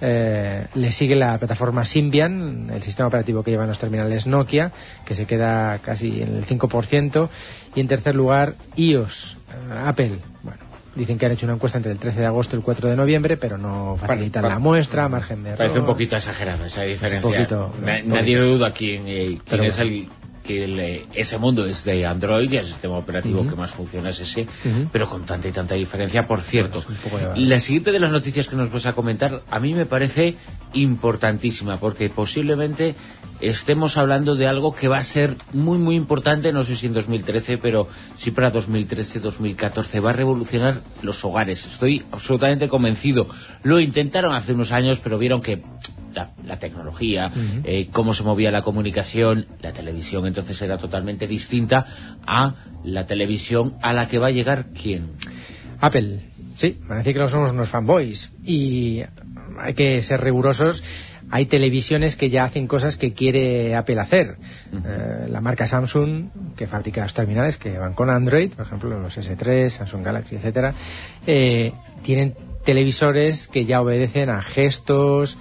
Eh, le sigue la plataforma Symbian, el sistema operativo que llevan los terminales Nokia, que se queda casi en el cinco por ciento, y en tercer lugar iOS, eh, Apple. Bueno, dicen que han hecho una encuesta entre el trece de agosto y el cuatro de noviembre, pero no facilitan pa, pa, la muestra, margen de error. Parece un poquito exagerada esa diferencia. Un poquito, Na, un nadie poquito. duda quién, eh, quién es bueno. el que el, ese mundo es de Android y el sistema operativo uh-huh. que más funciona es ese, uh-huh. pero con tanta y tanta diferencia. Por cierto, bueno, la siguiente de las noticias que nos vas a comentar a mí me parece importantísima, porque posiblemente estemos hablando de algo que va a ser muy muy importante, no sé si en dos mil trece, pero sí para dos mil trece, dos mil catorce, va a revolucionar los hogares. Estoy absolutamente convencido. Lo intentaron hace unos años, pero vieron que la, la tecnología, uh-huh. eh, cómo se movía la comunicación, la televisión entonces era totalmente distinta a la televisión a la que va a llegar ¿quién? Apple. Sí, van a decir que no somos unos fanboys y hay que ser rigurosos. Hay televisiones que ya hacen cosas que quiere Apple hacer. Uh-huh. Eh, la marca Samsung, que fabrica los terminales que van con Android, por ejemplo los ese tres, Samsung Galaxy, etcétera, eh, tienen televisores que ya obedecen a gestos,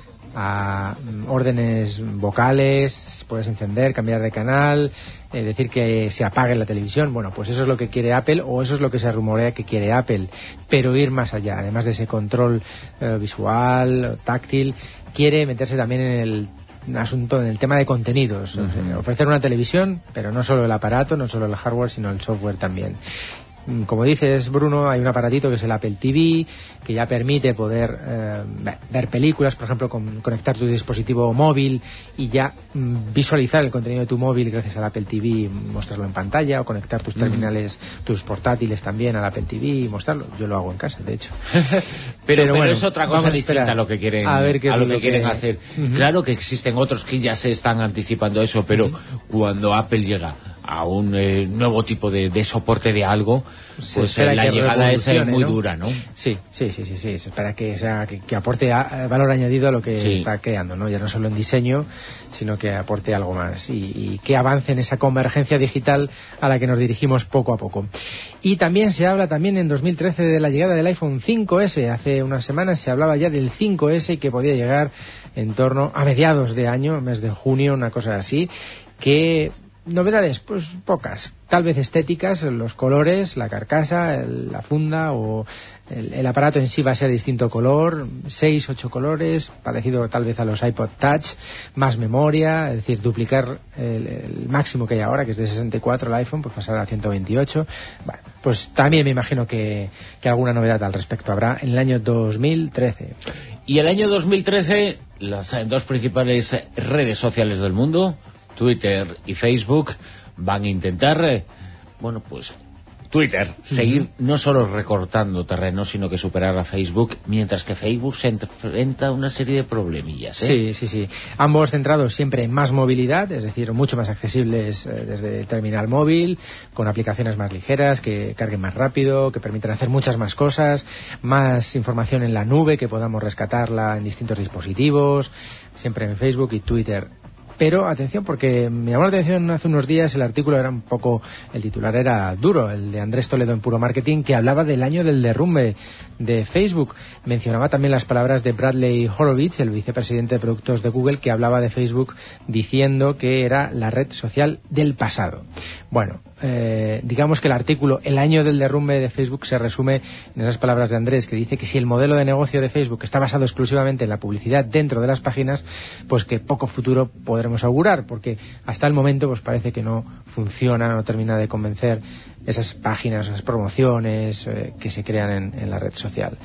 a órdenes vocales, puedes encender, cambiar de canal, eh, decir que se apague la televisión. Bueno, pues eso es lo que quiere Apple, o eso es lo que se rumorea que quiere Apple, pero ir más allá, además de ese control eh, visual, táctil, quiere meterse también en el asunto, en el tema de contenidos. Uh-huh. O sea, ofrecer una televisión, pero no solo el aparato, no solo el hardware, sino el software también. Como dices, Bruno, hay un aparatito que es el Apple T V, que ya permite poder eh, ver películas, por ejemplo, con, conectar tu dispositivo móvil y ya mm, visualizar el contenido de tu móvil gracias al Apple T V y mostrarlo en pantalla, o conectar tus terminales, mm. tus portátiles también al Apple T V y mostrarlo. Yo lo hago en casa, de hecho. pero, pero, pero bueno, es otra cosa distinta a lo que quieren, a, ver qué a lo, lo que, que quieren hacer. Uh-huh. Claro que existen otros que ya se están anticipando eso, pero uh-huh. cuando Apple llega a un eh, nuevo tipo de, de soporte de algo, pues eh, la llegada es eh, muy ¿no? dura, ¿no? Sí, sí, sí, sí, sí. Se espera que, sea, que, que aporte a, valor añadido a lo que sí. está creando, ¿no? Ya no solo en diseño, sino que aporte algo más y, y que avance en esa convergencia digital a la que nos dirigimos poco a poco. Y también se habla también en dos mil trece de la llegada del iPhone cinco ese. Hace unas semanas se hablaba ya del cinco ese, que podía llegar en torno a mediados de año, mes de junio, una cosa así, que novedades, pues pocas, tal vez estéticas, los colores, la carcasa, el, la funda o el, el aparato en sí va a ser de distinto color, seis, ocho colores, parecido tal vez a los iPod Touch, más memoria, es decir, duplicar el, el máximo que hay ahora, que es de sesenta y cuatro el iPhone, pues pasar a ciento veintiocho. Bueno, pues también me imagino que, que alguna novedad al respecto habrá en el año dos mil trece. Y el año dos mil trece, las dos principales redes sociales del mundo, Twitter y Facebook, van a intentar, eh, bueno, pues Twitter, seguir uh-huh. no solo recortando terreno, sino que superar a Facebook, mientras que Facebook se enfrenta a una serie de problemillas, ¿eh? Sí, sí, sí. Ambos centrados siempre en más movilidad, es decir, mucho más accesibles eh, desde el terminal móvil, con aplicaciones más ligeras, que carguen más rápido, que permitan hacer muchas más cosas, más información en la nube, que podamos rescatarla en distintos dispositivos, siempre en Facebook y Twitter. Pero atención, porque me llamó la atención hace unos días, el artículo era un poco, el titular era duro, el de Andrés Toledo en Puro Marketing, que hablaba del año del derrumbe de Facebook. Mencionaba también las palabras de Bradley Horowitz, el vicepresidente de productos de Google, que hablaba de Facebook diciendo que era la red social del pasado. Bueno, eh, digamos que el artículo, el año del derrumbe de Facebook, se resume en esas palabras de Andrés, que dice que si el modelo de negocio de Facebook está basado exclusivamente en la publicidad dentro de las páginas, pues que poco futuro podrá augurar, porque hasta el momento pues parece que no funciona, no termina de convencer esas páginas, esas promociones eh, que se crean en, en la red social.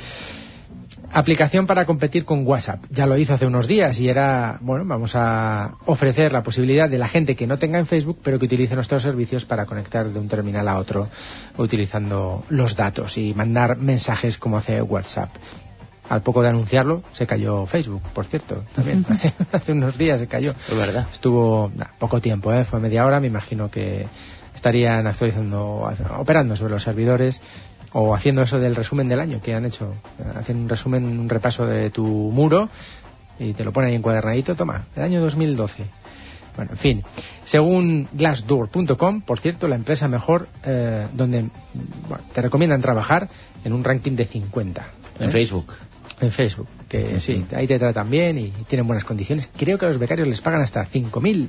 Aplicación para competir con WhatsApp. Ya lo hizo hace unos días y era, bueno, vamos a ofrecer la posibilidad de la gente que no tenga en Facebook, pero que utilice nuestros servicios para conectar de un terminal a otro utilizando los datos y mandar mensajes como hace WhatsApp. Al poco de anunciarlo, se cayó Facebook, por cierto, también. hace, hace unos días se cayó. Es verdad. Estuvo nah, poco tiempo, ¿eh? Fue media hora, me imagino que estarían actualizando, operando sobre los servidores o haciendo eso del resumen del año que han hecho. Hacen un resumen, un repaso de tu muro y te lo ponen ahí encuadernadito. Toma, el año dos mil doce. Bueno, en fin. Según Glassdoor punto com, por cierto, la empresa mejor eh, donde bueno, te recomiendan trabajar en un ranking de cincuenta. ¿eh? En Facebook. En Facebook, que sí, ahí te tratan bien y tienen buenas condiciones. Creo que a los becarios les pagan hasta cinco mil,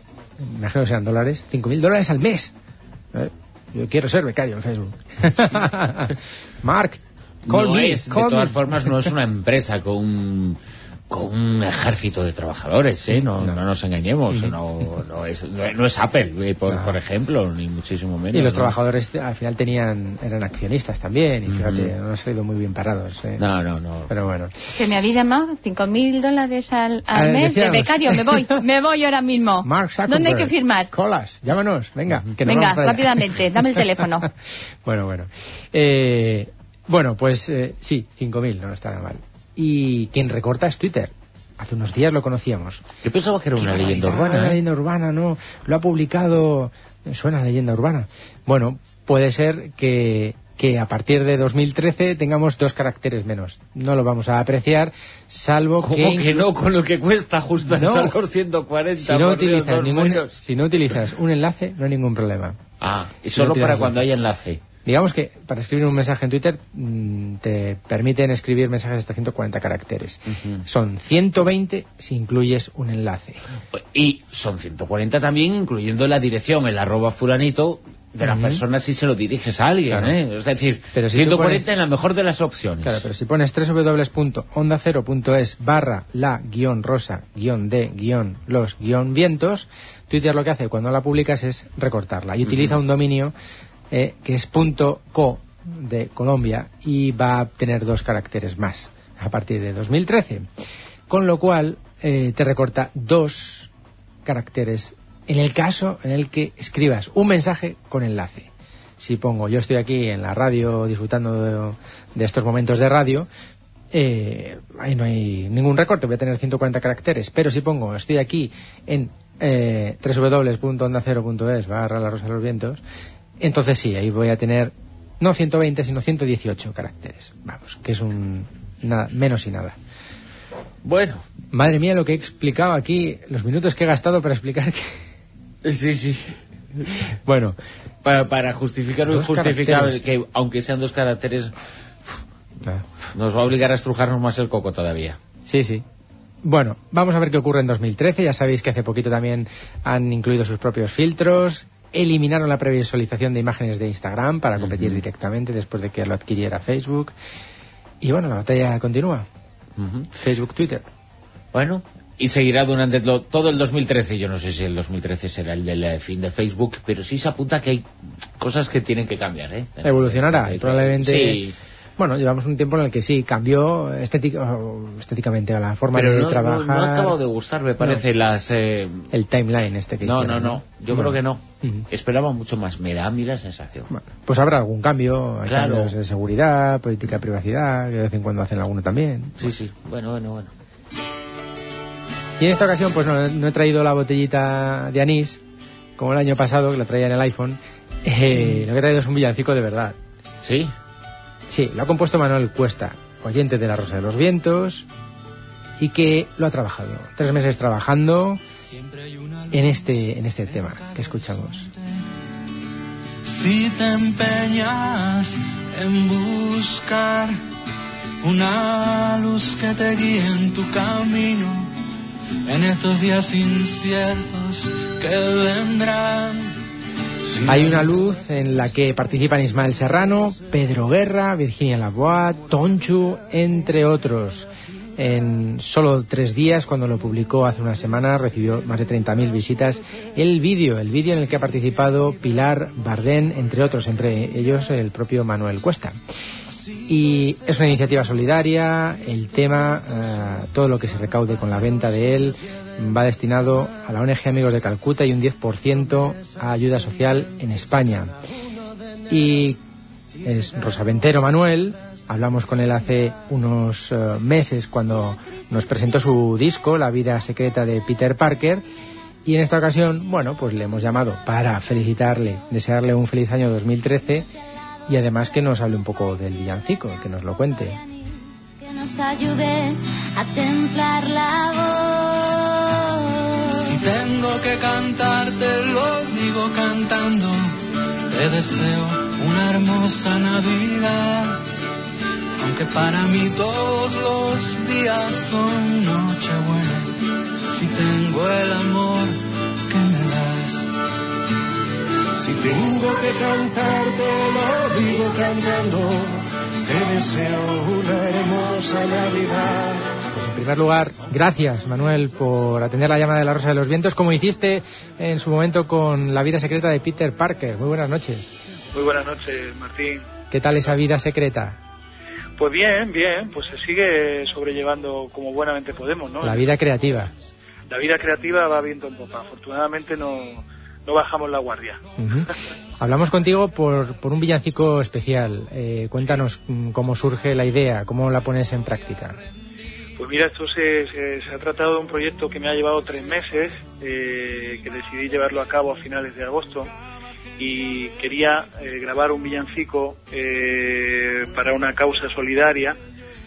me imagino que sean dólares, cinco mil dólares al mes. ¿Eh? Yo quiero ser becario en Facebook. Sí. Mark, call no me, es, call de todas me. formas, no es una empresa con un, con un ejército de trabajadores, ¿eh? No, no. no nos engañemos. Uh-huh. no, no, es, no, no es Apple, por, no. por ejemplo, ni muchísimo menos. Y los ¿no? trabajadores al final tenían eran accionistas también, y fíjate, uh-huh. no han salido muy bien parados. ¿eh? No, no, no. Pero bueno. Que me habéis llamado cinco mil dólares al, al mes de becario. Me voy, me voy ahora mismo. Mark Zuckerberg. ¿Dónde hay que firmar? Colas, llámanos, venga. Que nos venga, vamos rápidamente, dame el teléfono. bueno, bueno. Eh, bueno, pues eh, sí, cinco mil, no está nada mal. Y quien recorta es Twitter. Hace unos días lo conocíamos. Yo pensaba que era una leyenda urbana. Una ¿eh? leyenda urbana, no. Lo ha publicado. Suena a leyenda urbana. Bueno, puede ser que, que a partir de dos mil trece tengamos dos caracteres menos. No lo vamos a apreciar, salvo ¿Cómo que. ¿Cómo que no? Con lo que cuesta justo no. el valor ciento cuarenta. Si no, utilizas ningún, si no utilizas un enlace, no hay ningún problema. Ah, y si solo no para cuando haya enlace. Digamos que para escribir un mensaje en Twitter mmm, te permiten escribir mensajes hasta ciento cuarenta caracteres. Uh-huh. Son ciento veinte si incluyes un enlace. Y son ciento cuarenta también incluyendo la dirección, el arroba fulanito de la uh-huh. persona si se lo diriges a alguien. Claro. ¿eh? Es decir, pero si ciento cuarenta pones, en la mejor de las opciones. Claro, pero si pones doble u doble u doble u punto onda cero punto es barra la guión rosa guión de guión los guión vientos, Twitter lo que hace cuando la publicas es recortarla y uh-huh. utiliza un dominio Eh, que es punto .co de Colombia y va a tener dos caracteres más a partir de dos mil trece, con lo cual eh, te recorta dos caracteres en el caso en el que escribas un mensaje con enlace. Si pongo yo estoy aquí en la radio disfrutando de, de estos momentos de radio, eh, ahí no hay ningún recorte, voy a tener ciento cuarenta caracteres, pero si pongo estoy aquí en eh, doble u doble u doble u punto onda cero punto es barra la rosa de los vientos, entonces sí, ahí voy a tener no ciento veinte sino ciento dieciocho caracteres. Vamos, que es un nada, menos y nada. Bueno, madre mía lo que he explicado aquí, los minutos que he gastado para explicar que... Sí, sí. Bueno, para, para justificar lo injustificable, que aunque sean dos caracteres, ah. nos va a obligar a estrujarnos más el coco todavía. Sí, sí. Bueno, vamos a ver qué ocurre en dos mil trece. Ya sabéis que hace poquito también han incluido sus propios filtros. Eliminaron la previsualización de imágenes de Instagram para competir uh-huh. directamente después de que lo adquiriera Facebook. Y bueno, la batalla continúa. Uh-huh. Facebook, Twitter. Bueno, y seguirá durante lo, todo el dos mil trece. Yo no sé si el dos mil trece será el del eh, fin de Facebook, pero sí se apunta que hay cosas que tienen que cambiar, ¿eh? Evolucionará, y probablemente... Sí. Bueno, llevamos un tiempo en el que sí, cambió estética, estéticamente a la forma pero de no, trabajar. No, no ha acabado de gustar, me parece, no. las... Eh... El timeline este que No, hicieron, no, no, yo bueno. creo que no. Uh-huh. Esperaba mucho más, me da a mí la sensación. Bueno, pues habrá algún cambio, hay claro. cambios de seguridad, política de privacidad, que de vez en cuando hacen alguno también. Sí, sí, bueno, bueno, bueno. Y en esta ocasión, pues no, no he traído la botellita de anís, como el año pasado, que la traía en el iPhone. Eh, lo que he traído es un villancico de verdad. ¿Sí? Sí, lo ha compuesto Manuel Cuesta, oyente de La Rosa de los Vientos, y que lo ha trabajado. Tres meses trabajando en este, en este tema que escuchamos. Si te empeñas en buscar una luz que te guíe en tu camino, en estos días inciertos que vendrán. Hay una luz en la que participan Ismael Serrano, Pedro Guerra, Virginia Laboat, Tonchu, entre otros. En solo tres días, cuando lo publicó hace una semana, recibió más de treinta mil visitas. El vídeo, el vídeo en el que ha participado Pilar Bardén, entre otros, entre ellos el propio Manuel Cuesta. Y es una iniciativa solidaria. El tema, uh, todo lo que se recaude con la venta de él va destinado a la O N G Amigos de Calcuta y un diez por ciento a ayuda social en España. Y es Rosaventero Manuel. Hablamos con él hace unos uh, meses cuando nos presentó su disco La vida secreta de Peter Parker, y en esta ocasión, bueno, pues le hemos llamado para felicitarle, desearle un feliz año dos mil trece y además que nos hable un poco del villancico, que nos lo cuente. Que nos ayude a templar la voz. Si tengo que cantarte, lo digo cantando. Te deseo una hermosa Navidad, aunque para mí todos los días son Nochebuena. Si tengo el amor que me das. Si tengo que cantarte, lo digo cantando. Te deseo una hermosa Navidad. Pues en primer lugar, gracias Manuel por atender la llamada de La Rosa de los Vientos, como hiciste en su momento con La vida secreta de Peter Parker. Muy buenas noches. Muy buenas noches, Martín. ¿Qué tal esa vida secreta? Pues bien, bien, pues se sigue sobrellevando como buenamente podemos, ¿no? La vida creativa. La vida creativa va viento en popa. Afortunadamente no, no bajamos la guardia. Uh-huh. Hablamos contigo por, por un villancico especial. Eh, cuéntanos cómo surge la idea, cómo la pones en práctica. Pues mira, esto se, se, se ha tratado de un proyecto que me ha llevado tres meses, eh, que decidí llevarlo a cabo a finales de agosto, y quería eh, grabar un villancico eh, para una causa solidaria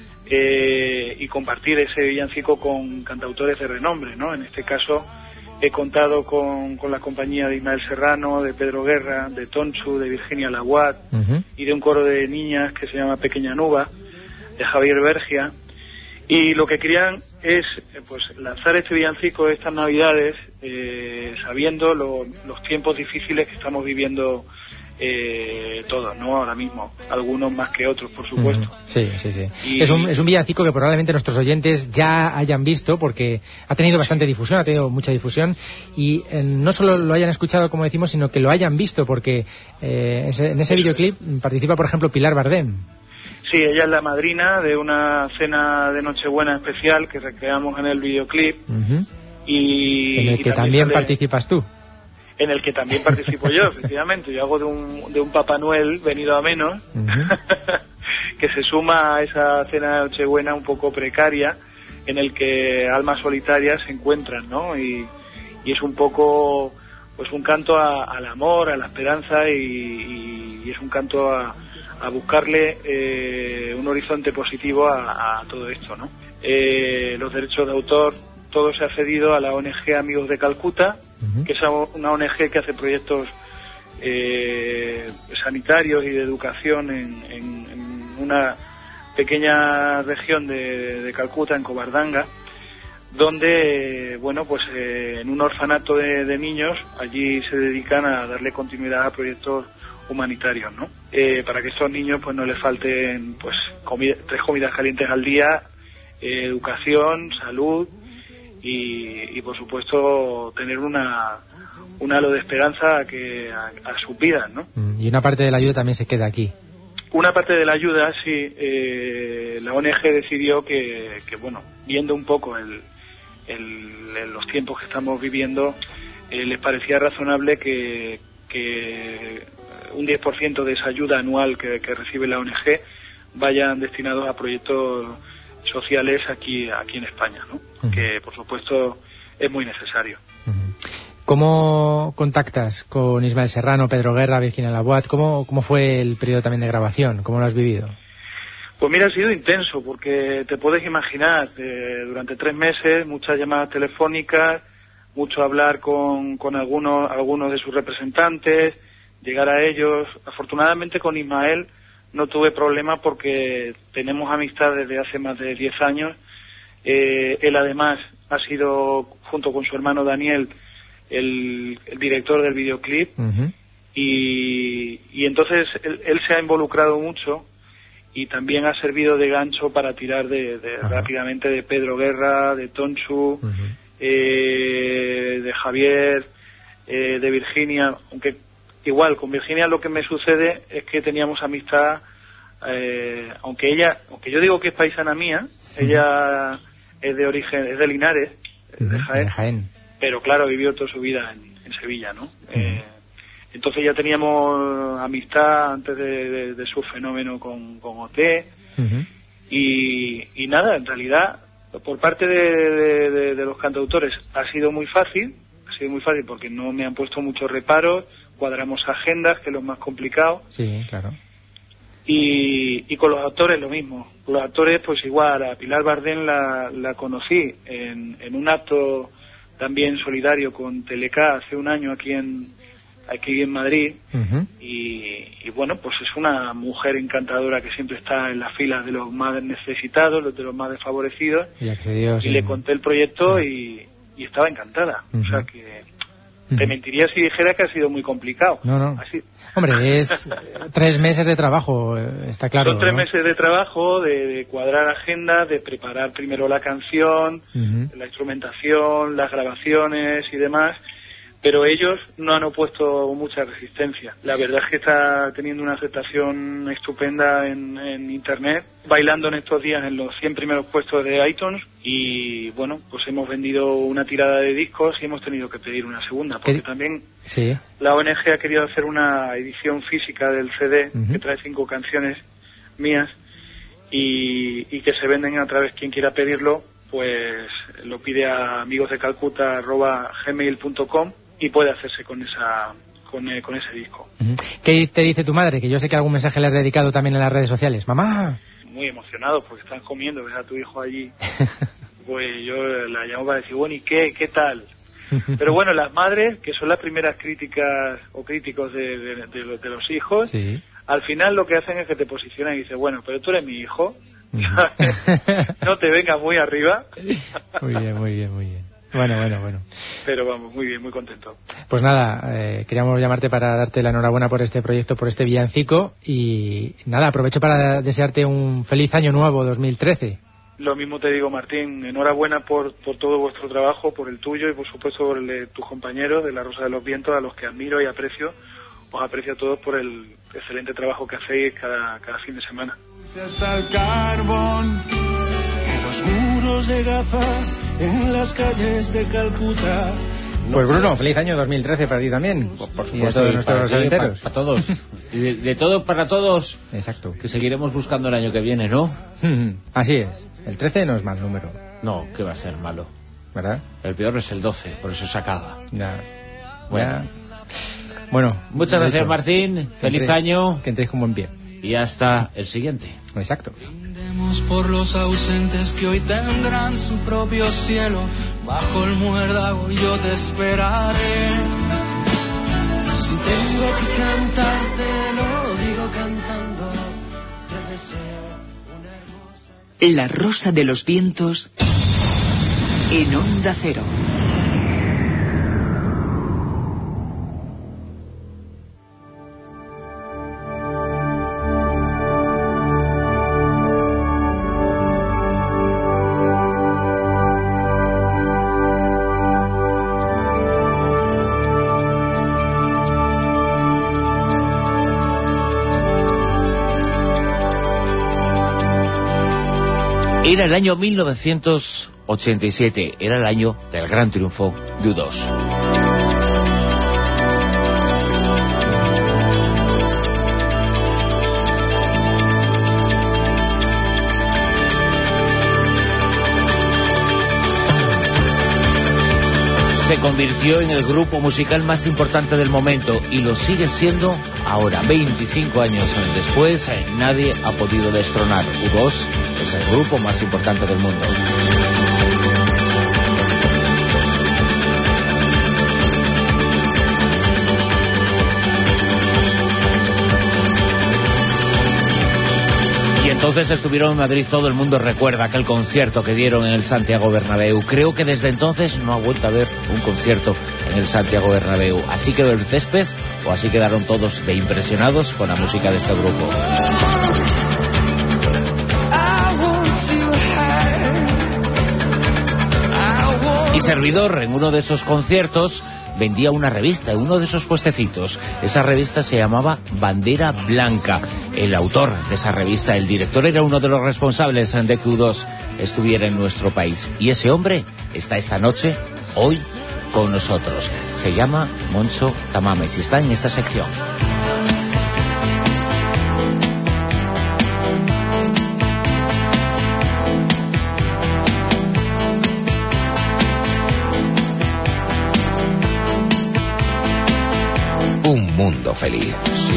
eh, y compartir ese villancico con cantautores de renombre, ¿no? En este caso he contado con, con la compañía de Ismael Serrano, de Pedro Guerra, de Tonchu, de Virginia Laboat uh-huh. y de un coro de niñas que se llama Pequeña Nuba, de Javier Bergia. Y lo que querían es pues lanzar este villancico estas Navidades eh, sabiendo lo, los tiempos difíciles que estamos viviendo eh, todos, ¿no? Ahora mismo, algunos más que otros, por supuesto. Mm, sí, sí, sí. Y... Es, un, es un villancico que probablemente nuestros oyentes ya hayan visto porque ha tenido bastante difusión, ha tenido mucha difusión y eh, no solo lo hayan escuchado, como decimos, sino que lo hayan visto porque eh, ese, en ese videoclip participa, por ejemplo, Pilar Bardén. Sí, ella es la madrina de una cena de Nochebuena especial que recreamos en el videoclip. Uh-huh. y En el que y también, también sale, participas tú. En el que también participo yo, efectivamente. Yo hago de un, de un Papá Noel venido a menos, uh-huh. que se suma a esa cena de Nochebuena un poco precaria, en el que almas solitarias se encuentran, ¿no? Y, y es un poco, pues un canto a, al amor, a la esperanza y, y, y es un canto a a buscarle eh, un horizonte positivo a, a todo esto, ¿no? Eh, los derechos de autor, todo se ha cedido a la O N G Amigos de Calcuta, uh-huh. que es una O N G que hace proyectos eh, sanitarios y de educación en, en, en una pequeña región de, de Calcuta, en Covardanga, donde, bueno, pues eh, en un orfanato de, de niños, allí se dedican a darle continuidad a proyectos humanitarios, ¿no? Eh, para que estos niños pues no les falten pues comida, tres comidas calientes al día, eh, educación, salud y, y por supuesto tener una un halo de esperanza a que a, a sus vidas, ¿no? Y una parte de la ayuda también se queda aquí. Una parte de la ayuda, sí, eh, la O N G decidió que, que bueno, viendo un poco el, el, el, los tiempos que estamos viviendo, eh, les parecía razonable que, que un diez por ciento de esa ayuda anual que, que recibe la O N G vayan destinados a proyectos sociales aquí aquí en España, ¿no? Uh-huh. Que por supuesto es muy necesario. Uh-huh. ¿Cómo contactas con Ismael Serrano, Pedro Guerra, Virginia Laboat? ¿Cómo, ¿Cómo fue el periodo también de grabación? ¿Cómo lo has vivido? Pues mira, ha sido intenso, porque te puedes imaginar, eh, durante tres meses, muchas llamadas telefónicas, mucho hablar con, con algunos, algunos de sus representantes, llegar a ellos. Afortunadamente con Ismael no tuve problema porque tenemos amistad desde hace más de diez años. Eh, él además ha sido, junto con su hermano Daniel, el, el director del videoclip. Uh-huh. y, y entonces él, él se ha involucrado mucho y también ha servido de gancho para tirar de, de rápidamente de Pedro Guerra, de Tonchu, uh-huh. eh, de Javier, eh, de Virginia, aunque igual con Virginia lo que me sucede es que teníamos amistad, eh, aunque ella, aunque yo digo que es paisana mía, uh-huh. ella es de origen, es de Linares, uh-huh. de Jaén, de Jaén. Pero claro, vivió toda su vida en, en Sevilla, ¿no? Uh-huh. Eh, entonces ya teníamos amistad antes de, de, de su fenómeno con, con O T. Uh-huh. y, y nada, en realidad, por parte de, de, de, de los cantautores ha sido muy fácil, ha sido muy fácil porque no me han puesto muchos reparos, cuadramos agendas, que es lo más complicado. Sí, claro. Y, y con los actores lo mismo. Con los actores, pues igual, a Pilar Bardén la, la conocí en, en un acto también solidario con Teleca hace un año aquí en aquí en Madrid. Uh-huh. y, y bueno, pues es una mujer encantadora que siempre está en las filas de los más necesitados, de los más desfavorecidos. Y, accedió, y sí. le conté el proyecto sí. y, y estaba encantada. Uh-huh. O sea que te mentiría si dijera que ha sido muy complicado. No, no. Así... Hombre, es tres meses de trabajo, está claro. Son tres ¿no? meses de trabajo, de, de cuadrar agendas, de preparar primero la canción, uh-huh. la instrumentación, las grabaciones y demás, pero ellos no han opuesto mucha resistencia. La verdad es que está teniendo una aceptación estupenda en, en Internet, bailando en estos días en los cien primeros puestos de iTunes y bueno, pues hemos vendido una tirada de discos y hemos tenido que pedir una segunda, porque también sí. la O N G ha querido hacer una edición física del C D uh-huh. que trae cinco canciones mías y, y que se venden a través, quien quiera pedirlo, pues lo pide a amigos de calcuta arroba gmail punto com y puede hacerse con esa con, eh, con ese disco. Uh-huh. ¿Qué te dice tu madre? Que yo sé que algún mensaje le has dedicado también en las redes sociales. ¡Mamá! Muy emocionado porque están comiendo, ves a tu hijo allí. Pues yo la llamo para decir, bueno, ¿y qué, qué tal? Pero bueno, las madres, que son las primeras críticas o críticos de, de, de, los, de los hijos, sí. al final lo que hacen es que te posicionan y dicen, bueno, pero tú eres mi hijo, no te vengas muy arriba. Muy bien, muy bien, muy bien. Bueno, bueno, bueno. Pero vamos, muy bien, muy contento. Pues nada, eh, queríamos llamarte para darte la enhorabuena por este proyecto, por este villancico y nada, aprovecho para desearte un feliz año nuevo dos mil trece. Lo mismo te digo, Martín, enhorabuena por, por todo vuestro trabajo, por el tuyo y por supuesto por el de tus compañeros de La Rosa de los Vientos, a los que admiro y aprecio. Os aprecio a todos por el excelente trabajo que hacéis cada, cada fin de semana. Hasta el carbón, en los muros de Gaza, en las calles de Calcuta. Pues Bruno, feliz año dos mil trece para ti también. Por, por supuesto, y a todos nuestros enteros. Para, para todos. Y de, de todo para todos. Exacto. Que seguiremos buscando el año que viene, ¿no? Así es. El trece no es mal número. No, que va a ser malo. ¿Verdad? El peor es el doce, por eso se acaba. Ya. Bueno. Ya. Bueno. Muchas gracias, hecho, Martín. Feliz entre, año. Que entréis con buen pie. Y hasta el siguiente. Exacto. Brindemos por los ausentes que hoy tendrán su propio cielo. Bajo el muérdago yo te esperaré. Si tengo que cantarte, lo digo cantando. Te deseo una hermosa... La Rosa de los Vientos En Onda Cero. Era el año mil novecientos ochenta y siete, era el año del gran triunfo de U dos. Se convirtió en el grupo musical más importante del momento y lo sigue siendo ahora, veinticinco años después. Nadie ha podido destronar. U dos es el grupo más importante del mundo. Entonces estuvieron en Madrid, todo el mundo recuerda aquel concierto que dieron en el Santiago Bernabéu. Creo que desde entonces no ha vuelto a haber un concierto en el Santiago Bernabéu. Así quedó el césped, o así quedaron todos de impresionados con la música de este grupo. Y Servidor, en uno de esos conciertos, vendía una revista, uno de esos puestecitos. Esa revista se llamaba Bandera Blanca. El autor de esa revista, el director, era uno de los responsables de que U dos estuviera en nuestro país. Y ese hombre está esta noche, hoy, con nosotros. Se llama Moncho Tamames y está en esta sección. Un mundo feliz.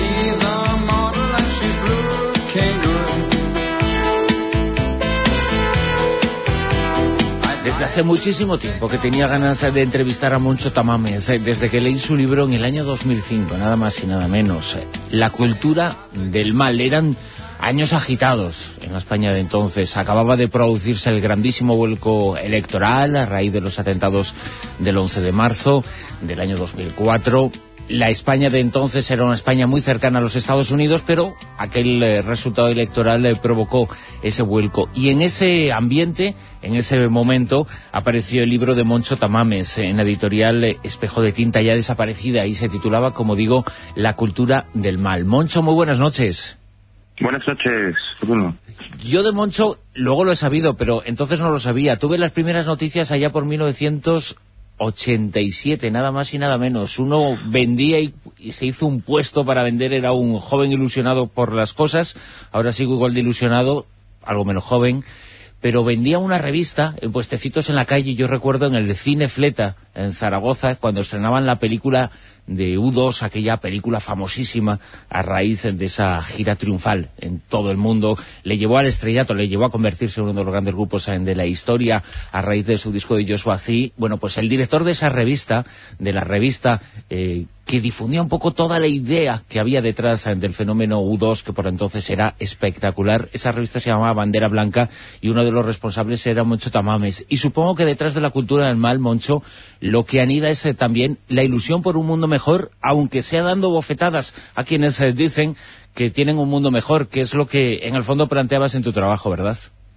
Desde hace muchísimo tiempo que tenía ganas de entrevistar a Moncho Tamames, desde que leí su libro en el año dos mil cinco, nada más y nada menos. La cultura del mal. Eran años agitados en la España de entonces. Acababa de producirse el grandísimo vuelco electoral a raíz de los atentados del once de marzo del año dos mil cuatro. La España de entonces era una España muy cercana a los Estados Unidos, pero aquel eh, resultado electoral eh, provocó ese vuelco. Y en ese ambiente, en ese momento, apareció el libro de Moncho Tamames en la editorial eh, Espejo de Tinta, ya desaparecida, y se titulaba, como digo, La cultura del mal. Moncho, muy buenas noches. Buenas noches, Bruno. Yo de Moncho luego lo he sabido, pero entonces no lo sabía. Tuve las primeras noticias allá por mil novecientos ochenta y siete, nada más y nada menos. Uno vendía y, y se hizo un puesto para vender, era un joven ilusionado por las cosas. Ahora sigo igual de ilusionado, algo menos joven, pero vendía una revista en puestecitos en la calle. Yo recuerdo en el Cine Fleta, en Zaragoza, cuando estrenaban la película de U dos, aquella película famosísima a raíz de esa gira triunfal en todo el mundo. Le llevó al estrellato, le llevó a convertirse en uno de los grandes grupos de la historia a raíz de su disco de Joshua C. Bueno, pues el director de esa revista, de la revista eh, que difundía un poco toda la idea que había detrás del fenómeno U dos, que por entonces era espectacular. Esa revista se llamaba Bandera Blanca y uno de los responsables era Moncho Tamames. Y supongo que detrás de la cultura del mal, Moncho, lo que anida es eh, también la ilusión por un mundo mejor, aunque sea dando bofetadas a quienes eh, dicen que tienen un mundo mejor, que es lo que en el fondo planteabas en tu trabajo, ¿verdad?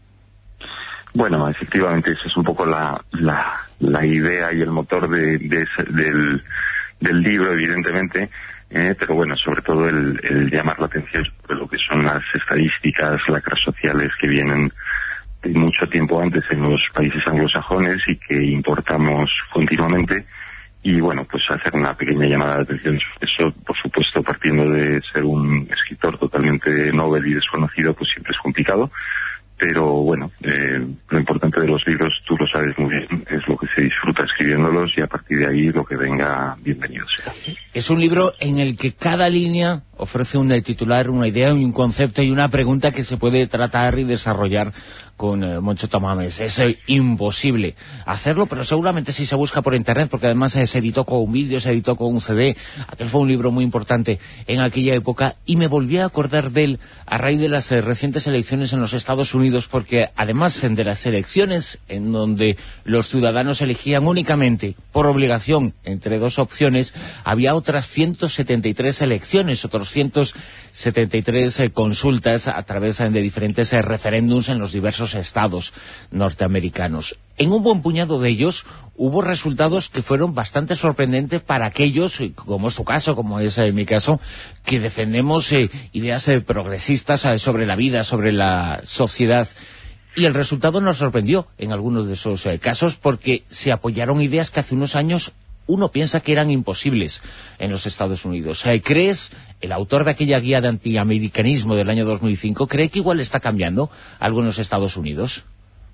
Bueno, efectivamente, esa es un poco la, la, la idea y el motor de, de ese, del, del libro, evidentemente, eh, pero bueno, sobre todo el, el llamar la atención sobre lo que son las estadísticas, lacras sociales que vienen de mucho tiempo antes en los países anglosajones y que importamos continuamente. Y bueno, pues hacer una pequeña llamada de atención sobre eso, por supuesto, partiendo de ser un escritor totalmente novel y desconocido, pues siempre es complicado. Pero bueno, eh, lo importante de los libros, tú lo sabes muy bien, es lo que se disfruta escribiéndolos y a partir de ahí lo que venga, bienvenido sea. Es un libro en el que cada línea ofrece un titular, una idea, un concepto y una pregunta que se puede tratar y desarrollar con eh, Moncho Tamames. Es eh, imposible hacerlo, pero seguramente si se busca por internet, porque además eh, se editó con un vídeo, se editó con un C D, aquel fue un libro muy importante en aquella época, y me volví a acordar de él a raíz de las eh, recientes elecciones en los Estados Unidos, porque además de las elecciones en donde los ciudadanos elegían únicamente por obligación entre dos opciones, había otras ciento setenta y tres elecciones, otros ciento setenta y tres eh, consultas a través eh, de diferentes eh, referéndums en los diversos estados norteamericanos. En un buen puñado de ellos hubo resultados que fueron bastante sorprendentes para aquellos, como es tu caso, como es eh, mi caso, que defendemos eh, ideas eh, progresistas eh, sobre la vida, sobre la sociedad. Y el resultado nos sorprendió en algunos de esos eh, casos, porque se apoyaron ideas que hace unos años uno piensa que eran imposibles en los Estados Unidos. Eh, ¿Crees, el autor de aquella guía de antiamericanismo del año dos mil cinco, cree que igual está cambiando algo en los Estados Unidos?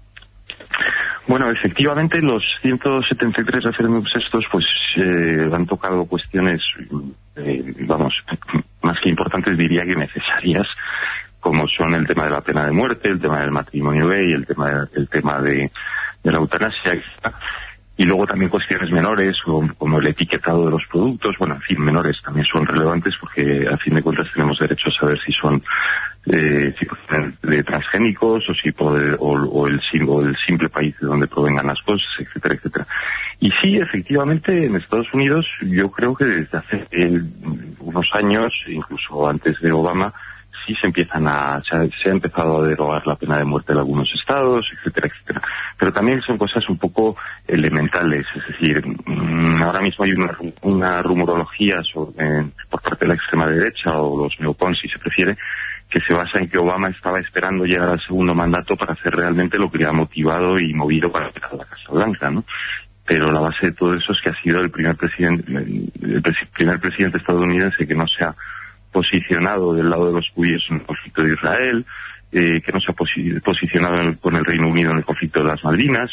Bueno, efectivamente los ciento setenta y tres referéndums estos pues eh, han tocado cuestiones, eh, vamos, más que importantes, diría que necesarias, como son el tema de la pena de muerte, el tema del matrimonio gay, el tema, el tema de, de la eutanasia, etcétera. Y luego también cuestiones menores, como, como el etiquetado de los productos. Bueno, en fin, menores también son relevantes porque a fin de cuentas tenemos derecho a saber si son eh, si de transgénicos o si puede, o, o, el, o el simple país de donde provengan las cosas, etcétera, etcétera. Y sí, efectivamente, en Estados Unidos yo creo que desde hace eh, unos años, incluso antes de Obama, sí se empiezan a se ha, se ha empezado a derogar la pena de muerte en algunos estados, etcétera, etcétera. Pero también son cosas un poco elementales, es decir, mmm, ahora mismo hay una, una rumorología sobre, eh, por parte de la extrema derecha o los neocons, si se prefiere, que se basa en que Obama estaba esperando llegar al segundo mandato para hacer realmente lo que le ha motivado y movido para llegar a la Casa Blanca, ¿no? Pero la base de todo eso es que ha sido el primer presidente, el primer presidente estadounidense que no se ha posicionado del lado de los judíos en el conflicto de Israel, eh, que no se ha posi posicionado en el, con el Reino Unido en el conflicto de las Malvinas,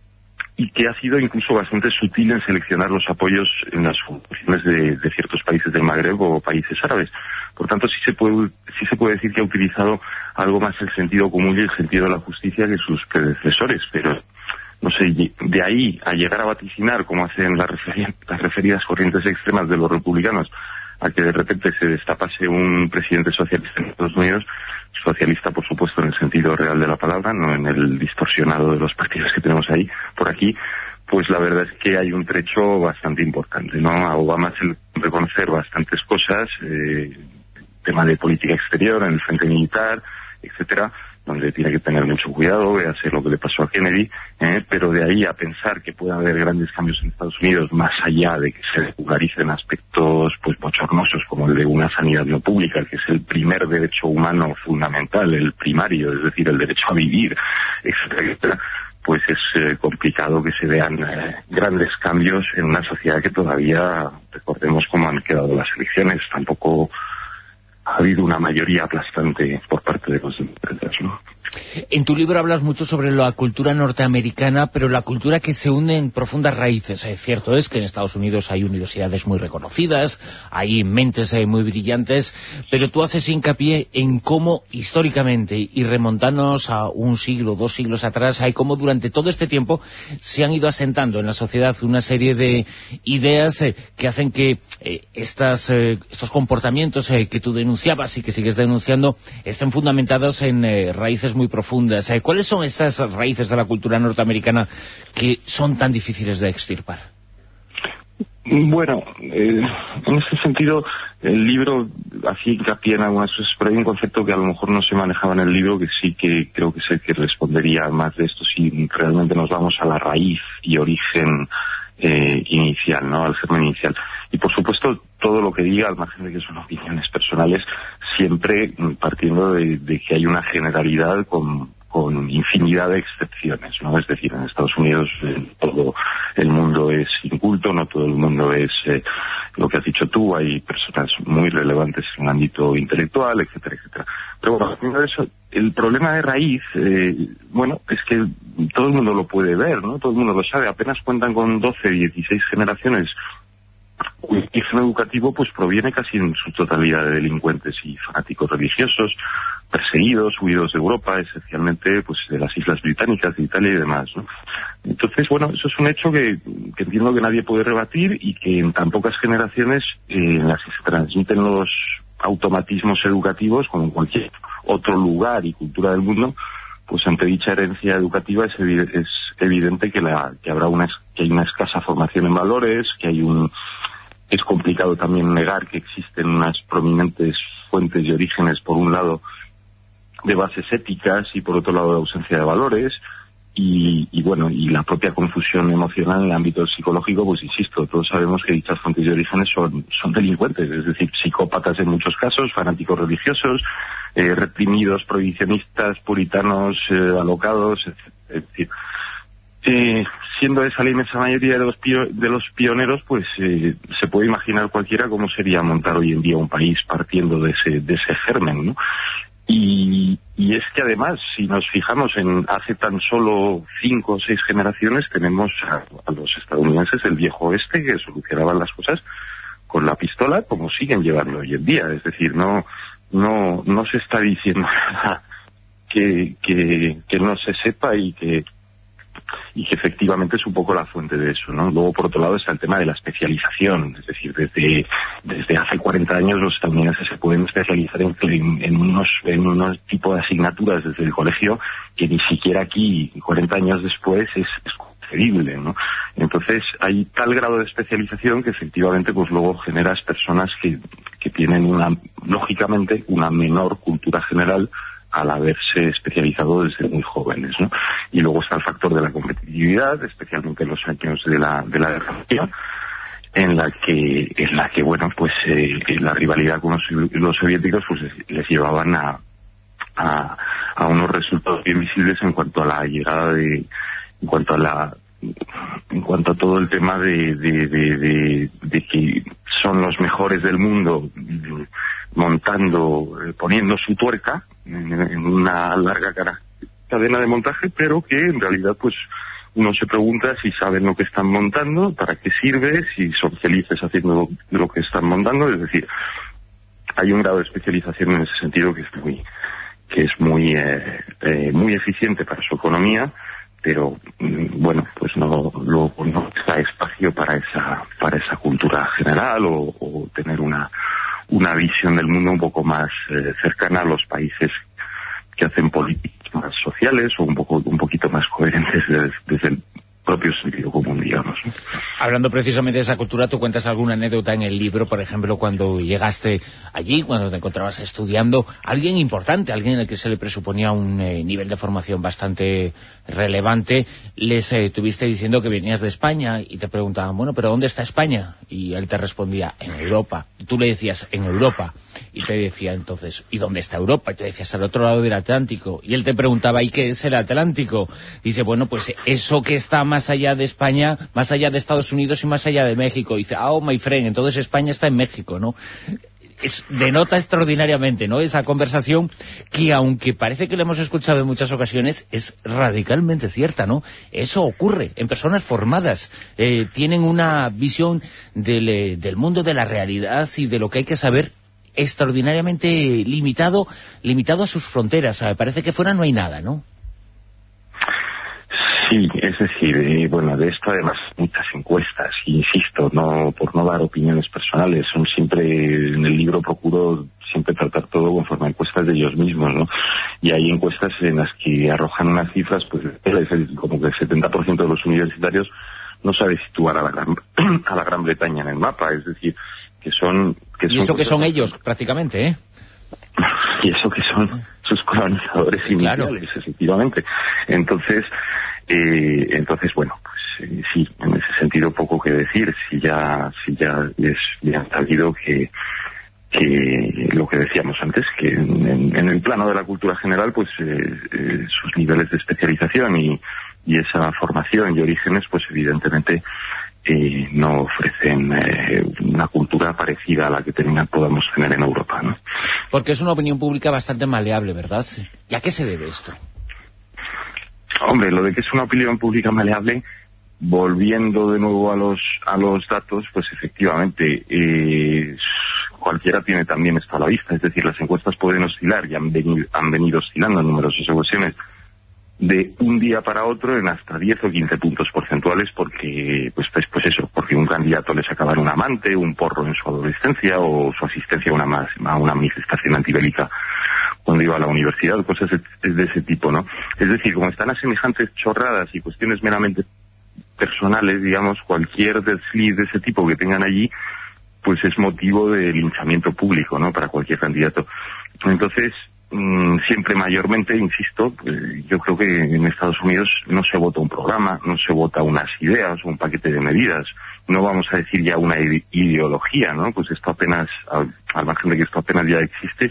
y que ha sido incluso bastante sutil en seleccionar los apoyos en las funciones de, de ciertos países del Magreb o países árabes. Por tanto, sí se puede sí se puede decir que ha utilizado algo más el sentido común y el sentido de la justicia que sus predecesores, pero no sé, de ahí a llegar a vaticinar, como hacen las, referi las referidas corrientes extremas de los republicanos, a que de repente se destapase un presidente socialista en Estados Unidos, socialista por supuesto en el sentido real de la palabra, no en el distorsionado de los partidos que tenemos ahí, por aquí, pues la verdad es que hay un trecho bastante importante, ¿no? A Obama se le puede reconocer bastantes cosas, eh, tema de política exterior, en el frente militar, etcétera, donde tiene que tener mucho cuidado, véase lo que le pasó a Kennedy, eh, pero de ahí a pensar que puede haber grandes cambios en Estados Unidos, más allá de que se regularicen aspectos pues bochornosos como el de una sanidad no pública, que es el primer derecho humano fundamental, el primario, es decir, el derecho a vivir, etcétera, etcétera, pues es eh, complicado que se vean eh, grandes cambios en una sociedad que todavía, recordemos cómo han quedado las elecciones, tampoco ha habido una mayoría aplastante por parte de los demócratas, ¿no? En tu libro hablas mucho sobre la cultura norteamericana, pero la cultura que se une en profundas raíces. Eh, cierto es que en Estados Unidos hay universidades muy reconocidas, hay mentes eh, muy brillantes, pero tú haces hincapié en cómo históricamente, y remontándonos a un siglo, dos siglos atrás, hay cómo durante todo este tiempo se han ido asentando en la sociedad una serie de ideas eh, que hacen que eh, estas, eh, estos comportamientos eh, que tú denunciabas y que sigues denunciando estén fundamentados en eh, raíces muy profundas. ¿Cuáles son esas raíces de la cultura norteamericana que son tan difíciles de extirpar? Bueno, eh, en ese sentido, el libro hacía hincapié en algunas cosas, pero hay un concepto que a lo mejor no se manejaba en el libro, que sí que creo que es el que respondería más de esto si realmente nos vamos a la raíz y origen eh, inicial, ¿no? Al germen inicial. Y por supuesto, todo lo que diga, al margen de que son opiniones personales, siempre partiendo de, de que hay una generalidad con, con infinidad de excepciones, ¿no? Es decir, en Estados Unidos eh, todo el mundo es inculto, no todo el mundo es eh, lo que has dicho tú, hay personas muy relevantes en el ámbito intelectual, etcétera, etcétera. Pero bueno, primero eso, el problema de raíz, eh, bueno, es que todo el mundo lo puede ver, ¿no? Todo el mundo lo sabe, apenas cuentan con doce, dieciséis generaciones origen educativo pues proviene casi en su totalidad de delincuentes y fanáticos religiosos, perseguidos, huidos de Europa, esencialmente pues de las Islas Británicas, de Italia y demás, ¿no? Entonces, bueno, eso es un hecho que, que entiendo que nadie puede rebatir y que en tan pocas generaciones eh, en las que se transmiten los automatismos educativos, como en cualquier otro lugar y cultura del mundo, pues ante dicha herencia educativa es, evi es evidente que, la, que habrá una, que hay una escasa formación en valores, que hay un es complicado también negar que existen unas prominentes fuentes y orígenes, por un lado, de bases éticas y por otro lado de ausencia de valores. Y, y bueno, y la propia confusión emocional en el ámbito psicológico, pues insisto, todos sabemos que dichas fuentes de orígenes son, son delincuentes, es decir, psicópatas en muchos casos, fanáticos religiosos, eh, reprimidos, prohibicionistas, puritanos, eh, alocados, etcétera. Es decir, eh, siendo esa la inmensa mayoría de los, pio de los pioneros, pues eh, se puede imaginar cualquiera cómo sería montar hoy en día un país partiendo de ese, de ese germen, ¿no? Y, y es que además, si nos fijamos en hace tan solo cinco o seis generaciones, tenemos a, a los estadounidenses del viejo oeste que solucionaban las cosas con la pistola, como siguen llevando hoy en día. Es decir, no no no se está diciendo nada que, que, que no se sepa y que y que efectivamente es un poco la fuente de eso, ¿no? Luego, por otro lado, está el tema de la especialización, es decir, desde desde hace cuarenta años los estadounidenses se pueden especializar en, en, en unos en unos tipos de asignaturas desde el colegio que ni siquiera aquí, cuarenta años después, es, es concebible, ¿no? Entonces, hay tal grado de especialización que efectivamente, pues luego generas personas que, que tienen una, lógicamente, una menor cultura general al haberse especializado desde muy jóvenes, ¿no? Y luego está el factor de la competitividad, especialmente en los años de la de la Guerra Fría, en la que en la que bueno pues eh, la rivalidad con los, los soviéticos pues les, les llevaban a, a a unos resultados bien visibles en cuanto a la llegada de en cuanto a la en cuanto a todo el tema de de, de, de, de que son los mejores del mundo montando, eh, poniendo su tuerca en, en una larga cara, cadena de montaje, pero que en realidad pues uno se pregunta si saben lo que están montando, para qué sirve, si son felices haciendo lo que están montando. Es decir, hay un grado de especialización en ese sentido que es muy que es muy eh, eh, muy eficiente para su economía, pero bueno, pues no luego no está espacio para esa para esa cultura general o, o tener una una visión del mundo un poco más eh, cercana a los países que hacen políticas más sociales o un poco un poquito más coherentes desde, desde el propio sentido común, digamos. Hablando precisamente de esa cultura, tú cuentas alguna anécdota en el libro, por ejemplo, cuando llegaste allí, cuando te encontrabas estudiando, alguien importante, alguien al que se le presuponía un eh, nivel de formación bastante relevante, les eh, tuviste diciendo que venías de España y te preguntaban, bueno, ¿pero dónde está España? Y él te respondía, en Europa. Y tú le decías, en Europa. Y te decía entonces, ¿y dónde está Europa? Y te decías, al otro lado del Atlántico. Y él te preguntaba, ¿y qué es el Atlántico? Dice, bueno, pues eso que está más allá de España, más allá de Estados Unidos y más allá de México. Y dice, ah, oh, my friend, entonces España está en México, ¿no? Es, denota extraordinariamente, ¿no?, esa conversación que, aunque parece que la hemos escuchado en muchas ocasiones, es radicalmente cierta, ¿no? Eso ocurre en personas formadas, eh, tienen una visión del, eh, del mundo, de la realidad y de lo que hay que saber extraordinariamente limitado, limitado a sus fronteras. Parece que fuera no hay nada, ¿no? Sí, es decir, eh, bueno, de esto además muchas encuestas, insisto, no por no dar opiniones personales, son siempre, en el libro procuro siempre tratar todo conforme a encuestas de ellos mismos, ¿no? Y hay encuestas en las que arrojan unas cifras, pues como que el setenta por ciento de los universitarios no sabe situar a la Gran, a la Gran Bretaña en el mapa, es decir, que son... Que y eso son que son ellos, prácticamente, ¿eh? Y eso que son sus colonizadores iniciales, claro. Efectivamente. Entonces... Eh, entonces, bueno, pues eh, sí, en ese sentido poco que decir, si ya si ya es bien sabido que, que lo que decíamos antes, que en, en el plano de la cultura general, pues eh, eh, sus niveles de especialización y, y esa formación y orígenes, pues evidentemente eh, no ofrecen eh, una cultura parecida a la que tengan, podamos tener en Europa, ¿no? Porque es una opinión pública bastante maleable, ¿verdad? ¿Y a qué se debe esto? Hombre, lo de que es una opinión pública maleable volviendo de nuevo a los a los datos, pues efectivamente eh, cualquiera tiene también esto a la vista, es decir, las encuestas pueden oscilar y han venido, han venido oscilando en numerosas ocasiones de un día para otro en hasta diez o quince puntos porcentuales, porque pues, pues pues eso, porque un candidato le sacaba un amante, un porro en su adolescencia, o su asistencia a una, más, a una manifestación antibélica cuando iba a la universidad, cosas de ese tipo, ¿no? Es decir, como están a semejantes chorradas y cuestiones meramente personales, digamos, cualquier desliz de ese tipo que tengan allí, pues es motivo de linchamiento público, ¿no?, para cualquier candidato. Entonces, siempre mayormente, insisto, yo creo que en Estados Unidos no se vota un programa, no se vota unas ideas o un paquete de medidas, no vamos a decir ya una ideología, ¿no? Pues esto apenas, al, al margen de que esto apenas ya existe,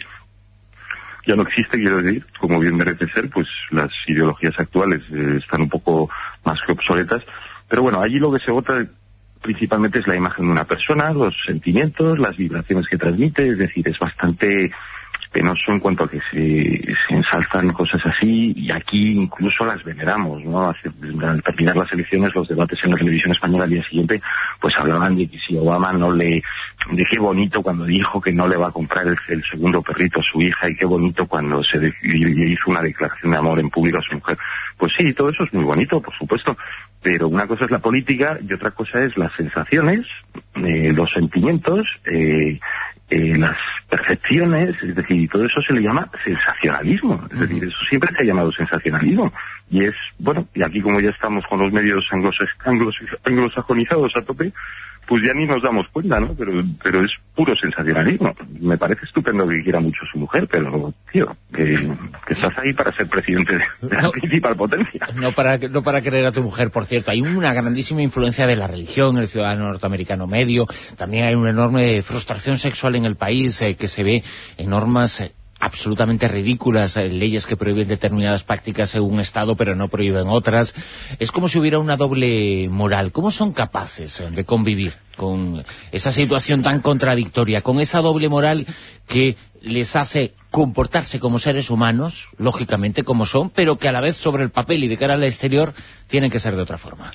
ya no existe, quiero decir, como bien merece ser, pues las ideologías actuales eh, están un poco más que obsoletas, pero bueno, allí lo que se vota principalmente es la imagen de una persona, los sentimientos, las vibraciones que transmite, es decir, es bastante penoso en cuanto a que se, se ensalzan cosas así, y aquí incluso las veneramos, ¿no? Hace, al terminar las elecciones, los debates en la televisión española al día siguiente, pues hablaban de que si Obama no le... de qué bonito cuando dijo que no le va a comprar el, el segundo perrito a su hija, y qué bonito cuando se de, hizo una declaración de amor en público a su mujer. Pues sí, todo eso es muy bonito, por supuesto, pero una cosa es la política y otra cosa es las sensaciones, eh, los sentimientos, eh, eh, las percepciones, es decir, y todo eso se le llama sensacionalismo, es decir, eso siempre se ha llamado sensacionalismo, y es, bueno, y aquí como ya estamos con los medios anglos, anglos, anglosajonizados a tope, pues ya ni nos damos cuenta, ¿no? Pero pero es puro sensacionalismo. Me parece estupendo que quiera mucho a su mujer, pero, tío, que, que estás ahí para ser presidente de, de la no, principal potencia. No para, no para querer a tu mujer, por cierto. Hay una grandísima influencia de la religión en el ciudadano norteamericano medio. También hay una enorme frustración sexual en el país, eh, que se ve en normas... Eh, absolutamente ridículas, eh, leyes que prohíben determinadas prácticas en un estado pero no prohíben otras. Es como si hubiera una doble moral. ¿Cómo son capaces eh, de convivir con esa situación tan contradictoria, con esa doble moral que les hace comportarse como seres humanos, lógicamente como son, pero que a la vez sobre el papel y de cara al exterior tienen que ser de otra forma?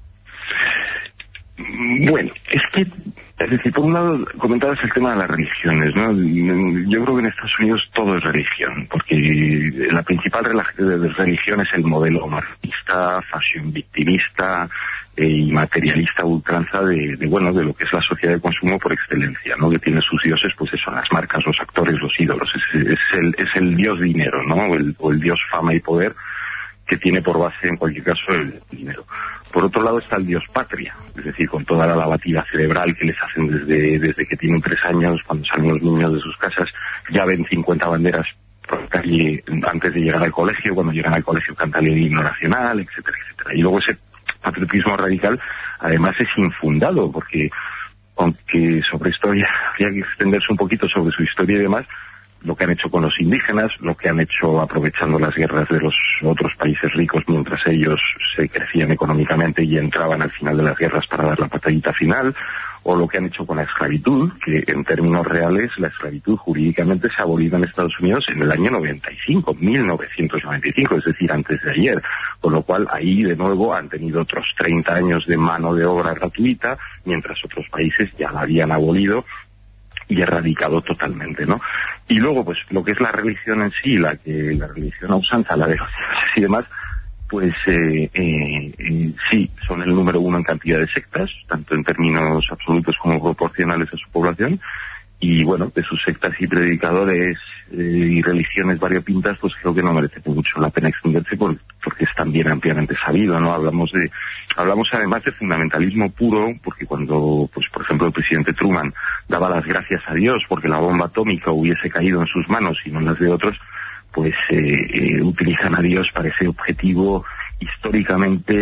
Bueno, es que, es decir, por un lado comentabas el tema de las religiones, ¿no? Yo creo que en Estados Unidos todo es religión, porque la principal religión es el modelo marxista, fashion victimista eh, y materialista ultranza de, de, bueno, de lo que es la sociedad de consumo por excelencia, ¿no? Que tiene sus dioses, pues eso, las marcas, los actores, los ídolos, es, es, el, es el dios dinero, ¿no? O el, o el dios fama y poder, que tiene por base, en cualquier caso, el dinero. Por otro lado está el dios patria, es decir, con toda la lavativa cerebral que les hacen desde, desde que tienen tres años, cuando salen los niños de sus casas, ya ven cincuenta banderas por la calle antes de llegar al colegio, cuando llegan al colegio cantan el himno nacional, etcétera, etcétera. Y luego ese patriotismo radical, además, es infundado, porque aunque sobre esto habría que extenderse un poquito sobre su historia y demás, lo que han hecho con los indígenas, lo que han hecho aprovechando las guerras de los otros países ricos mientras ellos se crecían económicamente y entraban al final de las guerras para dar la patadita final, o lo que han hecho con la esclavitud, que en términos reales la esclavitud jurídicamente se ha abolido en Estados Unidos en el año noventa y cinco, mil novecientos noventa y cinco, es decir, antes de ayer, con lo cual ahí de nuevo han tenido otros treinta años de mano de obra gratuita, mientras otros países ya la habían abolido y erradicado totalmente, ¿no? Y luego, pues, lo que es la religión en sí, la que la religión a usanza, la de los dioses y demás, pues eh, eh, eh, sí, son el número uno en cantidad de sectas, tanto en términos absolutos como proporcionales a su población, y bueno, de sus sectas y predicadores eh, y religiones variopintas, pues creo que no merece mucho la pena extenderse por, porque es también ampliamente sabido, ¿no? Hablamos de, hablamos además de fundamentalismo puro, porque cuando, pues por ejemplo, el presidente Truman daba las gracias a Dios porque la bomba atómica hubiese caído en sus manos y no en las de otros, pues eh, eh, utilizan a Dios para ese objetivo históricamente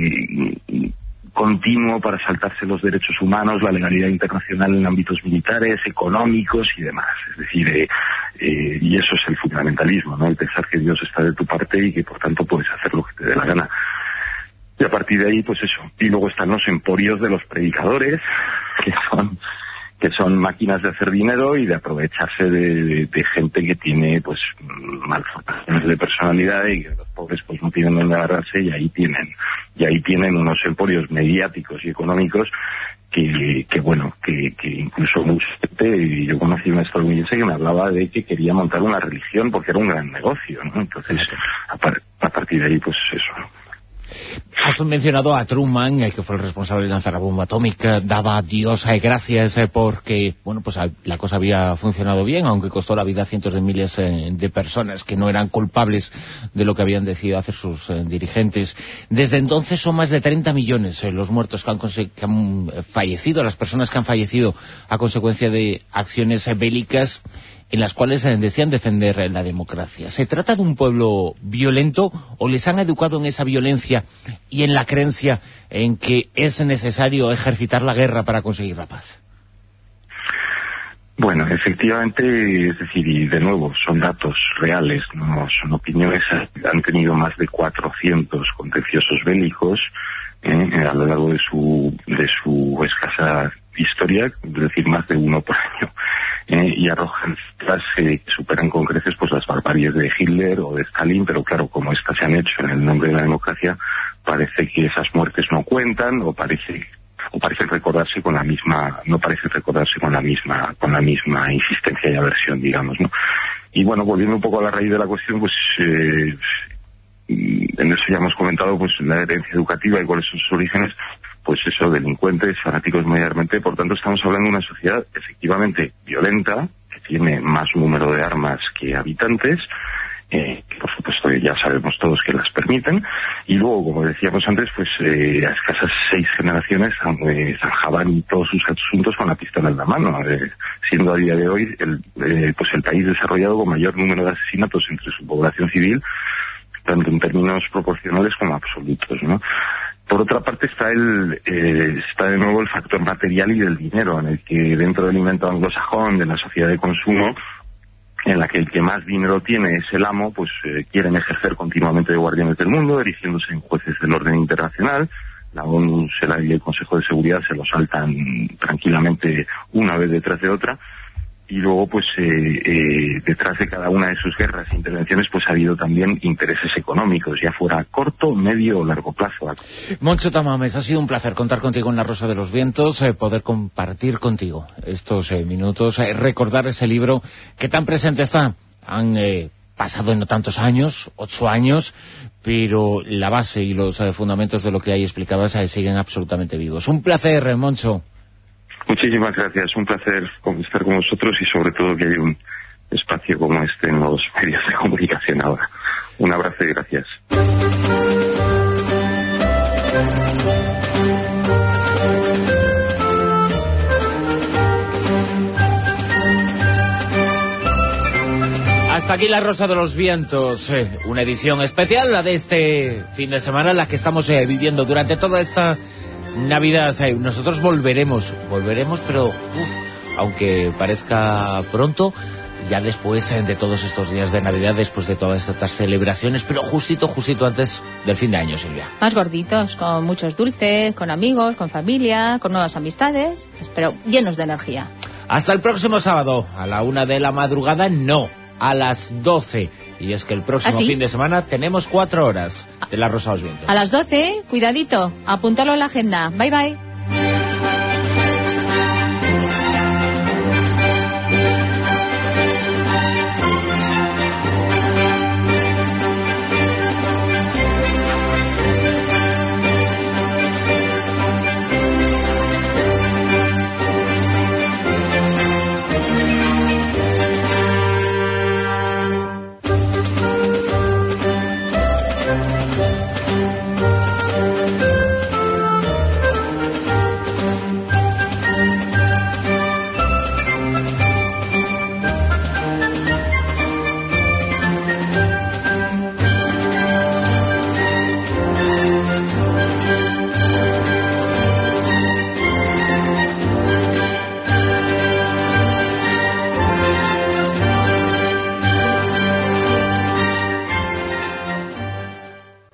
eh, continuo para saltarse los derechos humanos, la legalidad internacional en ámbitos militares, económicos y demás. Es decir, eh, eh, y eso es el fundamentalismo, ¿no? El pensar que Dios está de tu parte y que por tanto puedes hacer lo que te dé la gana. Y a partir de ahí, pues eso. Y luego están los emporios de los predicadores, que son que son máquinas de hacer dinero y de aprovecharse de, de, de gente que tiene pues malformaciones de personalidad y que los pobres pues no tienen dónde agarrarse, y ahí tienen y ahí tienen unos emporios mediáticos y económicos que, que bueno, que, que incluso mucha gente, y yo conocí a un estadounidense que me hablaba de que quería montar una religión porque era un gran negocio, ¿no? Entonces, a, par, a partir de ahí, pues eso, ¿no? Has mencionado a Truman, el que fue el responsable de lanzar la bomba atómica. Daba a Dios eh, gracias eh, porque, bueno, pues la cosa había funcionado bien, aunque costó la vida a cientos de miles eh, de personas que no eran culpables de lo que habían decidido hacer sus eh, dirigentes. Desde entonces son más de treinta millones eh, los muertos que han, que han fallecido, las personas que han fallecido a consecuencia de acciones eh, bélicas en las cuales decían defender la democracia. ¿Se trata de un pueblo violento o les han educado en esa violencia y en la creencia en que es necesario ejercitar la guerra para conseguir la paz? Bueno, efectivamente, es decir, y de nuevo, son datos reales, no son opiniones. Han tenido más de cuatrocientos contenciosos bélicos eh, a lo largo de su, de su escasa historia, es decir, más de uno por año. Eh, y arrojan cifras eh, que superan con creces pues las barbaries de Hitler o de Stalin, pero claro, como estas se han hecho en el nombre de la democracia, parece que esas muertes no cuentan, o parece o parece recordarse con la misma, no parece recordarse con la misma, con la misma insistencia y aversión, digamos, ¿no? Y bueno, volviendo un poco a la raíz de la cuestión, pues eh, en eso ya hemos comentado pues la herencia educativa y cuáles son sus orígenes. Pues eso, delincuentes, fanáticos medianamente. Por tanto, estamos hablando de una sociedad efectivamente violenta, que tiene más número de armas que habitantes, eh, que por supuesto ya sabemos todos que las permiten, y luego, como decíamos antes, pues eh, a escasas seis generaciones eh, zanjaban todos sus asuntos con la pistola en la mano, eh, siendo a día de hoy el, eh, pues el país desarrollado con mayor número de asesinatos entre su población civil, tanto en términos proporcionales como absolutos, ¿no? Por otra parte está el eh, está de nuevo el factor material y del dinero, en el que dentro del invento anglosajón de la sociedad de consumo, en la que el que más dinero tiene es el amo, pues eh, quieren ejercer continuamente de guardianes del mundo, erigiéndose en jueces del orden internacional. La ONU y el Consejo de Seguridad se lo saltan tranquilamente una vez detrás de otra. Y luego, pues, eh, eh, detrás de cada una de sus guerras e intervenciones, pues ha habido también intereses económicos, ya fuera a corto, medio o largo plazo. Moncho Tamames, ha sido un placer contar contigo en La Rosa de los Vientos, eh, poder compartir contigo estos eh, minutos, eh, recordar ese libro que tan presente está. Han eh, pasado no tantos años, ocho años, pero la base y los eh, fundamentos de lo que ahí explicabas eh, siguen absolutamente vivos. Un placer, eh, Moncho. Muchísimas gracias, un placer estar con vosotros y sobre todo que haya un espacio como este en los medios de comunicación ahora. Un abrazo y gracias. Hasta aquí La Rosa de los Vientos, eh, una edición especial, la de este fin de semana, la que estamos eh, viviendo durante toda esta Navidad. Eh, nosotros volveremos, volveremos, pero uf, aunque parezca pronto, ya después eh, de todos estos días de Navidad, después de todas estas celebraciones, pero justito, justito antes del fin de año, Silvia. Más gorditos, con muchos dulces, con amigos, con familia, con nuevas amistades, pero llenos de energía. Hasta el próximo sábado, a la una de la madrugada, no, a las doce. Y es que el próximo ¿Ah, sí? fin de semana tenemos cuatro horas de La Rosa de los Vientos. A las doce, cuidadito, apúntalo en la agenda. Bye, bye.